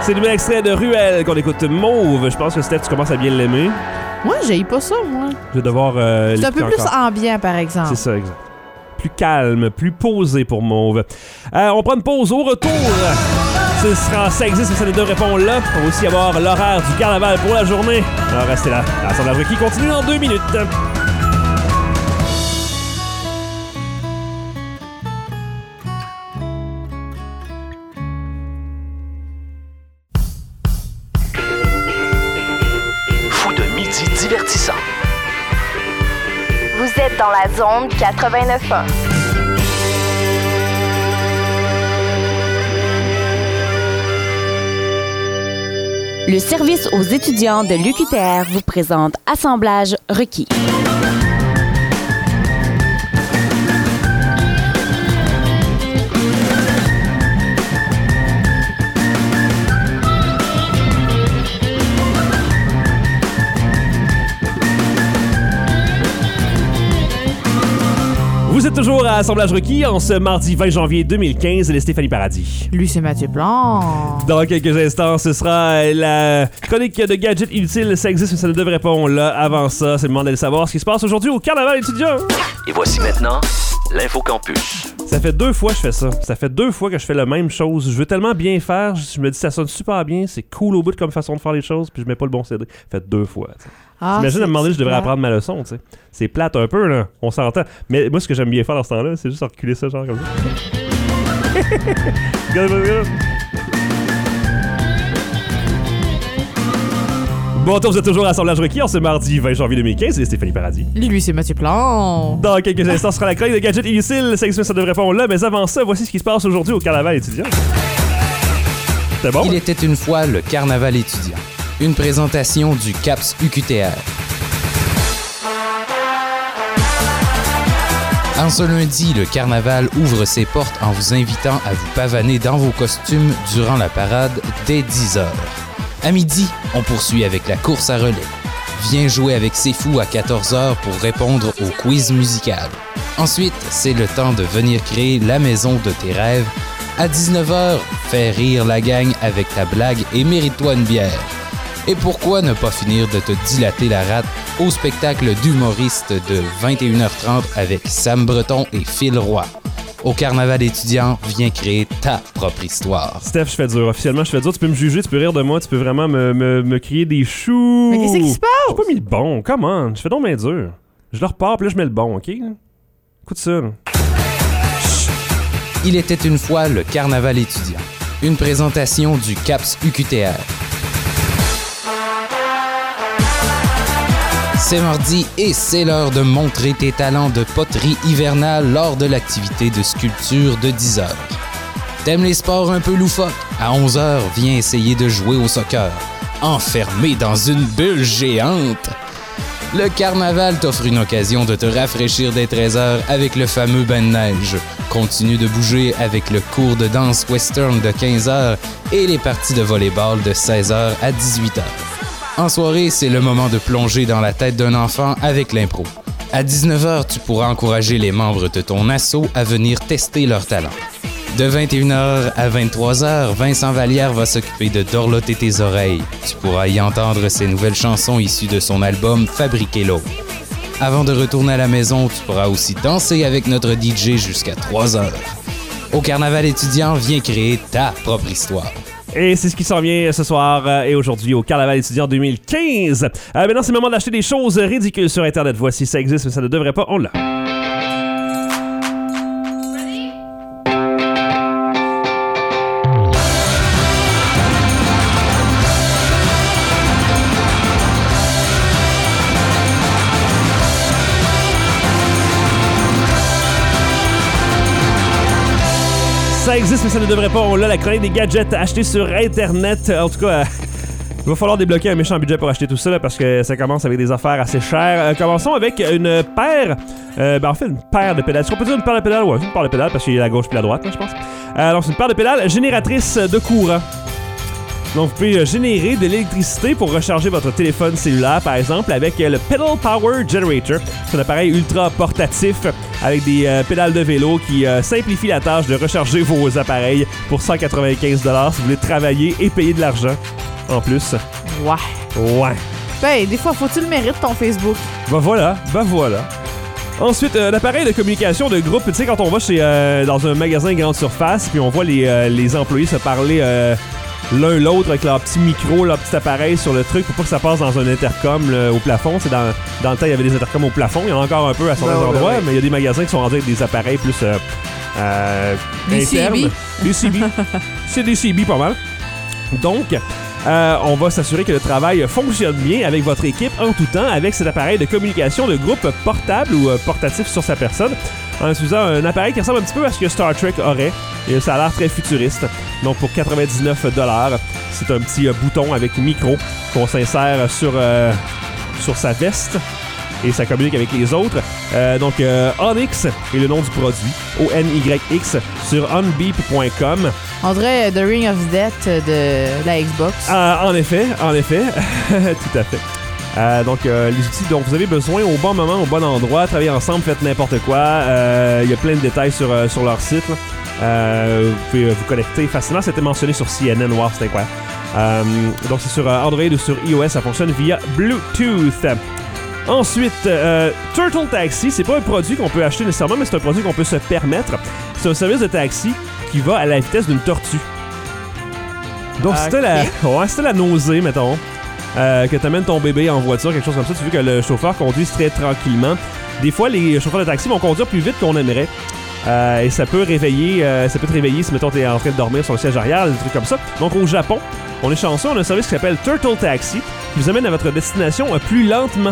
C'est le nouvel extrait de Ruelle qu'on écoute Mauve. Je pense que Steph, tu commences à bien l'aimer.
Moi, j'ai pas ça, moi.
Je vais devoir. Euh,
C'est un peu plus
encore.
ambiant, par exemple.
C'est ça, exact. Plus calme, plus posé pour Mauve. Euh, on prend une pause au retour. Ce sera ça existe, mais ça ne devrait répondre là. On va aussi avoir l'horaire du carnaval pour la journée. Alors restez là. L'assemblage requis continue dans deux minutes.
Fou de midi divertissant.
Vous êtes dans la zone quatre-vingt-neuf un.
Le service aux étudiants de l'U Q T R vous présente Assemblage requis.
Vous êtes toujours à Assemblage requis en ce mardi vingt janvier deux mille quinze. Et Stéphanie Paradis.
Lui, c'est Mathieu Plante.
Dans quelques instants, ce sera la chronique de gadgets inutiles. Ça existe, mais ça ne devrait pas. On l'a. Avant ça, c'est le moment d'aller savoir ce qui se passe aujourd'hui au carnaval étudiant.
Et voici maintenant l'Infocampus.
Ça fait deux fois que je fais ça. Ça fait deux fois que je fais la même chose. Je veux tellement bien faire. Je me dis, ça sonne super bien. C'est cool au bout de comme façon de faire les choses. Puis je mets pas le bon C D. Ça fait deux fois. T'sais.
Ah,
J'imagine à un moment donné, je devrais
plate.
apprendre ma leçon. T'sais. C'est plate un peu, là. On s'entend. Mais moi, ce que j'aime bien faire dans ce temps-là, c'est juste reculer ça, genre comme ça. Regarde, regarde. Bon, vous êtes toujours à Assemblage requis en ce mardi vingt janvier deux mille quinze. C'est Stéphanie Paradis.
Lui, c'est Mathieu Plante.
Dans quelques instants, ce sera la chronique de gadgets inutiles. Ça existe, ça devrait répondre là. Mais avant ça, voici ce qui se passe aujourd'hui au carnaval étudiant. C'est bon?
Il était une fois le carnaval étudiant. Une présentation du C A P S U Q T R. En ce lundi, le carnaval ouvre ses portes en vous invitant à vous pavaner dans vos costumes durant la parade dès dix heures. À midi, on poursuit avec la course à relais. Viens jouer avec C'est Fou à quatorze heures pour répondre au quiz musical. Ensuite, c'est le temps de venir créer la maison de tes rêves. À dix-neuf heures, fais rire la gang avec ta blague et mérite-toi une bière. Et pourquoi ne pas finir de te dilater la rate au spectacle d'humoristes de vingt et une heures trente avec Sam Breton et Phil Roy. Au carnaval étudiant, viens créer ta propre histoire.
Steph, je fais dur. Officiellement, je fais dur. Tu peux me juger, tu peux rire de moi, tu peux vraiment me, me, me crier des choux.
Mais qu'est-ce qui se passe?
J'ai pas mis le bon. Come on. Je fais donc bien dur. Je le repars, puis là, je mets le bon, OK? Écoute ça, là.
Il était une fois le carnaval étudiant. Une présentation du C A P S U Q T R. C'est mardi et c'est l'heure de montrer tes talents de poterie hivernale lors de l'activité de sculpture de dix heures. T'aimes les sports un peu loufoques? À onze heures, viens essayer de jouer au soccer. Enfermé dans une bulle géante. Le carnaval t'offre une occasion de te rafraîchir dès treize heures avec le fameux bain de neige. Continue de bouger avec le cours de danse western de quinze heures et les parties de volleyball de seize heures à dix-huit heures. En soirée, c'est le moment de plonger dans la tête d'un enfant avec l'impro. À dix-neuf heures, tu pourras encourager les membres de ton asso à venir tester leur talent. De vingt et une heures à vingt-trois heures, Vincent Vallière va s'occuper de dorloter tes oreilles. Tu pourras y entendre ses nouvelles chansons issues de son album Fabriquer l'eau. Avant de retourner à la maison, tu pourras aussi danser avec notre D J jusqu'à trois heures. Au carnaval étudiant, viens créer ta propre histoire.
Et c'est ce qui s'en vient ce soir euh, et aujourd'hui au Carnaval étudiant deux mille quinze. Euh, maintenant, c'est le moment d'acheter des choses ridicules sur Internet. Voici, ça existe, mais ça ne devrait pas. On l'a. Ça existe, mais ça ne devrait pas. On l'a, la chronique des gadgets achetés sur Internet. En tout cas, euh, il va falloir débloquer un méchant budget pour acheter tout ça là, parce que ça commence avec des affaires assez chères. Euh, commençons avec une paire, euh, ben en fait une paire de pédales. Est-ce qu'on peut dire une paire de pédales? Ouais, une paire de pédales parce qu'il y a la gauche puis la droite, là, je pense. Euh, alors c'est une paire de pédales génératrice de courant. Donc, vous pouvez générer de l'électricité pour recharger votre téléphone cellulaire, par exemple, avec le Pedal Power Generator. C'est un appareil ultra portatif avec des euh, pédales de vélo qui euh, simplifie la tâche de recharger vos appareils pour cent quatre-vingt-quinze dollars si vous voulez travailler et payer de l'argent en plus.
Ouais.
Ouais.
Ben, des fois, faut-tu le mérite ton Facebook?
Ben voilà, ben voilà. Ensuite, euh, l'appareil de communication de groupe. Tu sais, quand on va chez euh, dans un magasin grande surface, puis on voit les, euh, les employés se parler euh, l'un l'autre avec leur petit micro, leur petit appareil sur le truc pour pas que ça passe dans un intercom là, au plafond. C'est dans, dans le temps, il y avait des intercoms au plafond. Il y en a encore un peu à certains
ben,
endroits,
ben, ouais.
mais il y a des magasins qui sont rendus avec des appareils plus euh, euh,
Des
internes.
C B.
Des C B. C'est des C B pas mal. Donc, euh, on va s'assurer que le travail fonctionne bien avec votre équipe en tout temps avec cet appareil de communication de groupe portable ou euh, portatif sur sa personne en utilisant un appareil qui ressemble un petit peu à ce que Star Trek aurait. Et ça a l'air très futuriste. Donc pour quatre-vingt-dix-neuf dollars, c'est un petit euh, bouton avec micro qu'on s'insère sur, euh, sur sa veste et ça communique avec les autres. Euh, donc euh, Onyx est le nom du produit, O N Y X, sur onbeep point com.
On dirait The Ring of Death de la Xbox.
Ah, en effet, en effet, tout à fait. Euh, donc, euh, les outils dont vous avez besoin au bon moment, au bon endroit, travaillez ensemble, faites n'importe quoi. Euh, il y a plein de détails sur, euh, sur leur site. Euh, vous pouvez vous connecter facilement. C'était mentionné sur C N N. Wow, c'est incroyable. Euh, donc, c'est sur euh, Android ou sur iOS. Ça fonctionne via Bluetooth. Ensuite, euh, Turtle Taxi, c'est pas un produit qu'on peut acheter nécessairement, mais c'est un produit qu'on peut se permettre. C'est un service de taxi qui va à la vitesse d'une tortue. Donc, okay. c'était la, ouais, c'était la nausée, mettons, euh, que t'amènes ton bébé en voiture, quelque chose comme ça. Tu veux que le chauffeur conduise très tranquillement. Des fois, les chauffeurs de taxi vont conduire plus vite qu'on aimerait. Euh, et ça peut réveiller, euh, ça peut te réveiller si, mettons, t'es en train de dormir sur le siège arrière, des trucs comme ça. Donc, au Japon, on est chanceux, on a un service qui s'appelle Turtle Taxi qui vous amène à votre destination euh, plus lentement.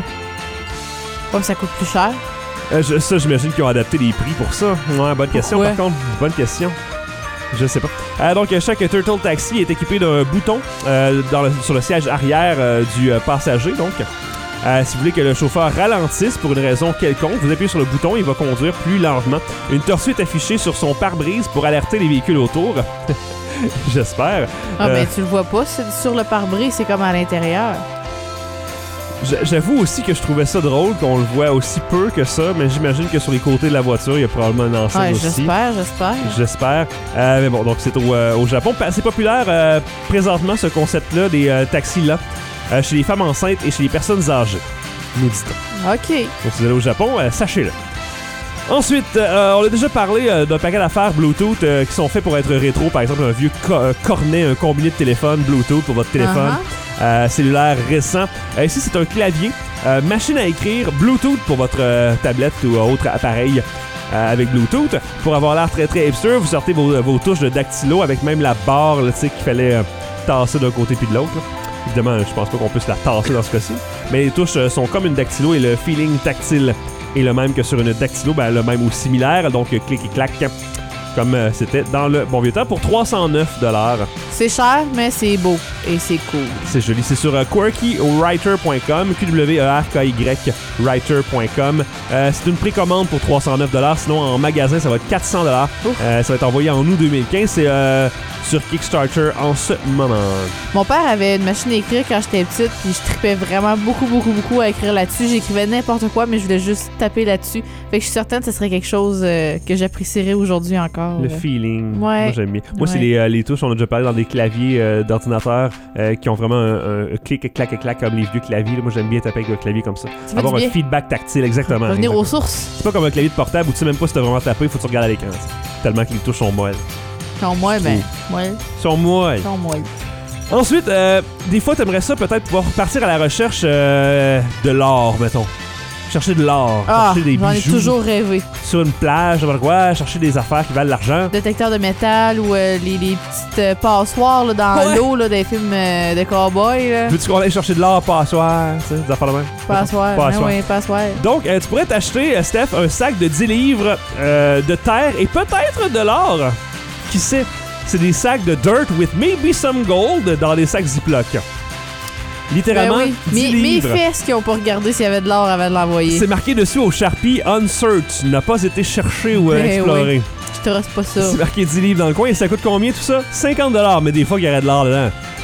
Comme ça coûte plus cher.
Euh, je, ça, j'imagine qu'ils ont adapté les prix pour ça. Ouais, bonne question.
Pourquoi?
Par contre, bonne question. Je sais pas. Euh, donc, chaque Turtle Taxi est équipé d'un bouton euh, dans le, sur le siège arrière euh, du euh, passager. Donc, euh, si vous voulez que le chauffeur ralentisse pour une raison quelconque, vous appuyez sur le bouton, il va conduire plus lentement. Une tortue est affichée sur son pare-brise pour alerter les véhicules autour. J'espère.
Ah,
euh,
mais tu le vois pas c'est sur le pare-brise, c'est comme à l'intérieur.
J'avoue aussi que je trouvais ça drôle qu'on le voit aussi peu que ça, mais j'imagine que sur les côtés de la voiture, il y a probablement une enseigne
ouais,
aussi.
J'espère, j'espère.
J'espère. Euh, mais bon, donc c'est au, euh, au Japon. C'est populaire euh, présentement, ce concept-là, des euh, taxis-là, euh, chez les femmes enceintes et chez les personnes âgées. Nous dit-on.
OK.
Donc si vous allez au Japon, euh, sachez-le. Ensuite, euh, on a déjà parlé euh, d'un paquet d'affaires Bluetooth euh, qui sont faits pour être rétro. Par exemple, un vieux co- euh, cornet, un combiné de téléphone Bluetooth pour votre téléphone. Uh-huh. Euh, cellulaire récent. Euh, ici, c'est un clavier, euh, machine à écrire, Bluetooth pour votre euh, tablette ou autre appareil euh, avec Bluetooth. Pour avoir l'air très très hipster, vous sortez vos, vos touches de dactylo avec même la barre qu'il fallait euh, tasser d'un côté puis de l'autre. Là. Évidemment, je pense pas qu'on puisse la tasser dans ce cas-ci. Mais les touches euh, sont comme une dactylo et le feeling tactile est le même que sur une dactylo, ben, le même ou similaire. Donc, euh, clic et clac. Comme euh, c'était dans le bon vieux temps, pour trois cent neuf dollars.
C'est cher, mais c'est beau et c'est cool.
C'est joli. C'est sur euh, quirky writer point com, Q W E R K Y writer point com. Euh, c'est une précommande pour trois cent neuf dollars. Sinon, en magasin, ça va être quatre cents dollars. Euh, ça va être envoyé en août deux mille quinze. C'est euh, sur Kickstarter en ce moment.
Mon père avait une machine à écrire quand j'étais petite, puis je tripais vraiment beaucoup, beaucoup, beaucoup à écrire là-dessus. J'écrivais n'importe quoi, mais je voulais juste taper là-dessus. Fait que je suis certaine que ce serait quelque chose euh, que j'apprécierais aujourd'hui encore.
Le feeling.
Ouais.
Moi, j'aime bien. Moi,
ouais.
c'est les, euh, les touches, on a déjà parlé dans des claviers euh, d'ordinateur euh, qui ont vraiment un, un clic, clac et clac comme les vieux claviers. Là, moi, j'aime bien taper avec un clavier comme ça.
Ça
avoir un
bien.
feedback tactile, exactement.
Revenir
exactement.
aux sources.
C'est pas comme un clavier de portable où tu sais même pas si t'as vraiment tapé, il faut que tu regardes à l'écran. T'sais. Tellement que les touches sont molles.
Sont molles, ben. Molles.
Sont molles.
Sont molles.
Ensuite, euh, des fois, t'aimerais ça peut-être pouvoir partir à la recherche euh, de l'or, mettons. Chercher de l'or,
ah,
chercher des
j'en
bijoux.
ai toujours rêvé.
Sur une plage, n'importe quoi, chercher des affaires qui valent de l'argent.
Détecteur de métal ou euh, les, les petites euh, passoires là, dans ouais. l'eau là, des films euh, de cow-boys.
Veux-tu qu'on aille chercher de l'or, passoire, tu sais, des affaires de même?
Passoire, passoire. Oui, passoire.
Donc, euh, tu pourrais t'acheter, Steph, un sac de dix livres euh, de terre et peut-être de l'or. Qui sait? C'est des sacs de dirt with maybe some gold dans des sacs Ziploc. Littéralement,
ben oui.
dix
mes,
livres.
Mes fesses qui ont pas regardé s'il y avait de l'or avant de l'envoyer.
C'est marqué dessus au Sharpie Unsearched, n'a pas été cherché ou ben exploré.
Oui. Je te reste pas ça.
C'est marqué dix livres dans le coin et ça coûte combien tout ça? cinquante dollars, mais des fois il y aurait de l'or dedans.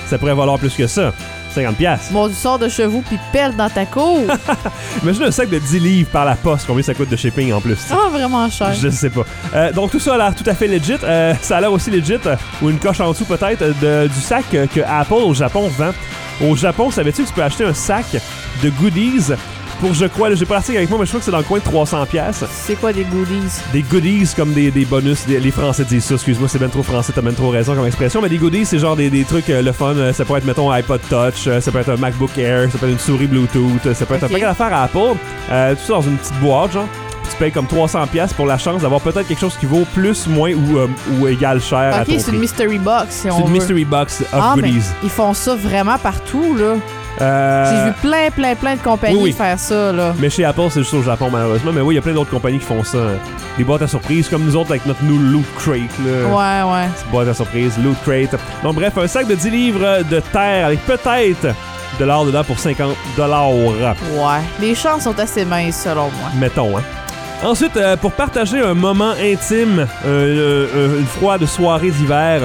ça pourrait valoir plus que ça. cinquante piastres.
Bon, tu sors de chez vous puis pèle dans ta cour.
Imagine un sac de dix livres par la poste, combien ça coûte de shipping en plus.
Ah, vraiment cher.
Je sais pas. Euh, donc tout ça a l'air tout à fait legit. Euh, ça a l'air aussi legit, euh, ou une coche en dessous peut-être, de, du sac euh, que Apple au Japon vend. Au Japon, savais-tu que tu peux acheter un sac de goodies pour, je crois, là, j'ai pas l'article avec moi, mais je crois que c'est dans le coin de trois cents piastres.
C'est quoi des goodies? Des
goodies comme des, des bonus. Des, les Français disent ça, excuse-moi, c'est ben trop français, t'as ben trop raison comme expression. Mais des goodies, c'est genre des, des trucs euh, le fun. Euh, ça peut être, mettons, un iPod Touch, euh, ça peut être un MacBook Air, ça peut être une souris Bluetooth, euh, ça peut être okay. un paquet d'affaires à Apple. Euh, tout ça dans une petite boîte, genre. Tu payes comme trois cents piastres pour la chance d'avoir peut-être quelque chose qui vaut plus, moins ou, euh, ou égal cher
okay,
à ton prix.
Ok, c'est une mystery box, si on
C'est une
veut.
mystery box of
ah,
goodies.
Mais ils font ça vraiment partout, là.
Euh...
J'ai vu plein, plein, plein de compagnies
oui, oui.
faire ça, là.
Mais chez Apple, c'est juste au Japon, malheureusement. Mais oui, il y a plein d'autres compagnies qui font ça. Des boîtes à surprise, comme nous autres avec notre new Loot Crate, là.
Ouais, ouais.
Cette boîte à surprise, Loot Crate. Donc, bref, un sac de dix livres de terre avec peut-être de l'or dedans pour cinquante dollars.
Ouais. Les chances sont assez minces, selon moi.
Mettons, hein. Ensuite, euh, pour partager un moment intime, euh, euh, une froide soirée d'hiver,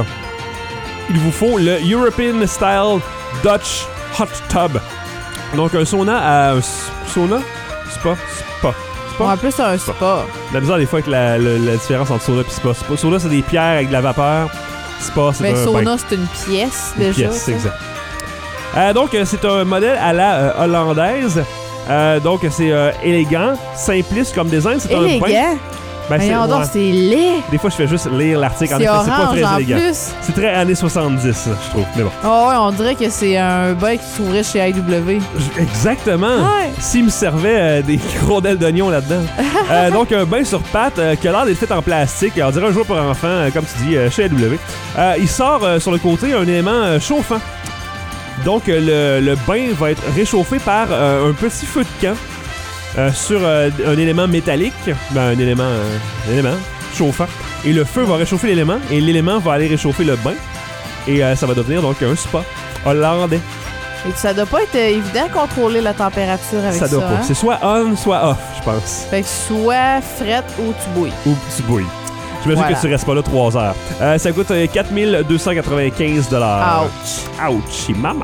il vous faut le European Style Dutch Hot Tub. Donc un sauna à... Un sauna? Spa? Spa. Spa?
Ouais, plus un spa. spa.
La bizarre des fois avec la, la, la différence entre sauna et spa. spa. Sauna, c'est des pierres avec de la vapeur. Spa, c'est
Mais
un
sauna,
bain.
c'est une pièce,
une
déjà.
Pièce, c'est exact. Euh, donc, c'est un modèle à la euh, hollandaise. Euh, donc, c'est euh, élégant, simpliste comme design. C'est
élégant?
un bain. Ben,
c'est,
ouais.
c'est laid.
Des fois, je fais juste lire l'article. En
c'est
effet,
orange,
c'est pas très
en
élégant.
Plus.
C'est très années soixante-dix, je trouve. Mais bon.
Oh, ouais, on dirait que c'est un bain qui se trouverait chez I W.
Exactement.
Ouais.
S'il me servait euh, des rondelles d'oignon là-dedans. euh, donc, un bain sur pattes euh, qui a l'air d'être fait en plastique. On dirait un jouet pour enfants, euh, comme tu dis, euh, chez I W. Euh, il sort euh, sur le côté un élément euh, chauffant. Donc, euh, le, le bain va être réchauffé par euh, un petit feu de camp euh, sur euh, un élément métallique. Ben, un élément, euh, un élément chauffant. Et le feu va réchauffer l'élément et l'élément va aller réchauffer le bain. Et euh, ça va devenir donc un spa hollandais.
Et ça doit pas être euh, évident de contrôler la température avec ça.
Ça doit pas.
Hein?
C'est soit on, soit off, je pense.
Fait que soit frette ou tu bouilles.
Ou tu bouilles. J'imagine
voilà.
que tu restes pas là trois heures. Euh, ça coûte euh, quatre mille deux cent quatre-vingt-quinze dollars.
Ouch.
Ouch, mama.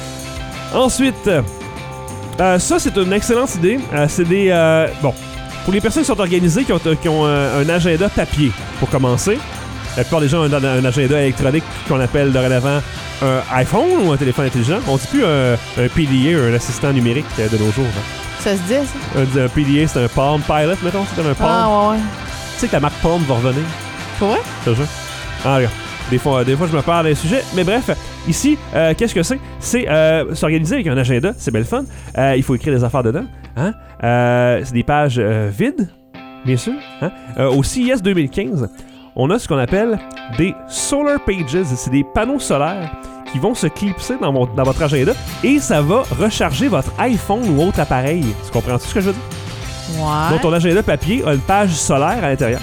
Ensuite, euh, ça, c'est une excellente idée. Euh, c'est des... Euh, bon, pour les personnes qui sont organisées, qui ont, qui ont euh, un agenda papier, pour commencer. La plupart des gens ont un, un agenda électronique qu'on appelle dorénavant un iPhone ou un téléphone intelligent. On dit plus un, un P D A, un assistant numérique de nos jours. Hein.
Ça se dit, ça?
Un, un P D A, c'est un Palm Pilot, mettons. C'est comme un Palm.
Ah, ouais, ouais.
Tu sais que la marque Palm va revenir.
Pour vrai?
C'est ça. Ah, regarde. Des fois, des fois, je me parle d'un sujet. Mais bref, ici, euh, qu'est-ce que c'est? C'est euh, s'organiser avec un agenda. C'est belle fun. Euh, il faut écrire des affaires dedans. Hein? Euh, c'est des pages euh, vides, bien sûr. Hein? Euh, au C E S deux mille quinze, on a ce qu'on appelle des Solar Pages. C'est des panneaux solaires qui vont se clipser dans, mon, dans votre agenda et ça va recharger votre iPhone ou autre appareil. Tu comprends-tu ce que je veux dire?
Ouais.
Donc, ton agenda papier a une page solaire à l'intérieur.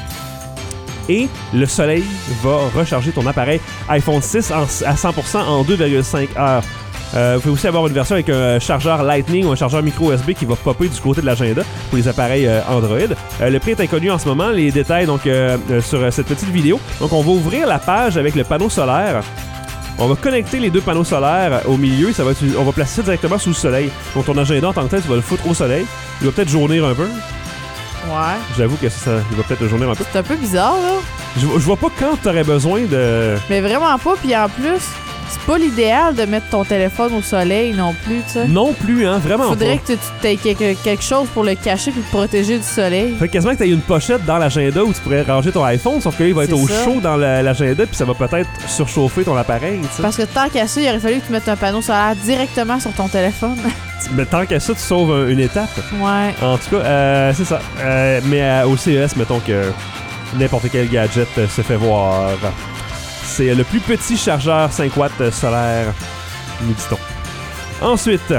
Et le soleil va recharger ton appareil iPhone six en, à cent pour cent en deux virgule cinq heures. Euh, vous pouvez aussi avoir une version avec un chargeur Lightning ou un chargeur micro U S B qui va popper du côté de l'agenda pour les appareils euh, Android. Euh, le prix est inconnu en ce moment. Les détails donc euh, euh, sur euh, cette petite vidéo. Donc, on va ouvrir la page avec le panneau solaire. On va connecter les deux panneaux solaires au milieu. Ça va être, on va placer ça directement sous le soleil. Donc, ton agenda en tant que tel, tu vas le foutre au soleil. Il va peut-être jaunir un peu.
Ouais.
J'avoue que ça, ça il va peut-être jaunir un peu.
C'est un peu bizarre, là.
Je, je vois pas quand t'aurais besoin de...
Mais vraiment pas, puis en plus, c'est pas l'idéal de mettre ton téléphone au soleil non plus, tu sais.
Non plus, hein, vraiment
Faudrait
pas.
que tu aies quelque, quelque chose pour le cacher puis te protéger du soleil.
Fait quasiment que t'aies une pochette dans l'agenda où tu pourrais ranger ton iPhone, sauf que là, il va être
C'est
au
ça.
chaud dans la- l'agenda, puis ça va peut-être surchauffer ton appareil, tu sais.
Parce que tant qu'à ça, il aurait fallu que tu mettes un panneau solaire directement sur ton téléphone.
Mais tant qu'à ça, tu sauves un- une étape.
Ouais.
En tout cas, euh, c'est ça. Euh, mais euh, au C E S, mettons que n'importe quel gadget euh, se fait voir. C'est le plus petit chargeur cinq watts euh, solaire, nous dit-on. Ensuite,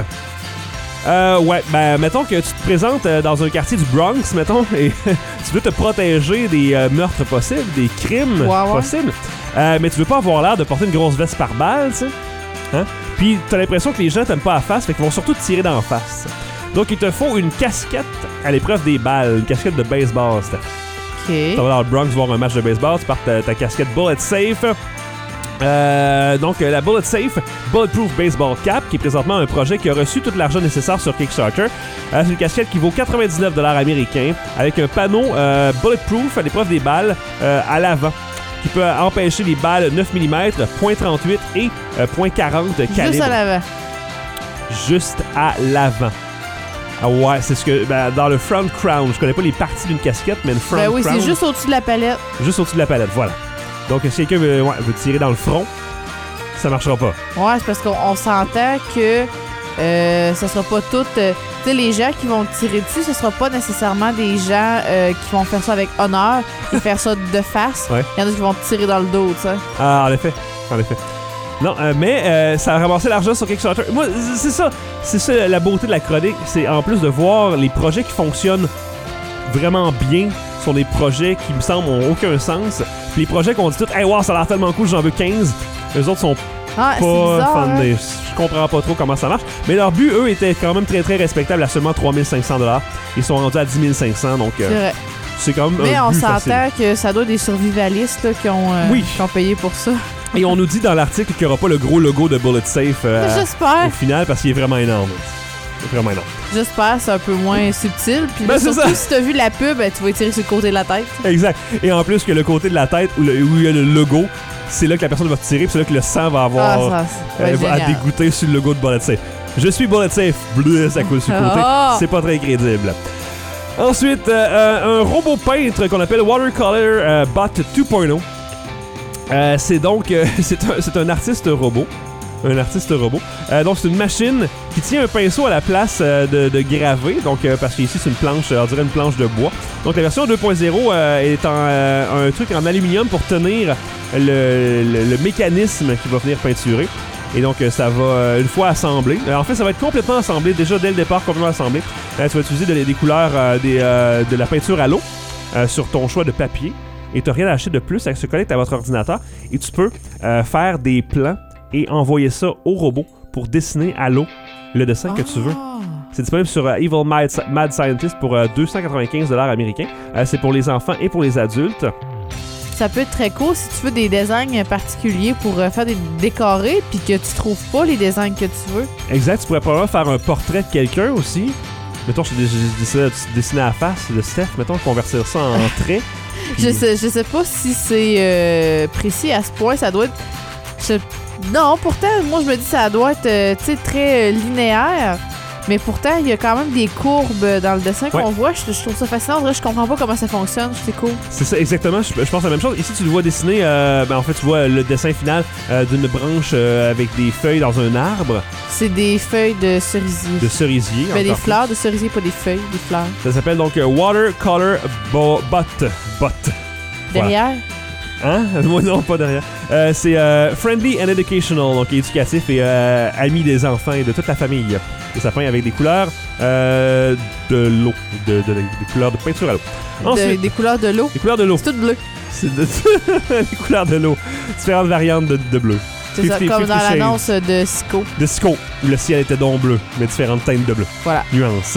euh, ouais, ben, mettons que tu te présentes euh, dans un quartier du Bronx, mettons, et tu veux te protéger des euh, meurtres possibles, des crimes
Ouais, ouais.
possibles, euh, mais tu veux pas avoir l'air de porter une grosse veste par balle, tu sais. Hein? Puis t'as l'impression que les gens t'aiment pas à face, fait qu'ils vont surtout te tirer d'en face. Donc il te faut une casquette à l'épreuve des balles, une casquette de baseball, Steph.
OK.
Tu vas dans le Bronx voir un match de baseball, tu portes ta, ta casquette Bullet Safe. Euh, donc, euh, la Bullet Safe Bulletproof Baseball Cap, qui est présentement un projet qui a reçu tout l'argent nécessaire sur Kickstarter. Euh, c'est une casquette qui vaut quatre-vingt-dix-neuf dollars américains, avec un panneau euh, Bulletproof à l'épreuve des balles euh, à l'avant, qui peut empêcher les balles neuf millimètres, point trente-huit et euh, point quarante calibre.
Juste à l'avant.
Juste à l'avant. Ah ouais, c'est ce que... Ben, dans le front crown, je connais pas les parties d'une casquette, mais le front
Ben oui,
crown...
c'est juste au-dessus de la palette.
Juste au-dessus de la palette, voilà. Donc, si quelqu'un veut, ouais, veut tirer dans le front, ça marchera pas.
Ouais, c'est parce qu'on on s'entend que euh, ça sera pas tout... Euh, tu sais, les gens qui vont tirer dessus, ce sera pas nécessairement des gens euh, qui vont faire ça avec honneur et faire ça de face.
Ouais.
Il y en a qui vont tirer dans le dos, tu sais.
Ah, en effet. En effet. Non, euh, mais euh, ça a ramassé l'argent sur Kickstarter. Moi, c'est ça. C'est ça la beauté de la chronique. C'est en plus de voir les projets qui fonctionnent vraiment bien sur des projets qui me semblent ont aucun sens. Puis les projets qu'on dit tout, hey, wow, ça a l'air tellement cool, j'en veux quinze. Eux autres sont
ah,
pas
bizarre,
fundés.
Hein?
Je comprends pas trop comment ça marche. Mais leur but, eux, était quand même très très respectable à seulement trois mille cinq cents dollars. Ils sont rendus à dix mille cinq cents, donc euh,
c'est vrai.
C'est quand même
Mais
un
on
but
s'entend
facile.
que ça doit être des survivalistes là, qui, ont, euh,
oui.
qui ont payé pour ça.
Et on nous dit dans l'article qu'il n'y aura pas le gros logo de Bullet Safe euh,
J'espère.
au final parce qu'il est vraiment énorme. C'est vraiment énorme.
J'espère, c'est un peu moins subtil. Puis
ben,
là, surtout
ça.
si t'as vu la pub, tu vas tirer sur le côté de la tête.
Exact. Et en plus que le côté de la tête où, le, où il y a le logo, c'est là que la personne va tirer, puis c'est là que le sang va avoir
ah, ça,
euh, va à dégoûter sur le logo de Bullet Safe. Je suis Bullet Safe. Bleu, ça coule sur le côté.
Oh.
C'est pas très crédible. Ensuite, euh, un robot peintre qu'on appelle Watercolor euh, Bot deux point zéro. Euh, c'est donc euh, c'est un, c'est un artiste robot. Un artiste robot. Euh, donc, c'est une machine qui tient un pinceau à la place euh, de, de graver. Donc, euh, parce qu'ici, c'est une planche, on dirait une planche de bois. Donc, la version deux point zéro euh, est en, euh, un truc en aluminium pour tenir le, le, le mécanisme qui va venir peinturer. Et donc, euh, ça va, euh, une fois assemblé, euh, en fait, ça va être complètement assemblé, déjà dès le départ, complètement assemblé. Euh, tu vas utiliser de, des couleurs, euh, des, euh, de la peinture à l'eau euh, sur ton choix de papier. Et tu n'as rien à acheter de plus, ça se connecte à votre ordinateur. Et tu peux euh, faire des plans et envoyer ça au robot pour dessiner à l'eau le dessin
ah.
que tu veux. C'est disponible sur euh, Evil Mad, Mad Scientist pour euh, deux cent quatre-vingt-quinze dollars américains. Euh, c'est pour les enfants et pour les adultes.
Ça peut être très cool si tu veux des designs particuliers pour euh, faire des décorés puis que tu trouves pas les designs que tu veux.
Exact, tu pourrais probablement faire un portrait de quelqu'un aussi. Mettons, je décidais de dessiner à la face de Steph, mettons, convertir ça en trait. Puis...
Je sais, je sais pas si c'est euh, précis à ce point, ça doit être... Je... Non, pourtant, moi je me dis ça doit être euh, tu sais, très euh, linéaire. Mais pourtant, il y a quand même des courbes dans le dessin
ouais.
qu'on voit. Je, je trouve ça fascinant. Je comprends pas comment ça fonctionne. C'est cool.
C'est ça, exactement. Je, je pense la même chose. Ici, tu le vois dessiner. Euh, ben, en fait, tu vois le dessin final euh, d'une branche euh, avec des feuilles dans un arbre.
C'est des feuilles de cerisier.
De cerisier.
Ben, des fleurs de cerisier, pas des feuilles, des fleurs.
Ça s'appelle donc euh, Watercolor Bo- Bot. Bot.
Derrière?
Voilà. Hein? Moi, non, pas derrière. Euh, c'est euh, Friendly and Educational, donc éducatif et euh, ami des enfants et de toute la famille. Et ça peint avec des couleurs euh, de l'eau, de, de, de, des couleurs de peinture à l'eau.
Ensuite, de, des couleurs de l'eau?
Des couleurs de l'eau.
C'est tout bleu.
C'est de, des couleurs de l'eau. Différentes variantes de, de bleu.
C'est ça, comme dans l'annonce de Sico.
De Sico, où le ciel était donc bleu, mais différentes teintes de bleu.
Voilà.
Nuance.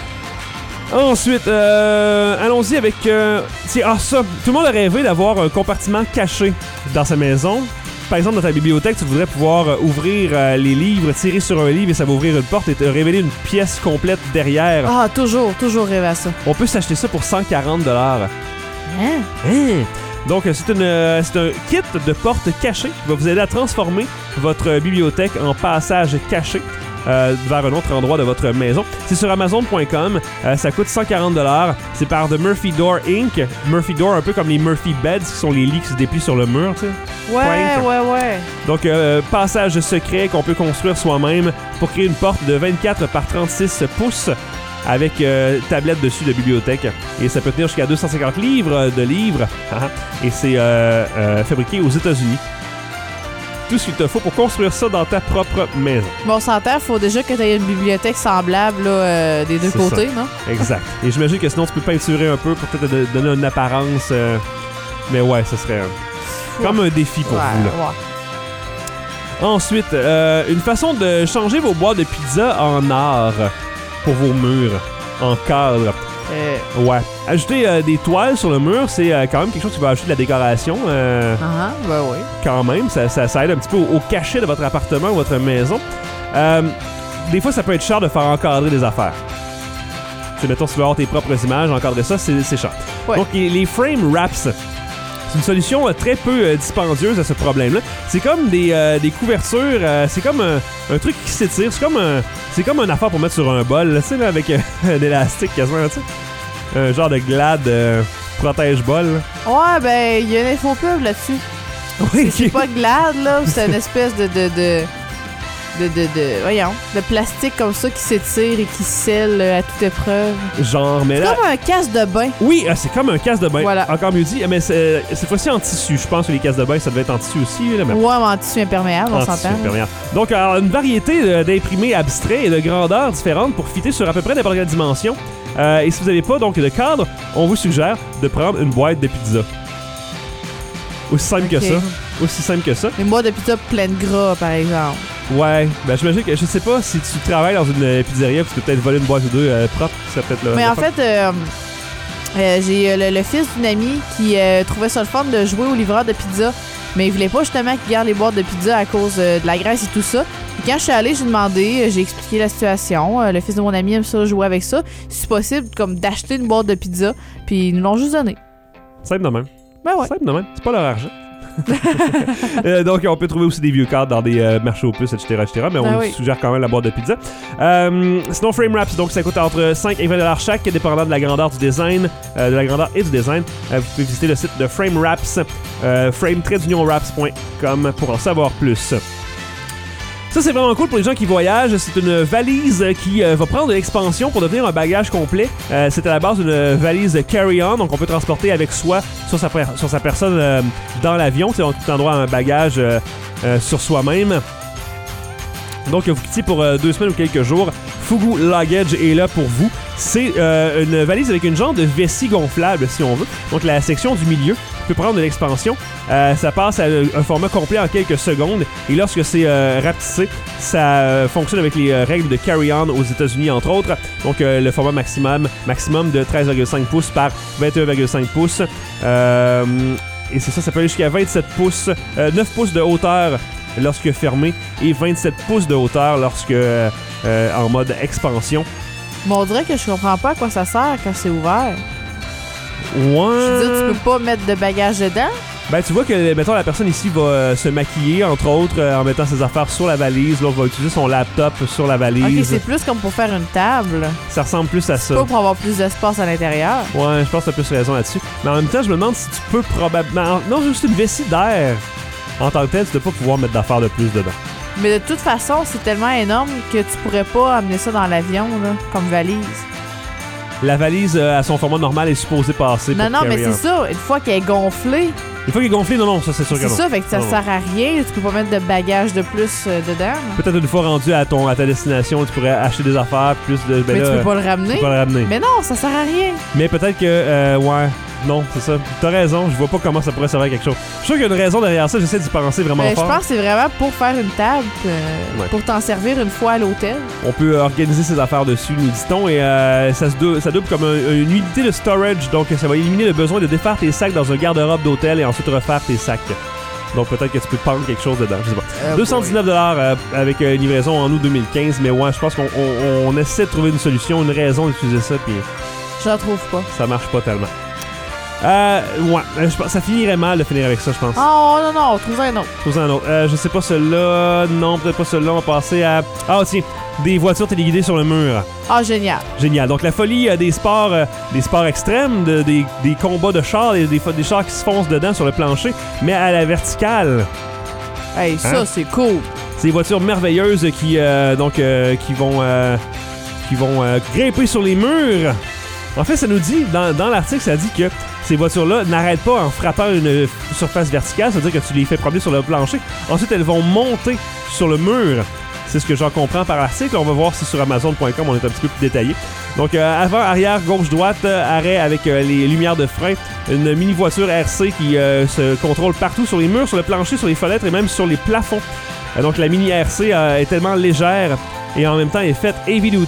Ensuite, euh, allons-y avec... Euh, ah ça, tout le monde a rêvé d'avoir un compartiment caché dans sa maison. Par exemple, dans ta bibliothèque, tu voudrais pouvoir euh, ouvrir euh, les livres, tirer sur un livre et ça va ouvrir une porte et te révéler une pièce complète derrière.
Ah, toujours, toujours rêvé à ça.
On peut s'acheter ça pour cent quarante dollars.
Hein?
Hein? Donc, c'est, une, euh, c'est un kit de porte cachée qui va vous aider à transformer votre bibliothèque en passage caché. Euh, vers un autre endroit de votre maison. C'est sur Amazon point com. Euh, ça coûte cent quarante dollars. C'est par The Murphy Door Incorporated. Murphy Door, un peu comme les Murphy Beds, qui sont les lits qui se déplient sur le mur, tu sais.
Ouais,
Point.
ouais, ouais.
Donc, euh, passage secret qu'on peut construire soi-même pour créer une porte de vingt-quatre par trente-six pouces avec euh, tablette dessus de bibliothèque. Et ça peut tenir jusqu'à deux cent cinquante livres de livres. Et c'est euh, euh, fabriqué aux États-Unis. Tout ce qu'il te faut pour construire ça dans ta propre maison.
Bon, on s'entend, il faut déjà que tu aies une bibliothèque semblable là, euh, des deux
C'est
côtés,
ça.
non?
Exact. Et j'imagine que sinon, tu peux peinturer un peu pour peut-être te donner une apparence. Euh... Mais ouais, ça serait euh, comme un défi pour
ouais,
vous. Là.
Ouais.
Ensuite, euh, une façon de changer vos boîtes de pizza en art pour vos murs, en cadre.
Euh...
Ouais. Ajouter euh, des toiles sur le mur, c'est euh, quand même quelque chose qui va ajouter de la décoration. Euh,
Ah, ben oui.
Quand même, ça, ça, ça aide un petit peu au, au cachet de votre appartement ou votre maison. Euh, des fois, ça peut être cher de faire encadrer des affaires. Tu sais, mettons, si tu veux avoir tes propres images, encadrer ça, c'est, c'est cher.
Ouais.
Donc, les, les frame wraps, c'est une solution euh, très peu euh, dispendieuse à ce problème-là. C'est comme des, euh, des couvertures, euh, c'est comme un, un truc qui s'étire, c'est comme un, c'est comme une affaire pour mettre sur un bol, tu sais, là, avec euh, un élastique quasiment, tu sais. Un genre de glade euh, protège-bol.
Ouais, ben, il y a une infopub là-dessus.
Oui,
c'est, c'est pas glade, là, c'est une espèce de... de, de... De, de, de, voyons, de plastique comme ça qui s'étire et qui scelle euh, à toute épreuve.
Genre, mais
c'est
là...
comme un casse de bain.
Oui, euh, c'est comme un casse de bain.
Voilà.
Encore mieux dit, mais c'est, cette fois-ci en tissu. Je pense que les casses de bain, ça devait être en tissu aussi. Là, mais...
Ouais, mais en tissu imperméable, on
en
s'entend.
tissu imperméable. Donc, alors, une variété de, d'imprimés abstraits et de grandeurs différentes pour fitter sur à peu près n'importe quelle dimension. Euh, et si vous n'avez pas donc de cadre, on vous suggère de prendre une boîte de pizza. Aussi simple
okay.
que ça. Aussi simple que ça.
Une boîte de pizza pleine de gras, par exemple.
Ouais, ben j'imagine que je sais pas si tu travailles dans une euh, pizzeria, tu peux peut-être voler une boîte ou deux euh, propre, ça peut être le.
Mais en fait, euh, euh, j'ai euh, le, le fils d'une amie qui euh, trouvait ça le fun de jouer au livreur de pizza, mais il voulait pas justement qu'il garde les boîtes de pizza à cause euh, de la graisse et tout ça. Et quand je suis allée, j'ai demandé, j'ai expliqué la situation. Euh, le fils de mon ami aime ça, jouer avec ça. Si c'est possible, comme d'acheter une boîte de pizza, puis ils nous l'ont juste donné.
Simple de même.
Ben ouais.
Simple de même. C'est pas leur argent. euh, donc, on peut trouver aussi des vieux cadres dans des euh, marchés aux puces, et cetera, et cetera. Mais on
ah
vous
oui.
suggère quand même la boîte de pizza. Euh, sinon, frame wraps, donc ça coûte entre cinq et vingt dollars chaque, dépendant de la grandeur du design, euh, de la grandeur et du design. Euh, vous pouvez visiter le site de Frame Wraps, euh, frame tiret union wraps point com pour en savoir plus. Ça, c'est vraiment cool pour les gens qui voyagent. C'est une valise qui euh, va prendre de l'expansion pour devenir un bagage complet. Euh, c'est à la base d'une valise carry-on, donc on peut transporter avec soi sur sa, sur sa personne euh, dans l'avion. C'est tout en droit à un bagage euh, euh, sur soi-même. Donc, vous quittez pour euh, deux semaines ou quelques jours. Fugu Luggage est là pour vous. C'est euh, une valise avec une genre de vessie gonflable, si on veut. Donc, la section du milieu peut prendre de l'expansion. Euh, ça passe à un format complet en quelques secondes. Et lorsque c'est euh, rapetissé, ça euh, fonctionne avec les euh, règles de carry-on aux États-Unis, entre autres. Donc, euh, le format maximum, maximum de treize virgule cinq pouces par vingt et un virgule cinq pouces. Euh, et c'est ça, ça peut aller jusqu'à vingt-sept pouces, euh, neuf pouces de hauteur lorsque fermé et vingt-sept pouces de hauteur lorsque euh, euh, en mode expansion.
Bon, on dirait que je comprends pas à quoi ça sert quand c'est ouvert.
Ouais.
Je veux dire, tu peux pas mettre de bagages dedans?
Ben, tu vois que, mettons, la personne ici va euh, se maquiller, entre autres, euh, en mettant ses affaires sur la valise. L'autre va utiliser son laptop sur la valise.
Ok, c'est plus comme pour faire une table.
Ça ressemble plus à ça.
C'est pas pour avoir plus d'espace à l'intérieur.
Ouais, je pense que t'as plus raison là-dessus. Mais en même temps, je me demande si tu peux probablement... Non, juste une vessie d'air. En tant que tel, tu ne dois pas pouvoir mettre d'affaires de plus dedans.
Mais de toute façon, c'est tellement énorme que tu pourrais pas amener ça dans l'avion, là, comme valise.
La valise, euh, à son format normal, est supposée passer.
Non,
pour
non, mais
carry-on.
c'est ça. Une fois qu'elle est gonflée.
Une fois qu'elle est gonflée, non, non, ça, c'est sûr que
C'est
non.
ça, fait que ça
non,
sert à rien. Tu peux pas mettre de bagages de plus euh, dedans.
Peut-être une fois rendu à, ton, à ta destination, tu pourrais acheter des affaires, plus de... Ben
mais
là,
tu peux pas le ramener.
Tu peux pas le ramener.
Mais non, ça sert à rien.
Mais peut-être que... Euh, ouais... Non, c'est ça. T'as raison, je vois pas comment ça pourrait servir à quelque chose. Je suis sûr qu'il y a une raison derrière ça, j'essaie d'y penser vraiment
Ben,
fort.
je pense que c'est vraiment pour faire une table, euh,
Ouais.
pour t'en servir une fois à l'hôtel.
On peut organiser ses affaires dessus, nous dit-on, et euh, ça, se dou- ça double comme un- une unité de storage, donc ça va éliminer le besoin de défaire tes sacs dans un garde-robe d'hôtel et ensuite refaire tes sacs. Donc peut-être que tu peux pendre quelque chose dedans, je sais pas.
Oh
deux cent dix-neuf dollars euh, avec euh, livraison en août deux mille quinze, mais ouais, je pense qu'on on, on essaie de trouver une solution, une raison d'utiliser ça, puis
J'en trouve pas.
ça marche pas tellement. Euh, ouais, je pense, ça finirait mal de finir avec ça, je pense.
Oh non, non, trouve un autre.
Trouve un autre. Euh, je sais pas celui-là. Non, peut-être pas celui-là. On va passer à... Ah, tiens. Des voitures téléguidées sur le mur.
Ah, génial.
Génial. Donc, la folie euh, des sports euh, des sports extrêmes, de, des, des combats de chars, des, des, des chars qui se foncent dedans sur le plancher, mais à la verticale.
Hey, ça,
Hein?
c'est cool.
C'est des voitures merveilleuses qui, euh, donc, euh, qui vont, euh, qui vont euh, grimper sur les murs. En fait, ça nous dit, dans, dans l'article, ça dit que ces voitures-là n'arrêtent pas en frappant une surface verticale, c'est-à-dire que tu les fais promener sur le plancher. Ensuite, elles vont monter sur le mur. C'est ce que j'en comprends par l'article. On va voir si sur Amazon point com on est un petit peu plus détaillé. Donc, euh, avant, arrière, gauche, droite, euh, arrêt avec euh, les lumières de frein. Une mini-voiture R C qui euh, se contrôle partout sur les murs, sur le plancher, sur les fenêtres et même sur les plafonds. Euh, donc, la mini R C euh, est tellement légère et en même temps est faite heavy duty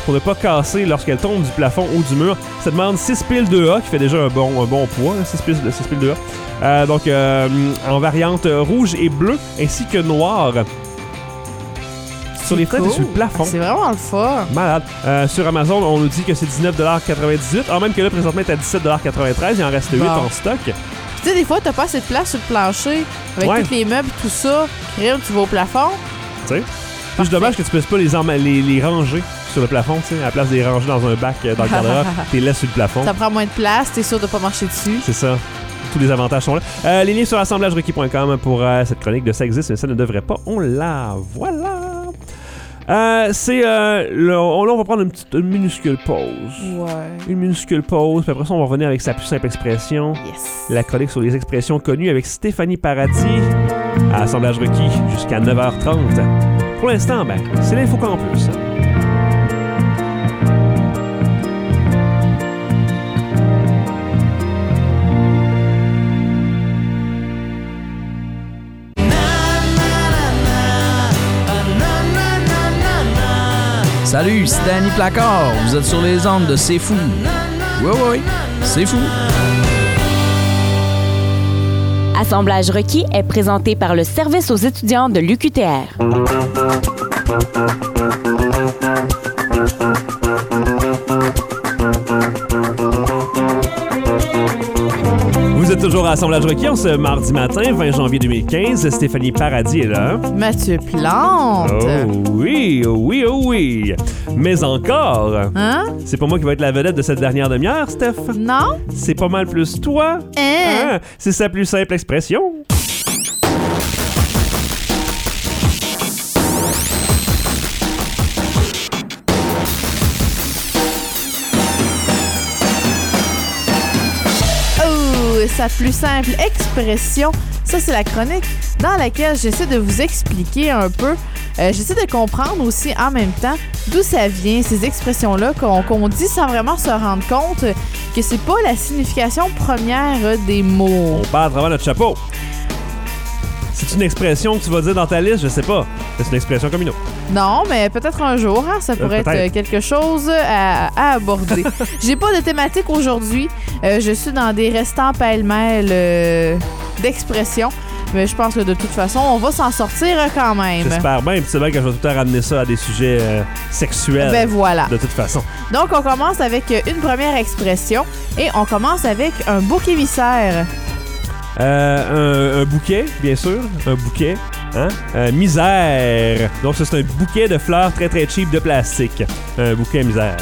pour ne pas casser lorsqu'elle tombe du plafond ou du mur. Ça demande six piles deux A, qui fait déjà un bon, un bon poids, hein, six piles, six piles deux A. Euh, donc, euh, en variante rouge et bleu, ainsi que noir. Sur les fenêtres
cool.
et sur le plafond.
C'est vraiment le fun.
Malade. Euh, sur Amazon, on nous dit que c'est dix-neuf quatre-vingt-dix-huit. Alors même que là, présentement, il est à dix-sept quatre-vingt-treize. Il en reste huit
Bon.
en stock.
Tu sais, des fois, t'as pas assez de place sur le plancher avec
Ouais.
tous les meubles, tout ça. Crème, tu vas au plafond.
Tu sais. Puis c'est dommage que tu puisses pas les, emma- les, les ranger sur le plafond, tu sais, à la place de les ranger dans un bac euh, dans le garde-robe. T'es laisses sur le plafond.
Ça prend moins de place, t'es sûr de pas marcher dessus.
C'est ça. Tous les avantages sont là. Euh, les liens sur assemblage requis point com pour euh, cette chronique de Ça existe, mais ça ne devrait pas. On l'a. Voilà. Euh, c'est. Euh, le, on, là, on va prendre une petite une minuscule pause.
Ouais.
Une minuscule pause. Puis après ça, on va revenir avec sa plus simple expression.
Yes.
La chronique sur les expressions connues avec Stéphanie Paradis à assemblage requis jusqu'à neuf heures trente. Pour l'instant, ben, c'est l'Infocampus.
Salut, c'est Danny Placard. Vous êtes sur les ondes de C'est Fou. Oui, oui, c'est fou.
Assemblage requis est présenté par le Service aux étudiants de l'U Q T R.
Vous êtes toujours à Assemblage requis en ce mardi matin, vingt janvier deux mille quinze. Stéphanie Paradis est là.
Mathieu Plante.
Oh oui, oh oui, oh oui. Mais encore.
Hein?
C'est pas moi qui va être la vedette de cette dernière demi-heure, Steph.
Non?
C'est pas mal plus toi.
Hein?
Hein? C'est sa plus simple expression.
Sa plus simple expression, ça c'est la chronique dans laquelle j'essaie de vous expliquer un peu, euh, j'essaie de comprendre aussi en même temps d'où ça vient, ces expressions-là qu'on, qu'on dit sans vraiment se rendre compte que c'est pas la signification première des mots.
On parle à travers notre chapeau. C'est une expression que tu vas dire dans ta liste, je sais pas. C'est une expression comme une autre.
Non, mais peut-être un jour, hein, ça pourrait
euh,
être quelque chose à, à aborder. J'ai pas de thématique aujourd'hui. Euh, je suis dans des restants pêle-mêle euh, d'expressions. Mais je pense que de toute façon, on va s'en sortir quand même.
J'espère bien. Puis c'est vrai que je vais tout le temps ramener ça à des sujets euh, sexuels.
Ben voilà.
De toute façon.
Donc, on commence avec une première expression. Et on commence avec un bouc émissaire.
Euh, un, un bouquet, bien sûr. Un bouquet. Hein? Euh, misère. Donc, ça, c'est un bouquet de fleurs très, très cheap de plastique. Un bouquet misère.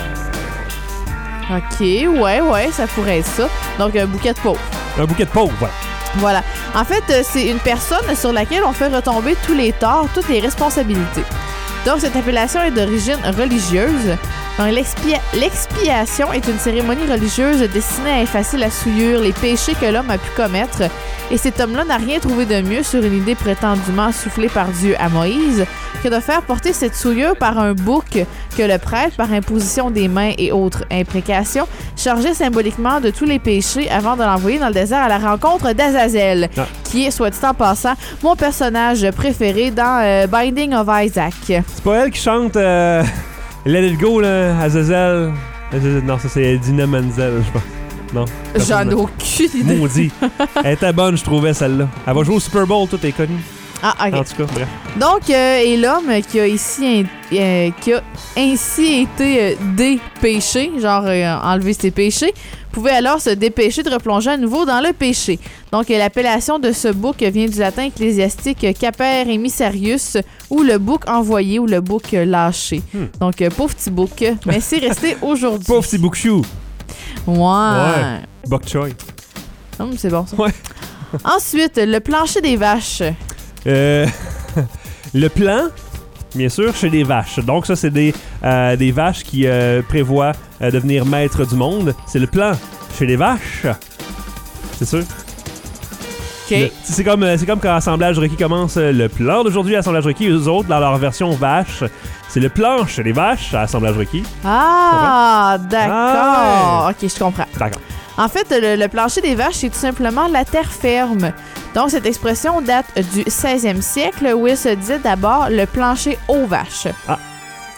OK, ouais, ouais, ça pourrait être ça. Donc, un bouquet de pauvre.
Un bouquet de pauvre, voilà.
Voilà. En fait, euh, c'est une personne sur laquelle on fait retomber tous les torts, toutes les responsabilités. Donc, cette appellation est d'origine religieuse. Donc, l'expia- l'expiation est une cérémonie religieuse destinée à effacer la souillure, les péchés que l'homme a pu commettre. Et cet homme-là n'a rien trouvé de mieux sur une idée prétendument soufflée par Dieu à Moïse que de faire porter cette souillure par un bouc que le prêtre, par imposition des mains et autres imprécations, chargeait symboliquement de tous les péchés avant de l'envoyer dans le désert à la rencontre d'Azazel, ah. qui est, soit dit en passant, mon personnage préféré dans euh, Binding of Isaac.
C'est pas elle qui chante euh, Let It Go, là, Azazel. Non, ça c'est Dina Menzel, je pense. Non.
J'en ai aucune idée.
Maudit. Elle était bonne, je trouvais, celle-là. Elle va jouer au Super Bowl, tout est connu.
Ah, OK.
En tout cas, bref.
Donc, euh, et l'homme qui a ici euh, qui a ainsi été euh, dépêché, genre euh, enlevé ses péchés, pouvait alors se dépêcher de replonger à nouveau dans le péché. Donc, euh, l'appellation de ce bouc vient du latin ecclésiastique caper emissarius, ou le bouc envoyé, ou le bouc lâché. Hmm. Donc, euh, pauvre petit bouc, mais c'est resté aujourd'hui.
Pauvre petit bouc chou.
Ouais.
Ouais. Bok choy.
Hum, c'est bon, ça.
Ouais.
Ensuite, le plancher des vaches.
Euh, le plan, bien sûr, chez les vaches. Donc, ça, c'est des, euh, des vaches qui euh, prévoient euh, devenir maîtres du monde. C'est le plan chez les vaches. C'est sûr.
OK.
Le, c'est, comme, euh, c'est comme quand Assemblage requis commence euh, le plan d'aujourd'hui. Assemblage requis, eux autres, dans leur version vache, c'est le plan chez les vaches à Assemblage requis.
Ah, d'accord. Ah, ouais. OK, je comprends.
D'accord.
En fait, le, le plancher des vaches, c'est tout simplement la terre ferme. Donc, cette expression date du seizième siècle où il se disait d'abord le plancher aux vaches.
Ah.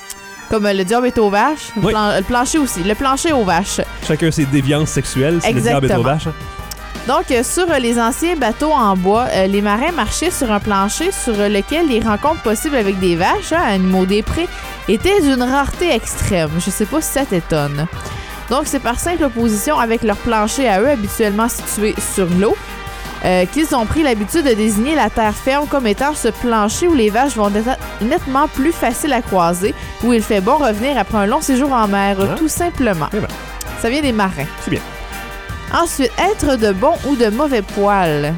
Comme euh, le diable est aux vaches, le,
Oui.
plan- le plancher aussi. Le plancher aux vaches.
Chacun ses déviances sexuelles, c'est le diable est aux
Exactement.
vaches. hein.
Donc, euh, sur euh, les anciens bateaux en bois, euh, les marins marchaient sur un plancher sur euh, lequel les rencontres possibles avec des vaches, hein, animaux des prés, étaient d'une rareté extrême. Je sais pas si ça t'étonne. Donc, c'est par simple opposition avec leur plancher à eux, habituellement situé sur l'eau, euh, qu'ils ont pris l'habitude de désigner la terre ferme comme étant ce plancher où les vaches vont être nettement plus faciles à croiser, où il fait bon revenir après un long séjour en mer,
Hein?
tout simplement.
Eh ben,
Ça vient des marins.
c'est bien.
Ensuite, être de bon ou de mauvais poil.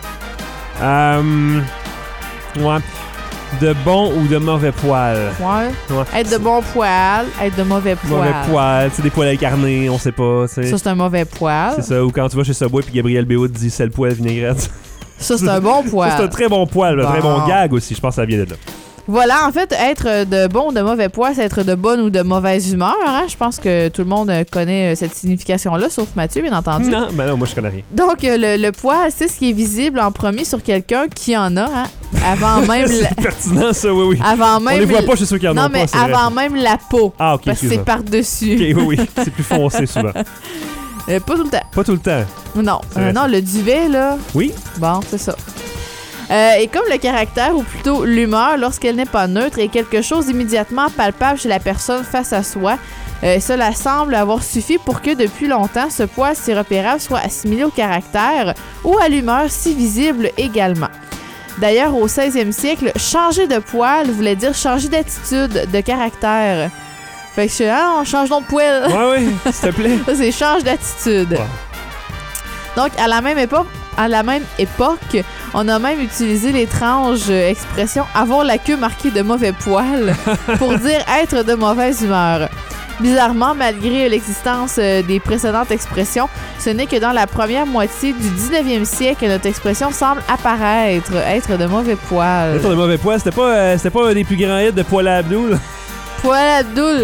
Euh, ouais. De bon ou de mauvais poil?
Ouais.
Ouais.
Être de bon poil, être de mauvais poil.
Mauvais poil, tu sais, des poils incarnés, on sait pas, tu sais.
Ça, c'est un mauvais poil.
C'est ça, ou quand tu vas chez Subway puis Gabriel Béoud dit c'est le poil vinaigrette.
Ça, c'est un bon poil.
Ça, c'est un très bon poil, un très
Bon.
bon gag aussi, je pense que ça vient de là.
Voilà, en fait, être de bon ou de mauvais poil, c'est être de bonne ou de mauvaise humeur. Hein? Je pense que tout le monde euh, connaît euh, cette signification-là, sauf Mathieu, bien entendu.
Non, ben non, moi je connais rien.
Donc, euh, le, le poil, c'est ce qui est visible en premier sur quelqu'un qui en a, hein? Avant même... la-
C'est pertinent ça, oui, oui.
Avant même
On les voit pas chez ceux qui en
non,
ont
mais
pas, c'est vrai.
avant même la peau.
Ah, ok,
Parce que c'est
excuse-moi.
par-dessus.
Ok, oui, oui, c'est plus foncé souvent.
Euh, pas tout le temps.
Pas tout le temps.
Non,
C'est
euh,
vrai,
non, le duvet, là...
Oui?
Bon, c'est ça. Euh, et comme le caractère, ou plutôt l'humeur, lorsqu'elle n'est pas neutre, est quelque chose d'immédiatement palpable chez la personne face à soi, euh, cela semble avoir suffi pour que depuis longtemps, ce poil si repérable soit assimilé au caractère ou à l'humeur si visible également. D'ailleurs, au seizième siècle, changer de poil voulait dire changer d'attitude, de caractère. Fait que je suis ah, on change donc de poil.
Ouais, oui, s'il te plaît.
Ça, c'est change d'attitude. Donc, à la même époque, à la même époque, on a même utilisé l'étrange euh, expression « avoir la queue marquée de mauvais poil » pour dire être de mauvaise humeur. Bizarrement, malgré l'existence euh, des précédentes expressions, ce n'est que dans la première moitié du dix-neuvième siècle que notre expression semble apparaître, être de mauvais poil.
Être de mauvais poil, c'était pas, euh, c'était pas un des plus grands hits de Poil à Abdul.
Poil Abdul.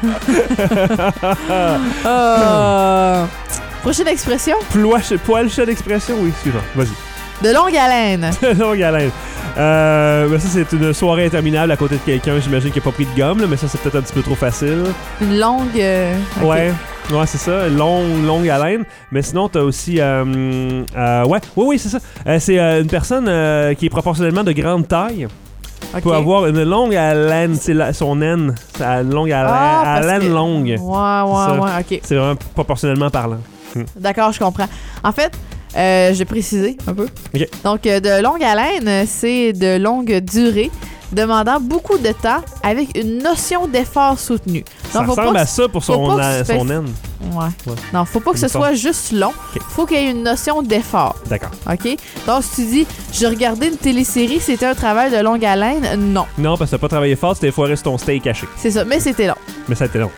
Euh, Prochaine expression.
Poil, poil chat d'expression, oui, excuse-moi, vas-y.
De longue haleine.
De longue haleine. Euh, ben ça, c'est une soirée interminable à côté de quelqu'un, j'imagine, qui a pas pris de gomme, là, mais ça, c'est peut-être un petit peu trop facile.
Une longue... euh, ok.
Ouais, ouais, c'est ça, longue, longue haleine. Mais sinon, t'as aussi... Euh, euh, ouais, oui, oui, c'est ça. Euh, c'est euh, une personne euh, qui est proportionnellement de grande taille.
Ok.
Peut avoir une longue haleine, c'est la- son naine. Sa longue haleine,
Ah, parce
haleine
que-
longue.
Ouais,
C'est
ouais,
ça.
ouais, ok.
C'est vraiment proportionnellement parlant. Hmm.
D'accord, je comprends. En fait, euh, je vais préciser un peu.
Ok.
Donc, euh, de longue haleine, c'est de longue durée, demandant beaucoup de temps avec une notion d'effort soutenu.
Ça
Donc, faut
ressemble
pas
à
que-
ça pour
faut
son,
pas que
euh,
tu
son
fais-
naine.
Ouais.
Ouais.
Non, faut pas que ce
Mettons.
soit juste long.
Ok.
Faut qu'il y ait une notion d'effort.
D'accord.
OK? Donc, si tu dis, je regardais une télésérie, c'était un travail de longue haleine, non.
Non, parce que t'as pas travaillé fort, c'était foiré sur ton steak caché.
C'est ça, mais c'était long.
Mais ça a été long.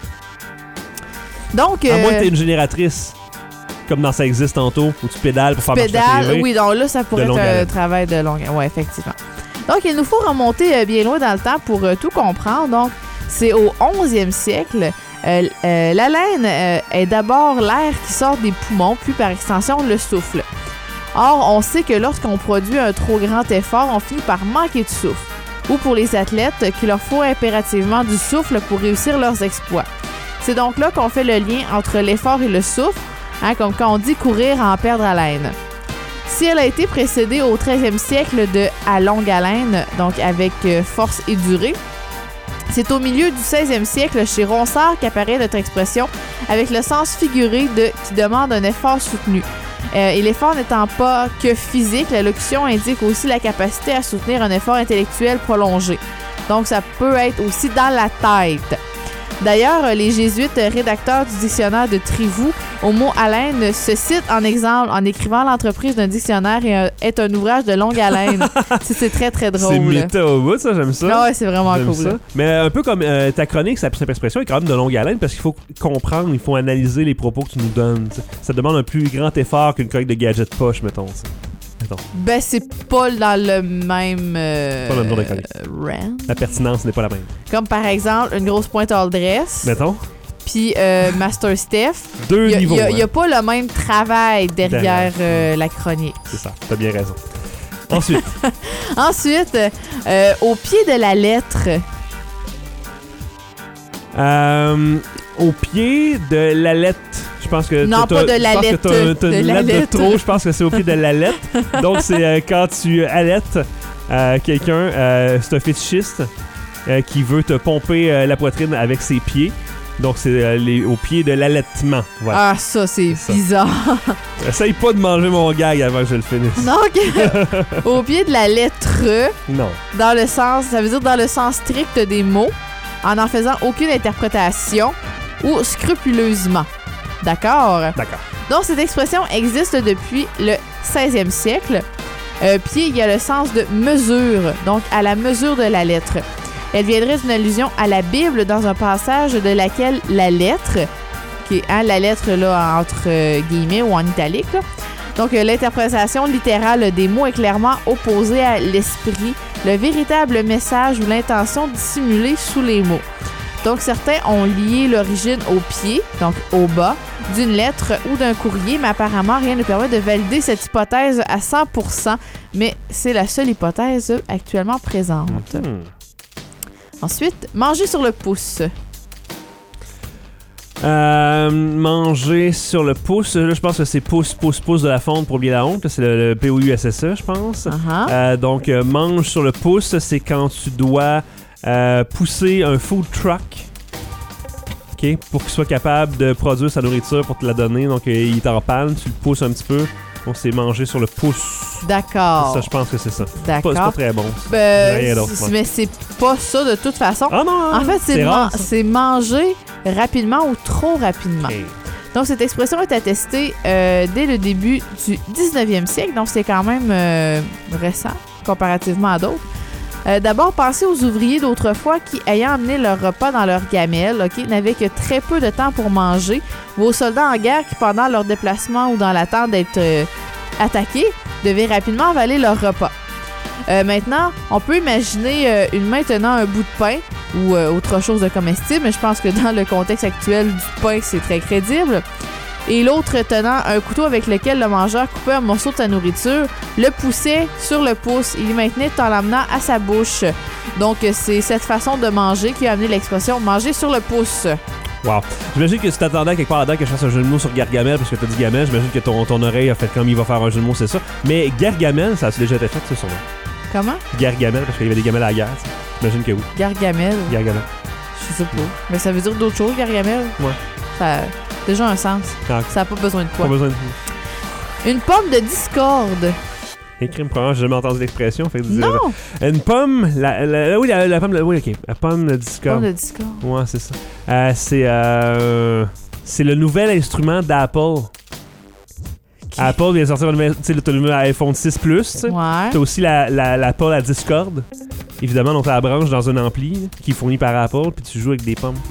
Donc,
À moins que
euh,
t'aies une génératrice, comme dans Ça existe tantôt, où tu pédales pour faire marcher la
pédale,
T V.
oui, donc là, ça pourrait
de
être
longue
un
haleine.
travail de longue ouais, effectivement. Donc, il nous faut remonter euh, bien loin dans le temps pour euh, tout comprendre. Donc, c'est au onzième siècle. Euh, euh, la laine euh, est d'abord l'air qui sort des poumons, puis par extension, le souffle. Or, on sait que lorsqu'on produit un trop grand effort, on finit par manquer de souffle. Ou pour les athlètes, qu'il leur faut impérativement du souffle pour réussir leurs exploits. C'est donc là qu'on fait le lien entre l'effort et le souffle, hein, comme quand on dit courir à en perdre haleine. Si elle a été précédée au treizième siècle de à longue haleine, donc avec euh, force et durée, c'est au milieu du seizième siècle chez Ronsard qu'apparaît notre expression avec le sens figuré de qui demande un effort soutenu. Euh, et l'effort n'étant pas que physique, la locution indique aussi la capacité à soutenir un effort intellectuel prolongé. Donc ça peut être aussi dans la tête. D'ailleurs, les jésuites rédacteurs du dictionnaire de Trivou au mot haleine se citent en exemple en écrivant l'entreprise d'un dictionnaire et un- est un ouvrage de longue haleine. c'est, c'est très très drôle.
C'est méta au bout, ça, j'aime ça.
Ah ouais, c'est vraiment
J'aime
cool.
ça. Mais un peu comme euh, ta chronique, sa simple expression est quand même de longue haleine parce qu'il faut comprendre, il faut analyser les propos que tu nous donnes. t'sais. Ça demande un plus grand effort qu'une chronique de gadget poche, mettons. t'sais. Mettons.
Ben, c'est pas dans le même. Euh,
Pas le même genre de chronique.
rant.
La pertinence n'est pas la même.
Comme par exemple, une grosse pointe all dress.
Mettons.
Puis euh, Master Steph.
Deux
Il y a-
niveaux,
Il n'y a,
hein.
pas le même travail derrière,
Derrière.
euh, la chronique.
C'est ça, t'as bien raison. Ensuite,
Ensuite, euh, au pied de la lettre.
Euh, au pied de l'allette. Je pense que
Non,
t'as-
pas de
je pense que
l'allette,
t'as- t'as
de
une lettre de
l'allette.
trop. Je pense que c'est au pied de l'allette. Donc, c'est euh, quand tu allaites euh, quelqu'un, euh, c'est un fétichiste euh, qui veut te pomper euh, la poitrine avec ses pieds. Donc, c'est euh, les- au pied de l'allaitement. Voilà.
Ah, ça, c'est
C'est ça.
bizarre.
Essaye pas de manger mon gag avant que je le finisse.
Donc, au pied de la lettre,
Non.
dans le sens, ça veut dire dans le sens strict des mots, en n'en faisant aucune interprétation ou scrupuleusement. D'accord?
D'accord.
Donc, cette expression existe depuis le seizième siècle. Euh, pied, il y a le sens de mesure, donc à la mesure de la lettre. Elle viendrait d'une allusion à la Bible dans un passage de laquelle la lettre, qui est hein, la lettre là, entre euh, guillemets ou en italique, là. Donc, euh, l'interprétation littérale des mots est clairement opposée à l'esprit, le véritable message ou l'intention dissimulée sous les mots. Donc, certains ont lié l'origine au pied, donc au bas, d'une lettre ou d'un courrier, mais apparemment, rien ne permet de valider cette hypothèse à cent pour cent, mais c'est la seule hypothèse actuellement présente.
Hmm.
Ensuite, manger sur le pouce.
Euh, manger sur le pouce. Là, je pense que c'est pouce, pouce, pouce de la fonte pour oublier la honte. C'est le, le P O U S S E, je pense.
Uh-huh.
Euh, donc, euh, mange sur le pouce, c'est quand tu dois euh, pousser un food truck. OK? Pour qu'il soit capable de produire sa nourriture pour te la donner. Donc, euh, il t'en panne, tu le pousses un petit peu. Donc, c'est manger sur le pouce.
D'accord.
Ça, je pense que c'est ça.
D'accord.
C'est pas, c'est pas très bon.
Ben,
Rien d'autre,
c-
moi.
mais c'est pas ça de toute façon.
Ah non!
En fait, c'est,
c'est
man-
rare, ça.
c'est manger rapidement ou trop rapidement.
Ok.
Donc, cette expression est attestée euh, dès le début du dix-neuvième siècle, donc c'est quand même euh, récent comparativement à d'autres. Euh, d'abord, pensez aux ouvriers d'autrefois qui, ayant amené leur repas dans leur gamelle, ok, n'avaient que très peu de temps pour manger, ou aux soldats en guerre qui, pendant leur déplacement ou dans l'attente d'être euh, attaqués, devaient rapidement avaler leur repas. Euh, maintenant, on peut imaginer euh, une main tenant un bout de pain ou euh, autre chose de comestible, mais je pense que dans le contexte actuel du pain, c'est très crédible. Et l'autre tenant un couteau avec lequel le mangeur coupait un morceau de sa nourriture, le poussait sur le pouce et il maintenait en l'amenant à sa bouche. Donc, c'est cette façon de manger qui a amené l'expression « manger sur le pouce ».
Wow. J'imagine que si t'attendais quelque part là-dedans que je fasse un jeu de mots sur Gargamel, parce que t'as dit Gamel, j'imagine que ton, ton oreille a fait comme il va faire un jeu de mots, c'est ça. Mais Gargamel, ça a déjà été fait, c'est sûrement.
Comment?
Gargamel, parce qu'il y avait des gamelles à la guerre, tu sais. J'imagine que oui.
Gargamel.
Gargamel.
Je sais pas. Mais ça veut dire d'autres choses, Gargamel?
Ouais.
Ça a déjà un sens.
Ah,
Ça n'a pas besoin de quoi.
pas besoin de...
Une pomme de discorde.
Écrit, probablement, j'ai jamais entendu l'expression. Fait que dire-
Non!
Une pomme, la, la- la- oui, la, la pomme, la- oui, ok. La pomme de discorde.
Pomme de discorde.
Ouais, c'est ça. Euh, c'est, euh, c'est le nouvel instrument d'Apple. Apple vient de sortir, tu sais, t'as le nouvel iPhone six Plus, tu sais.
Ouais.
T'as aussi la, la, la Apple à discorde. Évidemment, donc t'as la branche dans un ampli là, qui est fourni par Apple, puis tu joues avec des pommes.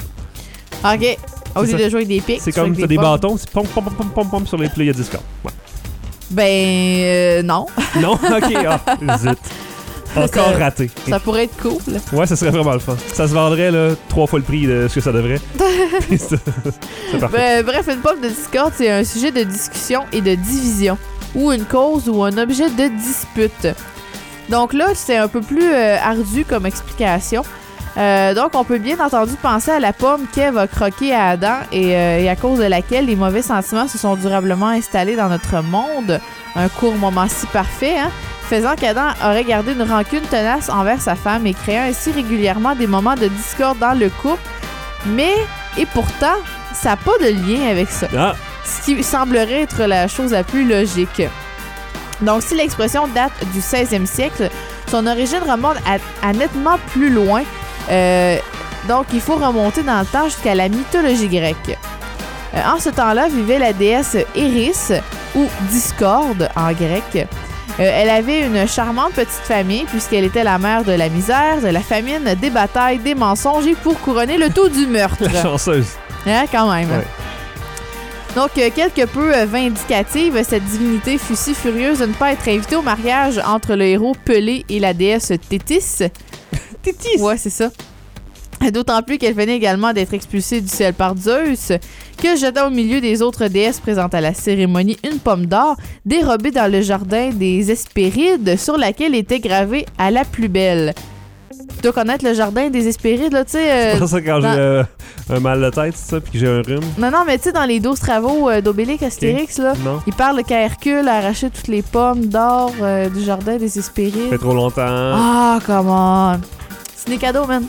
OK. Au
C'est
lieu
ça.
de jouer avec des pics,
C'est
tu joues
comme
avec
t'as des
pommes.
bâtons, c'est pom pom pom pom pom pom sur les plis, il y a discorde. Ouais.
Ben, euh, non.
Non? Ok, ah, zut. Encore
Ça-
raté.
Ça pourrait être cool.
Ouais, ça serait vraiment le fun. Ça se vendrait là, trois fois le prix de ce que ça devrait. Puis c'est c'est parfait.
Ben, bref, une pomme de discorde, c'est un sujet de discussion et de division, ou une cause ou un objet de dispute. Donc là, c'est un peu plus euh, ardu comme explication. Euh, donc, on peut bien entendu penser à la pomme qu'Ève a croquée à Adam et, euh, et à cause de laquelle les mauvais sentiments se sont durablement installés dans notre monde. Un court moment si parfait, hein? Faisant qu'Adam aurait gardé une rancune tenace envers sa femme et créant ainsi régulièrement des moments de discorde dans le couple. Mais, et pourtant, ça n'a pas de lien avec ça.
Ah.
Ce qui semblerait être la chose la plus logique. Donc, si l'expression date du seizième siècle, son origine remonte à, à nettement plus loin. Euh, donc, il faut remonter dans le temps jusqu'à la mythologie grecque. Euh, en ce temps-là, vivait la déesse Eris, ou Discorde en grec. Euh, elle avait une charmante petite famille, puisqu'elle était la mère de la misère, de la famine, des batailles, des mensonges, et pour couronner le tout du meurtre.
La chanceuse.
Hein, quand même.
Ouais.
Donc, euh, quelque peu euh, vindicative, cette divinité fut si furieuse de ne pas être invitée au mariage entre le héros Pelé et la déesse Tétis.
Tétis?
Ouais, c'est ça. D'autant plus qu'elle venait également d'être expulsée du ciel par Zeus, que jeta au milieu des autres déesses présentes à la cérémonie une pomme d'or dérobée dans le jardin des Hespérides sur laquelle était gravée à la plus belle. Tu dois connaître le jardin des Hespérides, là, tu sais. Euh,
C'est pas ça quand
dans...
j'ai euh, un mal de tête, c'est ça, puis que j'ai un rhume.
Non, non, mais tu sais, dans les douze travaux euh, d'Obélix Astérix, là,
Non.
il parle quand Hercule a arraché toutes les pommes d'or euh, du jardin des Hespérides.
Ça fait trop longtemps.
Ah, come on. C'est des cadeaux, man.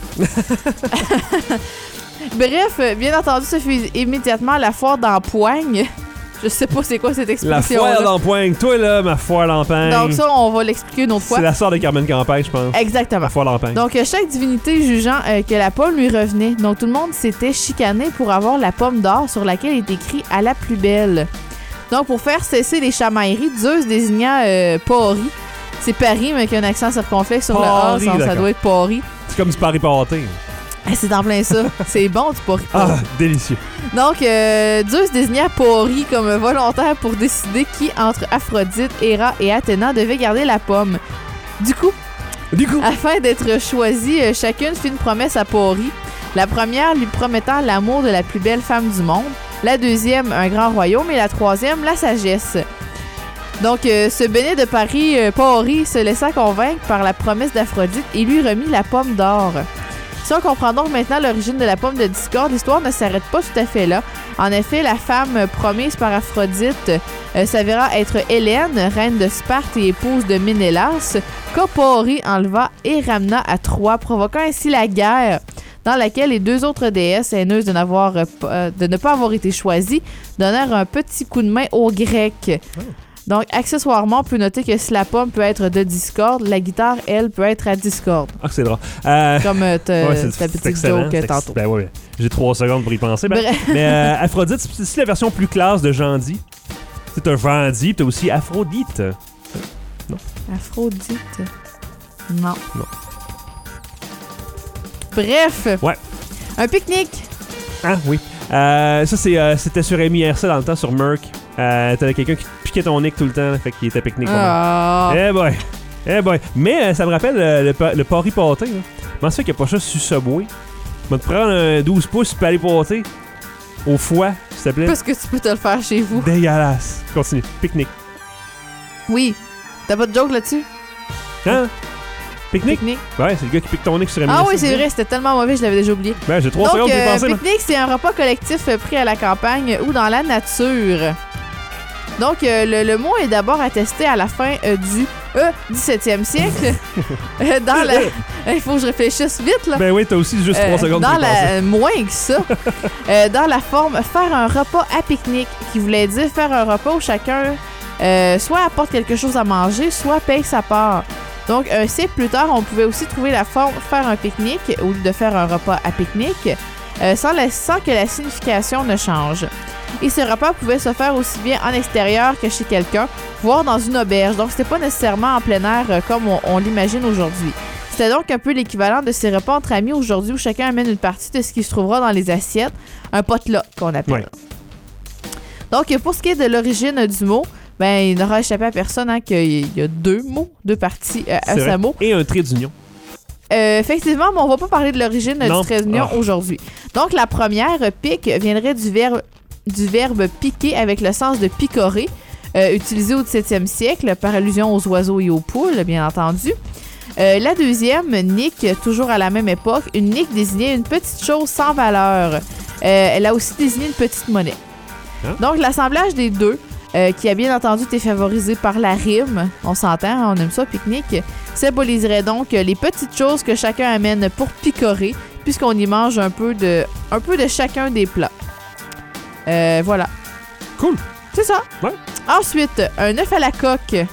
Bref, bien entendu, ça fait immédiatement la foire d'empoigne. Je sais pas c'est quoi cette
La
expression.
foire d'empoigne. Toi, là, ma foire d'empoigne.
Donc ça, on va l'expliquer une autre fois.
C'est la sœur de Carmen Campagne, je pense.
Exactement.
La foire d'empoigne.
Donc, chaque divinité jugeant euh, que la pomme lui revenait. Donc, tout le monde s'était chicané pour avoir la pomme d'or sur laquelle est écrit « à la plus belle ». Donc, pour faire cesser les chamailleries, Zeus désigna euh, Pori. C'est Paris, mais avec un accent circonflexe sur
Pari,
le A, ça, ça
d'accord.
doit être Pori.
C'est comme du pari pâté.
Ah, c'est en plein ça. C'est bon, du Pori.
Ah, délicieux.
Donc, euh, Zeus désigna Pori comme volontaire pour décider qui, entre Aphrodite, Héra et Athéna, devait garder la pomme. Du coup,
du coup,
afin d'être choisie, euh, chacune fit une promesse à Pori. La première lui promettant l'amour de la plus belle femme du monde, la deuxième, un grand royaume, et la troisième, la sagesse. Donc, euh, ce béné de Paris, euh, Pori, se laissa convaincre par la promesse d'Aphrodite et lui remit la pomme d'or. Si on comprend donc maintenant l'origine de la pomme de discorde, l'histoire ne s'arrête pas tout à fait là. En effet, la femme promise par Aphrodite euh, s'avéra être Hélène, reine de Sparte et épouse de Ménélas, qu'Opori enleva et ramena à Troie, provoquant ainsi la guerre, dans laquelle les deux autres déesses, haineuses de, n'avoir, euh, de ne pas avoir été choisies, donnèrent un petit coup de main aux Grecs. Oh. Donc, accessoirement, on peut noter que si la pomme peut être de discorde, la guitare, elle, peut être à discorde.
Ah, c'est drôle. Euh...
Comme euh, ta
ouais,
petite joke
c'est
tantôt.
Ben oui, j'ai trois secondes pour y penser. Ben, mais euh, Aphrodite, c'est aussi la version plus classe de Jandy. C'est un Jandy, t'as aussi Aphrodite. Non.
Aphrodite? Non.
Non.
Bref.
Ouais.
Un pique-nique.
Ah, oui. Euh, ça, c'est, euh, c'était sur M I R C dans le temps, sur Merc. Euh, t'avais quelqu'un qui piquait ton nez tout le temps, fait qu'il était pique-nique.
Ah.
Eh boy! Eh boy! Mais euh, ça me rappelle euh, le, le pari pâté. Comment ça fait qu'il n'y a pas ça sur Subway? Va te prendre un douze pouces pari pâté au foie, s'il te plaît.
Parce que tu peux te le faire chez vous.
Dégueulasse. Continue. Pique-nique.
Oui. T'as pas de joke là-dessus?
Hein? Pique-nique?
Pique-nique.
Ouais, c'est le gars qui pique ton nez sur M I R C.
Ah oui, c'est vrai, c'était tellement mauvais, je l'avais déjà oublié.
Ben, j'ai trois
Donc,
secondes pour y
euh,
penser.
pique-nique, c'est un repas collectif euh, pris à la campagne ou dans la nature. Donc, euh, le, le mot est d'abord attesté à la fin euh, du euh, dix-septième siècle. euh, dans la... Il faut que je réfléchisse vite, là.
Ben oui, t'as aussi juste trois
euh,
secondes
dans
pour y penser.
la... Moins que ça. euh, dans la forme faire un repas à pique-nique, qui voulait dire faire un repas où chacun euh, soit apporte quelque chose à manger, soit paye sa part. Donc, un siècle plus tard, on pouvait aussi trouver la forme faire un pique-nique au lieu de faire un repas à pique-nique, euh, sans, la, sans que la signification ne change. Et ce repas pouvait se faire aussi bien en extérieur que chez quelqu'un, voire dans une auberge. Donc, c'était pas nécessairement en plein air euh, comme on, on l'imagine aujourd'hui. C'était donc un peu l'équivalent de ces repas entre amis aujourd'hui où chacun amène une partie de ce qui se trouvera dans les assiettes, un potluck qu'on appelle.
Ouais.
Donc, pour ce qui est de l'origine du mot, ben, il n'aura échappé à personne hein, qu'il y a deux mots, deux parties euh, à ce mot.
Et un trait d'union.
Euh, effectivement, mais on va pas parler de l'origine
Non.
du trait d'union
Oh.
aujourd'hui. Donc, la première, pique, viendrait du verbe, du verbe piquer avec le sens de picorer, euh, utilisé au dix-septième siècle par allusion aux oiseaux et aux poules, bien entendu. Euh, la deuxième, nique, toujours à la même époque, une nique désignait une petite chose sans valeur. Euh, elle a aussi désigné une petite monnaie.
Hein?
Donc, l'assemblage des deux, Euh, qui a bien entendu été favorisé par la rime, on s'entend, on aime ça, pique-nique, symboliserait donc les petites choses que chacun amène pour picorer, puisqu'on y mange un peu de, un peu de chacun des plats. Euh, voilà.
Cool.
C'est ça.
Ouais.
Ensuite, un œuf à la coque.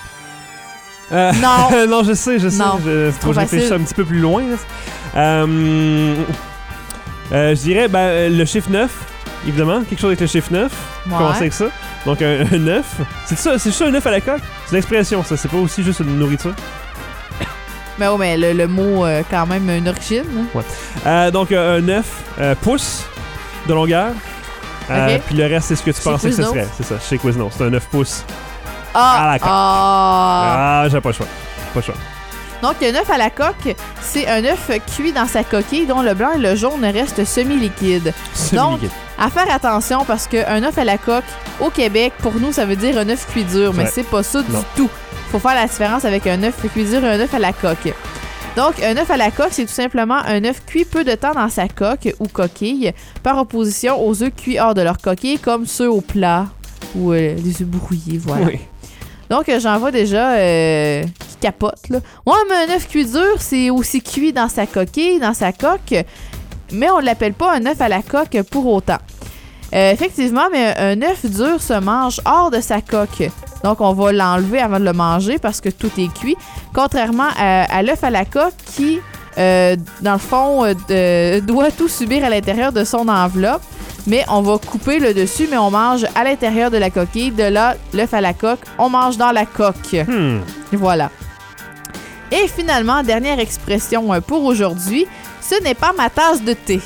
Euh,
Non.
non, je sais, je sais.
Non,
Je,
c'est trop
faut que je réfléchisse
facile.
un petit peu plus loin. là. Euh, euh, je dirais ben, euh, le chiffre neuf, évidemment. Quelque chose avec le chiffre neuf.
Ouais.
Commencer avec ça. Donc un, un œuf. C'est ça, c'est ça un œuf à la coque? C'est l'expression, ça. C'est pas aussi juste une nourriture.
Mais oh, mais le, le mot, euh, quand même, une origine.
Ouais. Euh, donc euh, un œuf, euh, pouce de longueur. Euh,
Ok.
Puis le reste, c'est ce que tu
Chez
pensais que ce
Quiznos.
serait. C'est ça, chez Quiznos. C'est un neuf pouces.
Ah!
À la coque.
Ah!
Ah, j'ai pas le choix. Pas le choix.
Donc, un œuf à la coque, c'est un œuf cuit dans sa coquille dont le blanc et le jaune restent semi-liquides.
Semi-liquide.
Donc, à faire attention parce qu'un œuf à la coque, au Québec, pour nous, ça veut dire un œuf cuit dur, mais
Ouais.
c'est pas ça du
Non.
tout. Faut faire la différence avec un œuf cuit dur et un œuf à la coque. Donc, un œuf à la coque, c'est tout simplement un œuf cuit peu de temps dans sa coque ou coquille, par opposition aux œufs cuits hors de leur coquille, comme ceux au plat ou euh, des œufs brouillés, voilà. Oui. Donc, euh, j'en vois déjà euh, qui capotent, là. Ouais, mais un œuf cuit dur, c'est aussi cuit dans sa coquille, dans sa coque, mais on ne l'appelle pas un œuf à la coque pour autant. Euh, effectivement, mais un œuf dur se mange hors de sa coque. Donc, on va l'enlever avant de le manger parce que tout est cuit. Contrairement à, à l'œuf à la coque qui, euh, dans le fond, euh, de, doit tout subir à l'intérieur de son enveloppe. Mais on va couper le dessus, mais on mange à l'intérieur de la coquille. De là, l'œuf à la coque, on mange dans la coque. Hmm. Voilà. Et finalement, dernière expression pour aujourd'hui, ce n'est pas ma tasse de thé.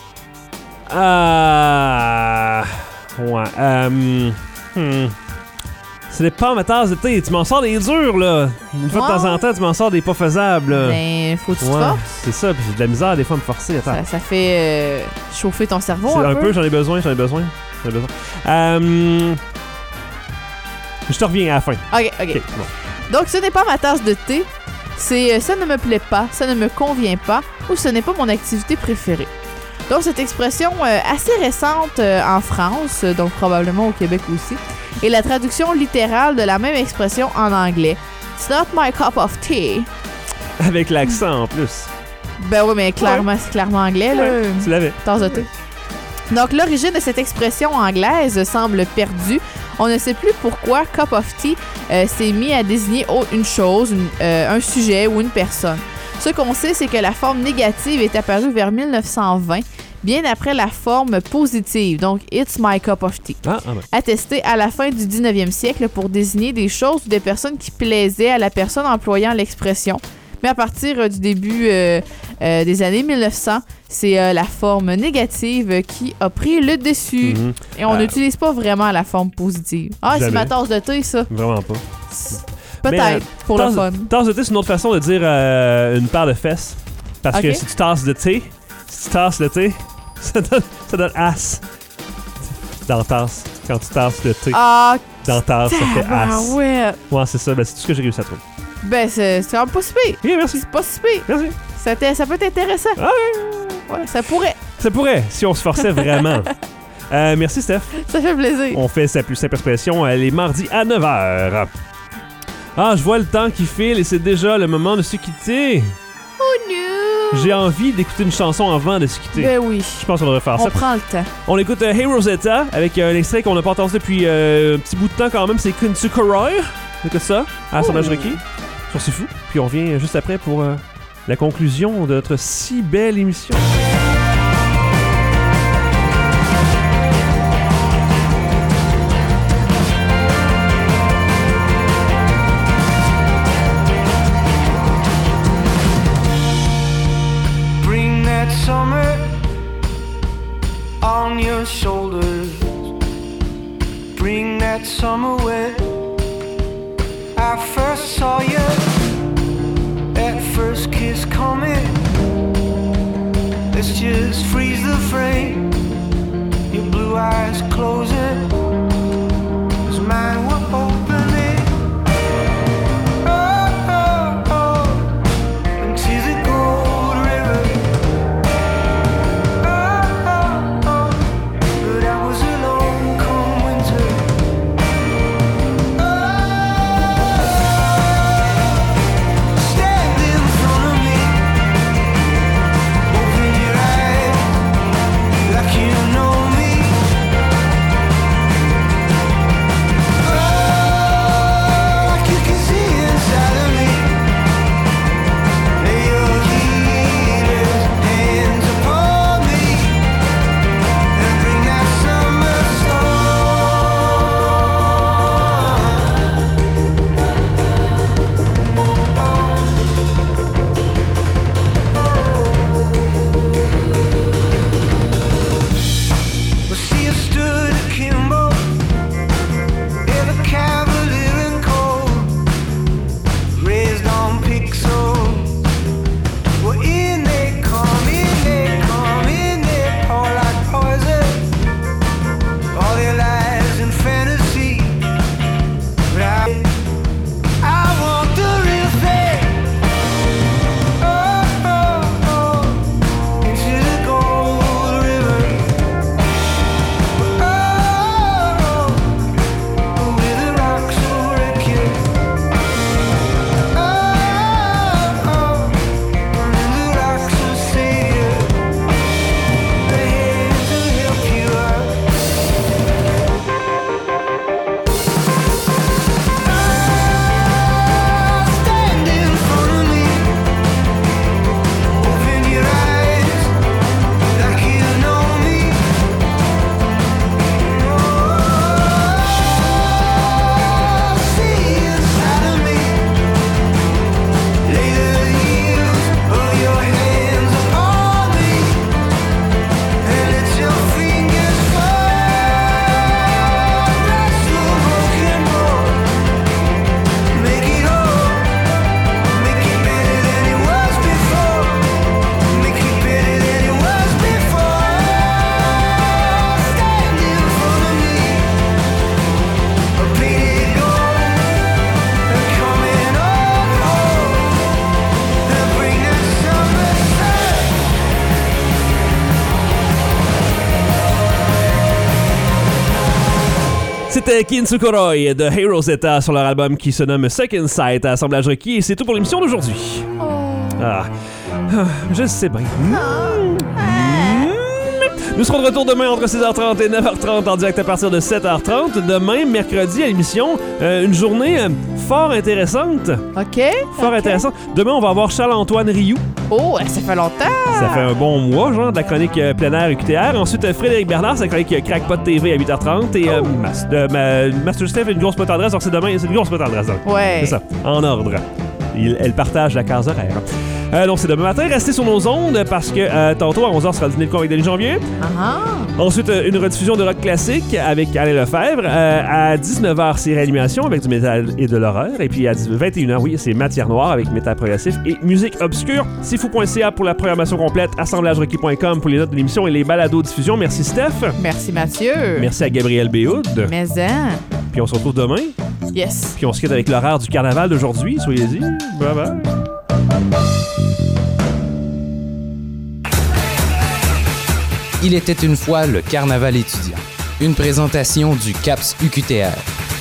Ah. Euh, ouais. Euh, hmm. Ce n'est pas ma tasse de thé. Tu m'en sors des durs, là. Une fois ouais. de temps en temps, tu m'en sors des pas faisables. Là.
Ben, faut que tu te
ouais,
forces.
C'est ça, puis j'ai de la misère des fois à me forcer. Attends.
Ça, ça fait euh, chauffer ton cerveau
c'est
un,
un peu.
peu.
J'en ai besoin, j'en ai besoin. J'en ai besoin. Euh, je te reviens à la fin.
OK, OK. okay bon. Donc, ce n'est pas ma tasse de thé. C'est euh, ça ne me plaît pas, ça ne me convient pas ou ce n'est pas mon activité préférée. Donc, cette expression euh, assez récente euh, en France, euh, donc probablement au Québec aussi, est la traduction littérale de la même expression en anglais. It's not my cup of tea.
Avec l'accent en plus.
Ben oui, mais clairement, ouais. c'est clairement anglais, là.
Ouais, tu l'avais.
Tasse de thé. Donc, l'origine de cette expression anglaise semble perdue. On ne sait plus pourquoi cup of tea euh, s'est mis à désigner une chose, une, euh, un sujet ou une personne. Ce qu'on sait, c'est que la forme négative est apparue vers mille neuf cent vingt, bien après la forme positive, donc « It's my cup of tea
ah, ah ben. »,
attestée à la fin du dix-neuvième siècle pour désigner des choses ou des personnes qui plaisaient à la personne employant l'expression. Mais à partir euh, du début euh, euh, des années mille neuf cents, c'est euh, la forme négative qui a pris le dessus. Mm-hmm. Et on n'utilise euh, pas vraiment la forme positive. Ah, jamais. C'est ma tasse de thé, ça.
Vraiment pas.
Peut-être, mais, euh, pour
tasse,
le fun.
Tasse de thé, c'est une autre façon de dire euh, une paire de fesses. Parce okay. que si tu tasses de thé, si tu tasses le thé, ça donne, ça donne as. Dans tasse. Quand tu tasses le thé.
Ah,
dans tasse, ça fait as.
Ah ouais.
Ouais, c'est ça. Ben, c'est tout ce que j'ai réussi à trouver.
Ben, c'est, c'est pas si pire.
Oui, merci.
C'est pas si pire.
Merci.
Ça, ça peut être intéressant.
Ah ouais.
Ouais, ça pourrait.
Ça pourrait, si on se forçait vraiment. euh, merci, Steph.
Ça fait plaisir.
On fait sa plus simple expression les mardis à neuf heures. Ah, je vois le temps qui file et c'est déjà le moment de se quitter.
Oh non!
J'ai envie d'écouter une chanson avant de se quitter.
Ben oui.
Je pense qu'on devrait faire
on
ça.
On prend le temps.
On écoute euh, Hey Rosetta avec euh, un extrait qu'on n'a pas entendu depuis euh, un petit bout de temps quand même. C'est Kuntu Koroy. On écoute ça à Sondage Requis. Sur C'est Fou. Puis on revient juste après pour euh, la conclusion de notre si belle émission.
Summer on your shoulders, bring that summer when I first saw you, that first kiss coming. Let's just freeze the frame, your blue eyes closing, 'cause mine were opening. Oh, oh, oh, into the gold river. Like
C'était Kintsukuroi de Hey Rosetta sur leur album qui se nomme Second Sight à Assemblage requis et c'est tout pour l'émission d'aujourd'hui. Ah, ah je sais bien. Mmh. Nous serons de retour demain entre six heures trente et neuf heures trente en direct à partir de sept heures trente. Demain, mercredi, à l'émission, euh, une journée euh, fort intéressante.
OK.
Fort
okay.
intéressante. Demain, on va avoir Charles-Antoine Rioux.
Oh, ça fait longtemps.
Ça fait un bon mois, genre, de la chronique euh, plein air U Q T R. Ensuite, euh, Frédéric Bernard, sa chronique euh, Crackpot T V à huit heures trente. Et euh,
oh.
Mas- euh, ma- Master Steph, une grosse pote adresse. Alors, c'est demain, c'est une grosse pote adresse.
Ouais.
C'est ça, en ordre. Il, elle partage la case horaire. Euh, donc, c'est demain matin. Restez sur nos ondes parce que euh, tantôt, à onze heures, sera le dîner de con avec Denis Janvier.
Uh-huh.
Ensuite, euh, une rediffusion de rock classique avec Alain Lefebvre. Euh, à dix-neuf heures, c'est Réanimation avec du métal et de l'horreur. Et puis à vingt et une heures, oui, c'est Matière Noire avec métal progressif et musique obscure. C'est fou point c a pour la programmation complète. Assemblage requis point com pour les notes de l'émission et les balados diffusion. Merci Steph.
Merci Mathieu.
Merci à Gabriel Béhoud.
Mais hein.
Puis on se retrouve demain.
Yes.
Puis on se quitte avec l'horaire du carnaval d'aujourd'hui. Soyez-y. Bye bye.
Il était une fois le carnaval étudiant. Une présentation du CAPS U Q T R.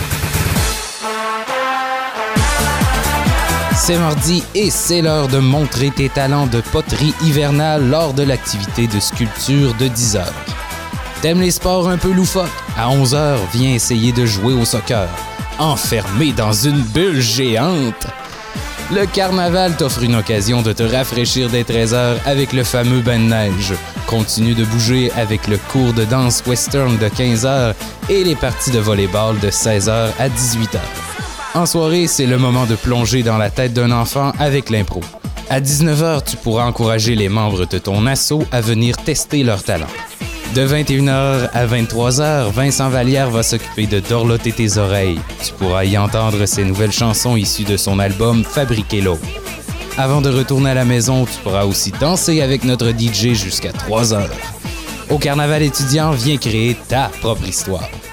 C'est mardi et c'est l'heure de montrer tes talents de poterie hivernale lors de l'activité de sculpture de dix heures. T'aimes les sports un peu loufoques? À onze heures, viens essayer de jouer au soccer. Enfermé dans une bulle géante. Le carnaval t'offre une occasion de te rafraîchir dès treize heures avec le fameux bain de neige. Continue de bouger avec le cours de danse western de quinze heures et les parties de volleyball de seize heures à dix-huit heures. En soirée, c'est le moment de plonger dans la tête d'un enfant avec l'impro. À dix-neuf heures, tu pourras encourager les membres de ton asso à venir tester leur talent. De vingt et une heures à vingt-trois heures, Vincent Vallière va s'occuper de dorloter tes oreilles. Tu pourras y entendre ses nouvelles chansons issues de son album Fabriquer l'eau. Avant de retourner à la maison, tu pourras aussi danser avec notre D J jusqu'à trois heures. Au carnaval étudiant, viens créer ta propre histoire.